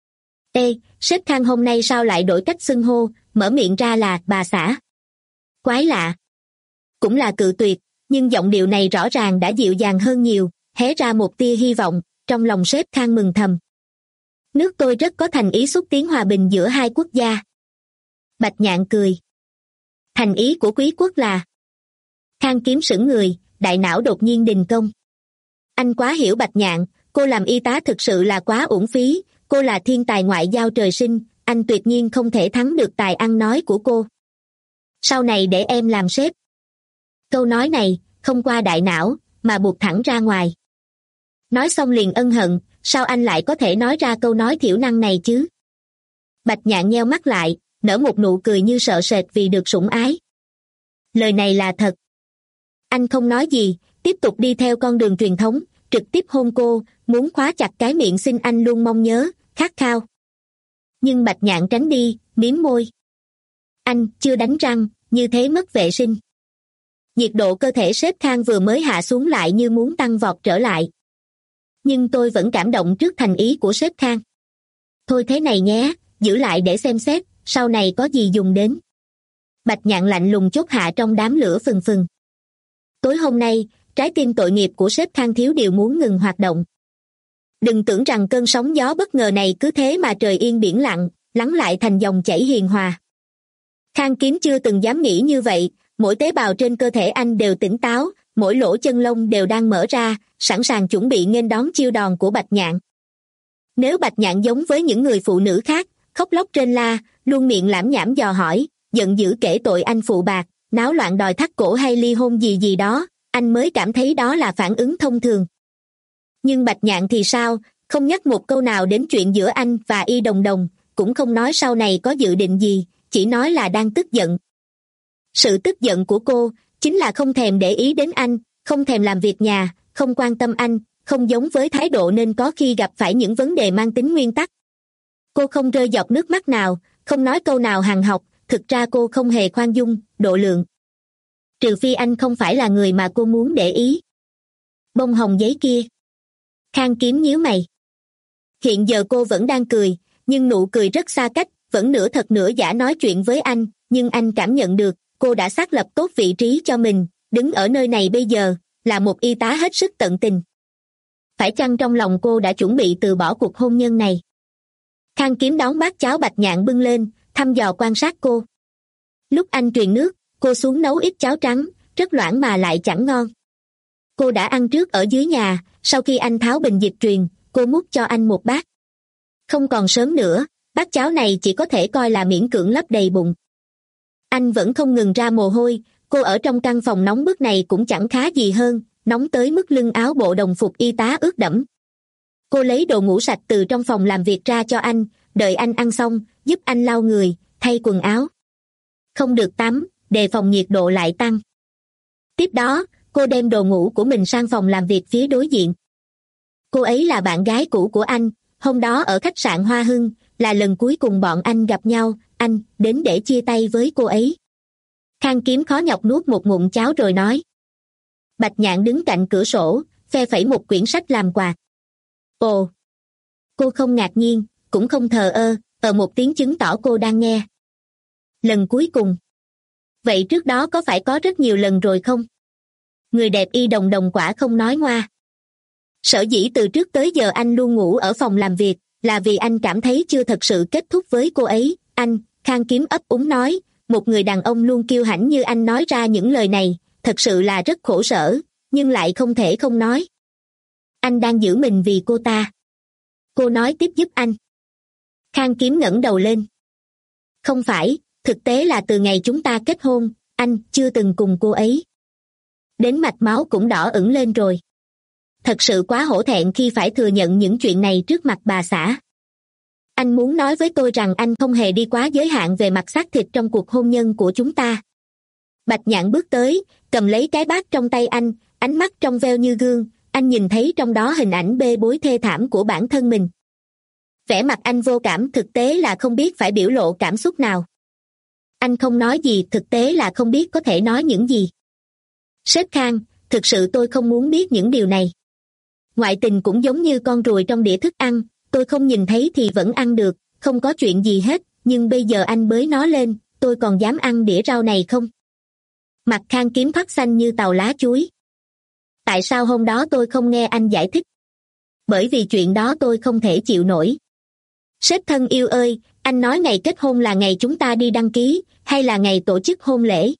Ê, sếp Khang hôm nay sao lại đổi cách xưng hô, mở miệng ra là bà xã. Quái lạ. Cũng là cự tuyệt, nhưng giọng điệu này rõ ràng đã dịu dàng hơn nhiều, hé ra một tia hy vọng, trong lòng sếp Khang mừng thầm. Nước tôi rất có thành ý xúc tiến hòa bình giữa hai quốc gia. Bạch Nhạn cười. Thành ý của quý quốc là... Khang Kiếm sững người, đại não đột nhiên đình công. Anh quá hiểu Bạch Nhạn, cô làm y tá thực sự là quá uổng phí, cô là thiên tài ngoại giao trời sinh, anh tuyệt nhiên không thể thắng được tài ăn nói của cô. Sau này để em làm sếp. Câu nói này, không qua đại não, mà buộc thẳng ra ngoài. Nói xong liền ân hận, sao anh lại có thể nói ra câu nói thiểu năng này chứ? Bạch Nhạn nheo mắt lại, nở một nụ cười như sợ sệt vì được sủng ái. Lời này là thật. Anh không nói gì, tiếp tục đi theo con đường truyền thống, trực tiếp hôn cô, muốn khóa chặt cái miệng xin anh luôn mong nhớ, khát khao. Nhưng Bạch Nhạn tránh đi, mím môi. Anh, chưa đánh răng, như thế mất vệ sinh. Nhiệt độ cơ thể sếp Khang vừa mới hạ xuống lại như muốn tăng vọt trở lại. Nhưng tôi vẫn cảm động trước thành ý của sếp Khang. Thôi thế này nhé, giữ lại để xem xét, sau này có gì dùng đến. Bạch Nhạn lạnh lùng chốt hạ trong đám lửa phừng phừng. Tối hôm nay, trái tim tội nghiệp của sếp Khang thiếu điều muốn ngừng hoạt động. Đừng tưởng rằng cơn sóng gió bất ngờ này cứ thế mà trời yên biển lặng, lắng lại thành dòng chảy hiền hòa. Khang Kiếm chưa từng dám nghĩ như vậy, mỗi tế bào trên cơ thể anh đều tỉnh táo, mỗi lỗ chân lông đều đang mở ra, sẵn sàng chuẩn bị nghênh đón chiêu đòn của Bạch Nhạn. Nếu Bạch Nhạn giống với những người phụ nữ khác, khóc lóc trên la, luôn miệng lảm nhảm dò hỏi, giận dữ kể tội anh phụ bạc, náo loạn đòi thắt cổ hay ly hôn gì gì đó, anh mới cảm thấy đó là phản ứng thông thường. Nhưng Bạch Nhạn thì sao, không nhắc một câu nào đến chuyện giữa anh và Y Đồng Đồng, cũng không nói sau này có dự định gì, chỉ nói là đang tức giận. Sự tức giận của cô chính là không thèm để ý đến anh, không thèm làm việc nhà, không quan tâm anh, không giống với thái độ nên có khi gặp phải những vấn đề mang tính nguyên tắc. Cô không rơi giọt nước mắt nào, không nói câu nào hằn học, thực ra cô không hề khoan dung, độ lượng. Trừ phi anh không phải là người mà cô muốn để ý. Bông hồng giấy kia. Khang Kiếm nhíu mày. Hiện giờ cô vẫn đang cười, nhưng nụ cười rất xa cách, vẫn nửa thật nửa giả nói chuyện với anh, nhưng anh cảm nhận được, cô đã xác lập tốt vị trí cho mình, đứng ở nơi này bây giờ, là một y tá hết sức tận tình. Phải chăng trong lòng cô đã chuẩn bị từ bỏ cuộc hôn nhân này? Khang Kiếm đón bát cháo Bạch Nhạn bưng lên, thăm dò quan sát cô. Lúc anh truyền nước, cô xuống nấu ít cháo trắng, rất loãng mà lại chẳng ngon. Cô đã ăn trước ở dưới nhà, sau khi anh tháo bình dịch truyền, cô múc cho anh một bát. Không còn sớm nữa, bát cháo này chỉ có thể coi là miễn cưỡng lấp đầy bụng. Anh vẫn không ngừng ra mồ hôi, cô ở trong căn phòng nóng bức này cũng chẳng khá gì hơn, nóng tới mức lưng áo bộ đồng phục y tá ướt đẫm. Cô lấy đồ ngủ sạch từ trong phòng làm việc ra cho anh, đợi anh ăn xong, giúp anh lau người, thay quần áo. Không được tắm, đề phòng nhiệt độ lại tăng. Tiếp đó, cô đem đồ ngủ của mình sang phòng làm việc phía đối diện. Cô ấy là bạn gái cũ của anh, hôm đó ở khách sạn Hoa Hưng, là lần cuối cùng bọn anh gặp nhau, anh đến để chia tay với cô ấy. Khang Kiếm khó nhọc nuốt một ngụm cháo rồi nói. Bạch Nhạn đứng cạnh cửa sổ, phe phẩy một quyển sách làm quạt. Ồ! Cô không ngạc nhiên, cũng không thờ ơ, ở một tiếng chứng tỏ cô đang nghe. Lần cuối cùng. Vậy trước đó có phải có rất nhiều lần rồi không? Người đẹp Y Đồng Đồng quả không nói ngoa. Sở dĩ từ trước tới giờ anh luôn ngủ ở phòng làm việc, là vì anh cảm thấy chưa thật sự kết thúc với cô ấy. Anh, Khang Kiếm ấp úng nói, một người đàn ông luôn kiêu hãnh như anh nói ra những lời này, thật sự là rất khổ sở, nhưng lại không thể không nói. Anh đang giữ mình vì cô ta. Cô nói tiếp giúp anh. Khang Kiếm ngẩng đầu lên. Không phải, thực tế là từ ngày chúng ta kết hôn, anh chưa từng cùng cô ấy. Đến mạch máu cũng đỏ ửng lên rồi. Thật sự quá hổ thẹn khi phải thừa nhận những chuyện này trước mặt bà xã. Anh muốn nói với tôi rằng anh không hề đi quá giới hạn về mặt xác thịt trong cuộc hôn nhân của chúng ta. Bạch Nhạn bước tới, cầm lấy cái bát trong tay anh, ánh mắt trong veo như gương, anh nhìn thấy trong đó hình ảnh bê bối thê thảm của bản thân mình. Vẻ mặt anh vô cảm, thực tế là không biết phải biểu lộ cảm xúc nào. Anh không nói gì, thực tế là không biết có thể nói những gì. Sếp Khang, thực sự tôi không muốn biết những điều này. Ngoại tình cũng giống như con ruồi trong đĩa thức ăn, tôi không nhìn thấy thì vẫn ăn được, không có chuyện gì hết, nhưng bây giờ anh bới nó lên, tôi còn dám ăn đĩa rau này không? Mặt Khang Kiếm thoát xanh như tàu lá chuối. Tại sao hôm đó tôi không nghe anh giải thích? Bởi vì chuyện đó tôi không thể chịu nổi. Sếp thân yêu ơi, anh nói ngày kết hôn là ngày chúng ta đi đăng ký, hay là ngày tổ chức hôn lễ?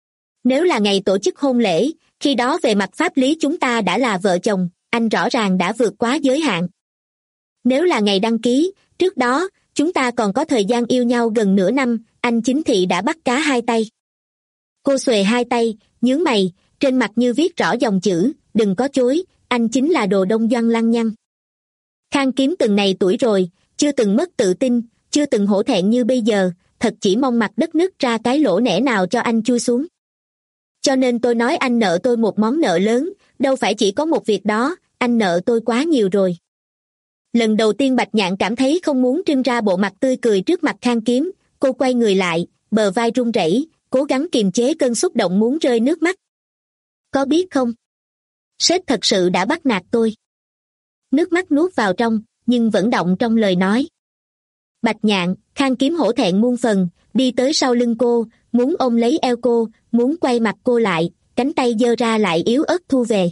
Nếu là ngày tổ chức hôn lễ, khi đó về mặt pháp lý chúng ta đã là vợ chồng, anh rõ ràng đã vượt quá giới hạn. Nếu là ngày đăng ký, trước đó, chúng ta còn có thời gian yêu nhau gần nửa năm, anh chính thị đã bắt cá hai tay. Cô xuề hai tay, nhướng mày, trên mặt như viết rõ dòng chữ, đừng có chối, anh chính là đồ đông doan lăng nhăng. Khang Kiếm từng này tuổi rồi, chưa từng mất tự tin, chưa từng hổ thẹn như bây giờ, thật chỉ mong mặt đất nứt ra cái lỗ nẻ nào cho anh chui xuống. Cho nên tôi nói anh nợ tôi một món nợ lớn, đâu phải chỉ có một việc đó, anh nợ tôi quá nhiều rồi. Lần đầu tiên Bạch Nhạn cảm thấy không muốn trưng ra bộ mặt tươi cười trước mặt Khang Kiếm, cô quay người lại, bờ vai run rẩy, cố gắng kiềm chế cơn xúc động muốn rơi nước mắt. Có biết không? Sếp thật sự đã bắt nạt tôi. Nước mắt nuốt vào trong, nhưng vẫn đọng trong lời nói. Bạch Nhạn, Khang Kiếm hổ thẹn muôn phần, đi tới sau lưng cô, muốn ôm lấy eo cô, muốn quay mặt cô lại, cánh tay giơ ra lại yếu ớt thu về.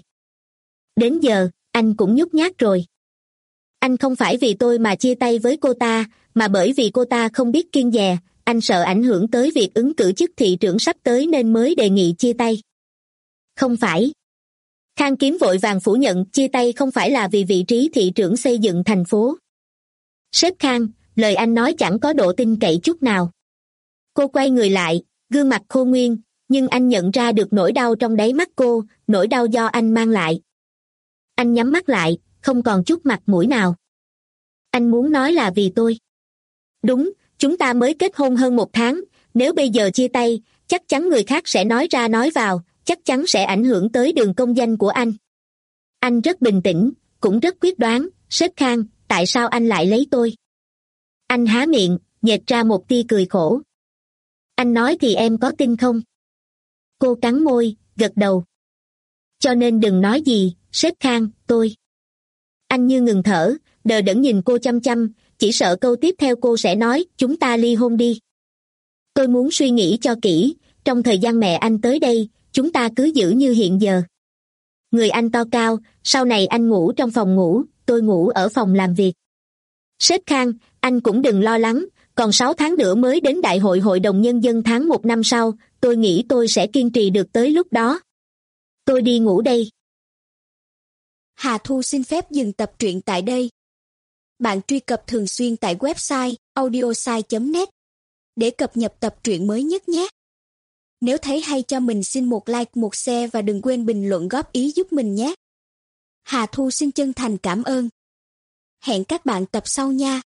Đến giờ, anh cũng nhút nhát rồi. Anh không phải vì tôi mà chia tay với cô ta, mà bởi vì cô ta không biết kiêng dè, anh sợ ảnh hưởng tới việc ứng cử chức thị trưởng sắp tới nên mới đề nghị chia tay. Không phải. Khang Kiếm vội vàng phủ nhận, chia tay không phải là vì vị trí thị trưởng xây dựng thành phố. Sếp Khang, lời anh nói chẳng có độ tin cậy chút nào. Cô quay người lại, gương mặt khô nguyên, nhưng anh nhận ra được nỗi đau trong đáy mắt cô, nỗi đau do anh mang lại. Anh nhắm mắt lại, không còn chút mặt mũi nào. Anh muốn nói là vì tôi. Đúng, chúng ta mới kết hôn hơn một tháng, nếu bây giờ chia tay, chắc chắn người khác sẽ nói ra nói vào, chắc chắn sẽ ảnh hưởng tới đường công danh của anh. Anh rất bình tĩnh, cũng rất quyết đoán, sếp Khang, tại sao anh lại lấy tôi? Anh há miệng, nhếch ra một tia cười khổ. Anh nói thì em có tin không? Cô cắn môi, gật đầu. Cho nên đừng nói gì, sếp Khang, tôi. Anh như ngừng thở, đờ đẫn nhìn cô chăm chăm, chỉ sợ câu tiếp theo cô sẽ nói, chúng ta ly hôn đi. Tôi muốn suy nghĩ cho kỹ, trong thời gian mẹ anh tới đây, chúng ta cứ giữ như hiện giờ. Người anh to cao, sau này anh ngủ trong phòng ngủ, tôi ngủ ở phòng làm việc. Sếp Khang, anh cũng đừng lo lắng, còn sáu tháng nữa mới đến đại hội hội đồng nhân dân tháng một năm sau, tôi nghĩ tôi sẽ kiên trì được tới lúc đó. Tôi đi ngủ đây. Hà Thu xin phép dừng tập truyện tại đây. Bạn truy cập thường xuyên tại website audiosai chấm net để cập nhật tập truyện mới nhất nhé. Nếu thấy hay cho mình xin một like, một share và đừng quên bình luận góp ý giúp mình nhé. Hà Thu xin chân thành cảm ơn. Hẹn các bạn tập sau nha.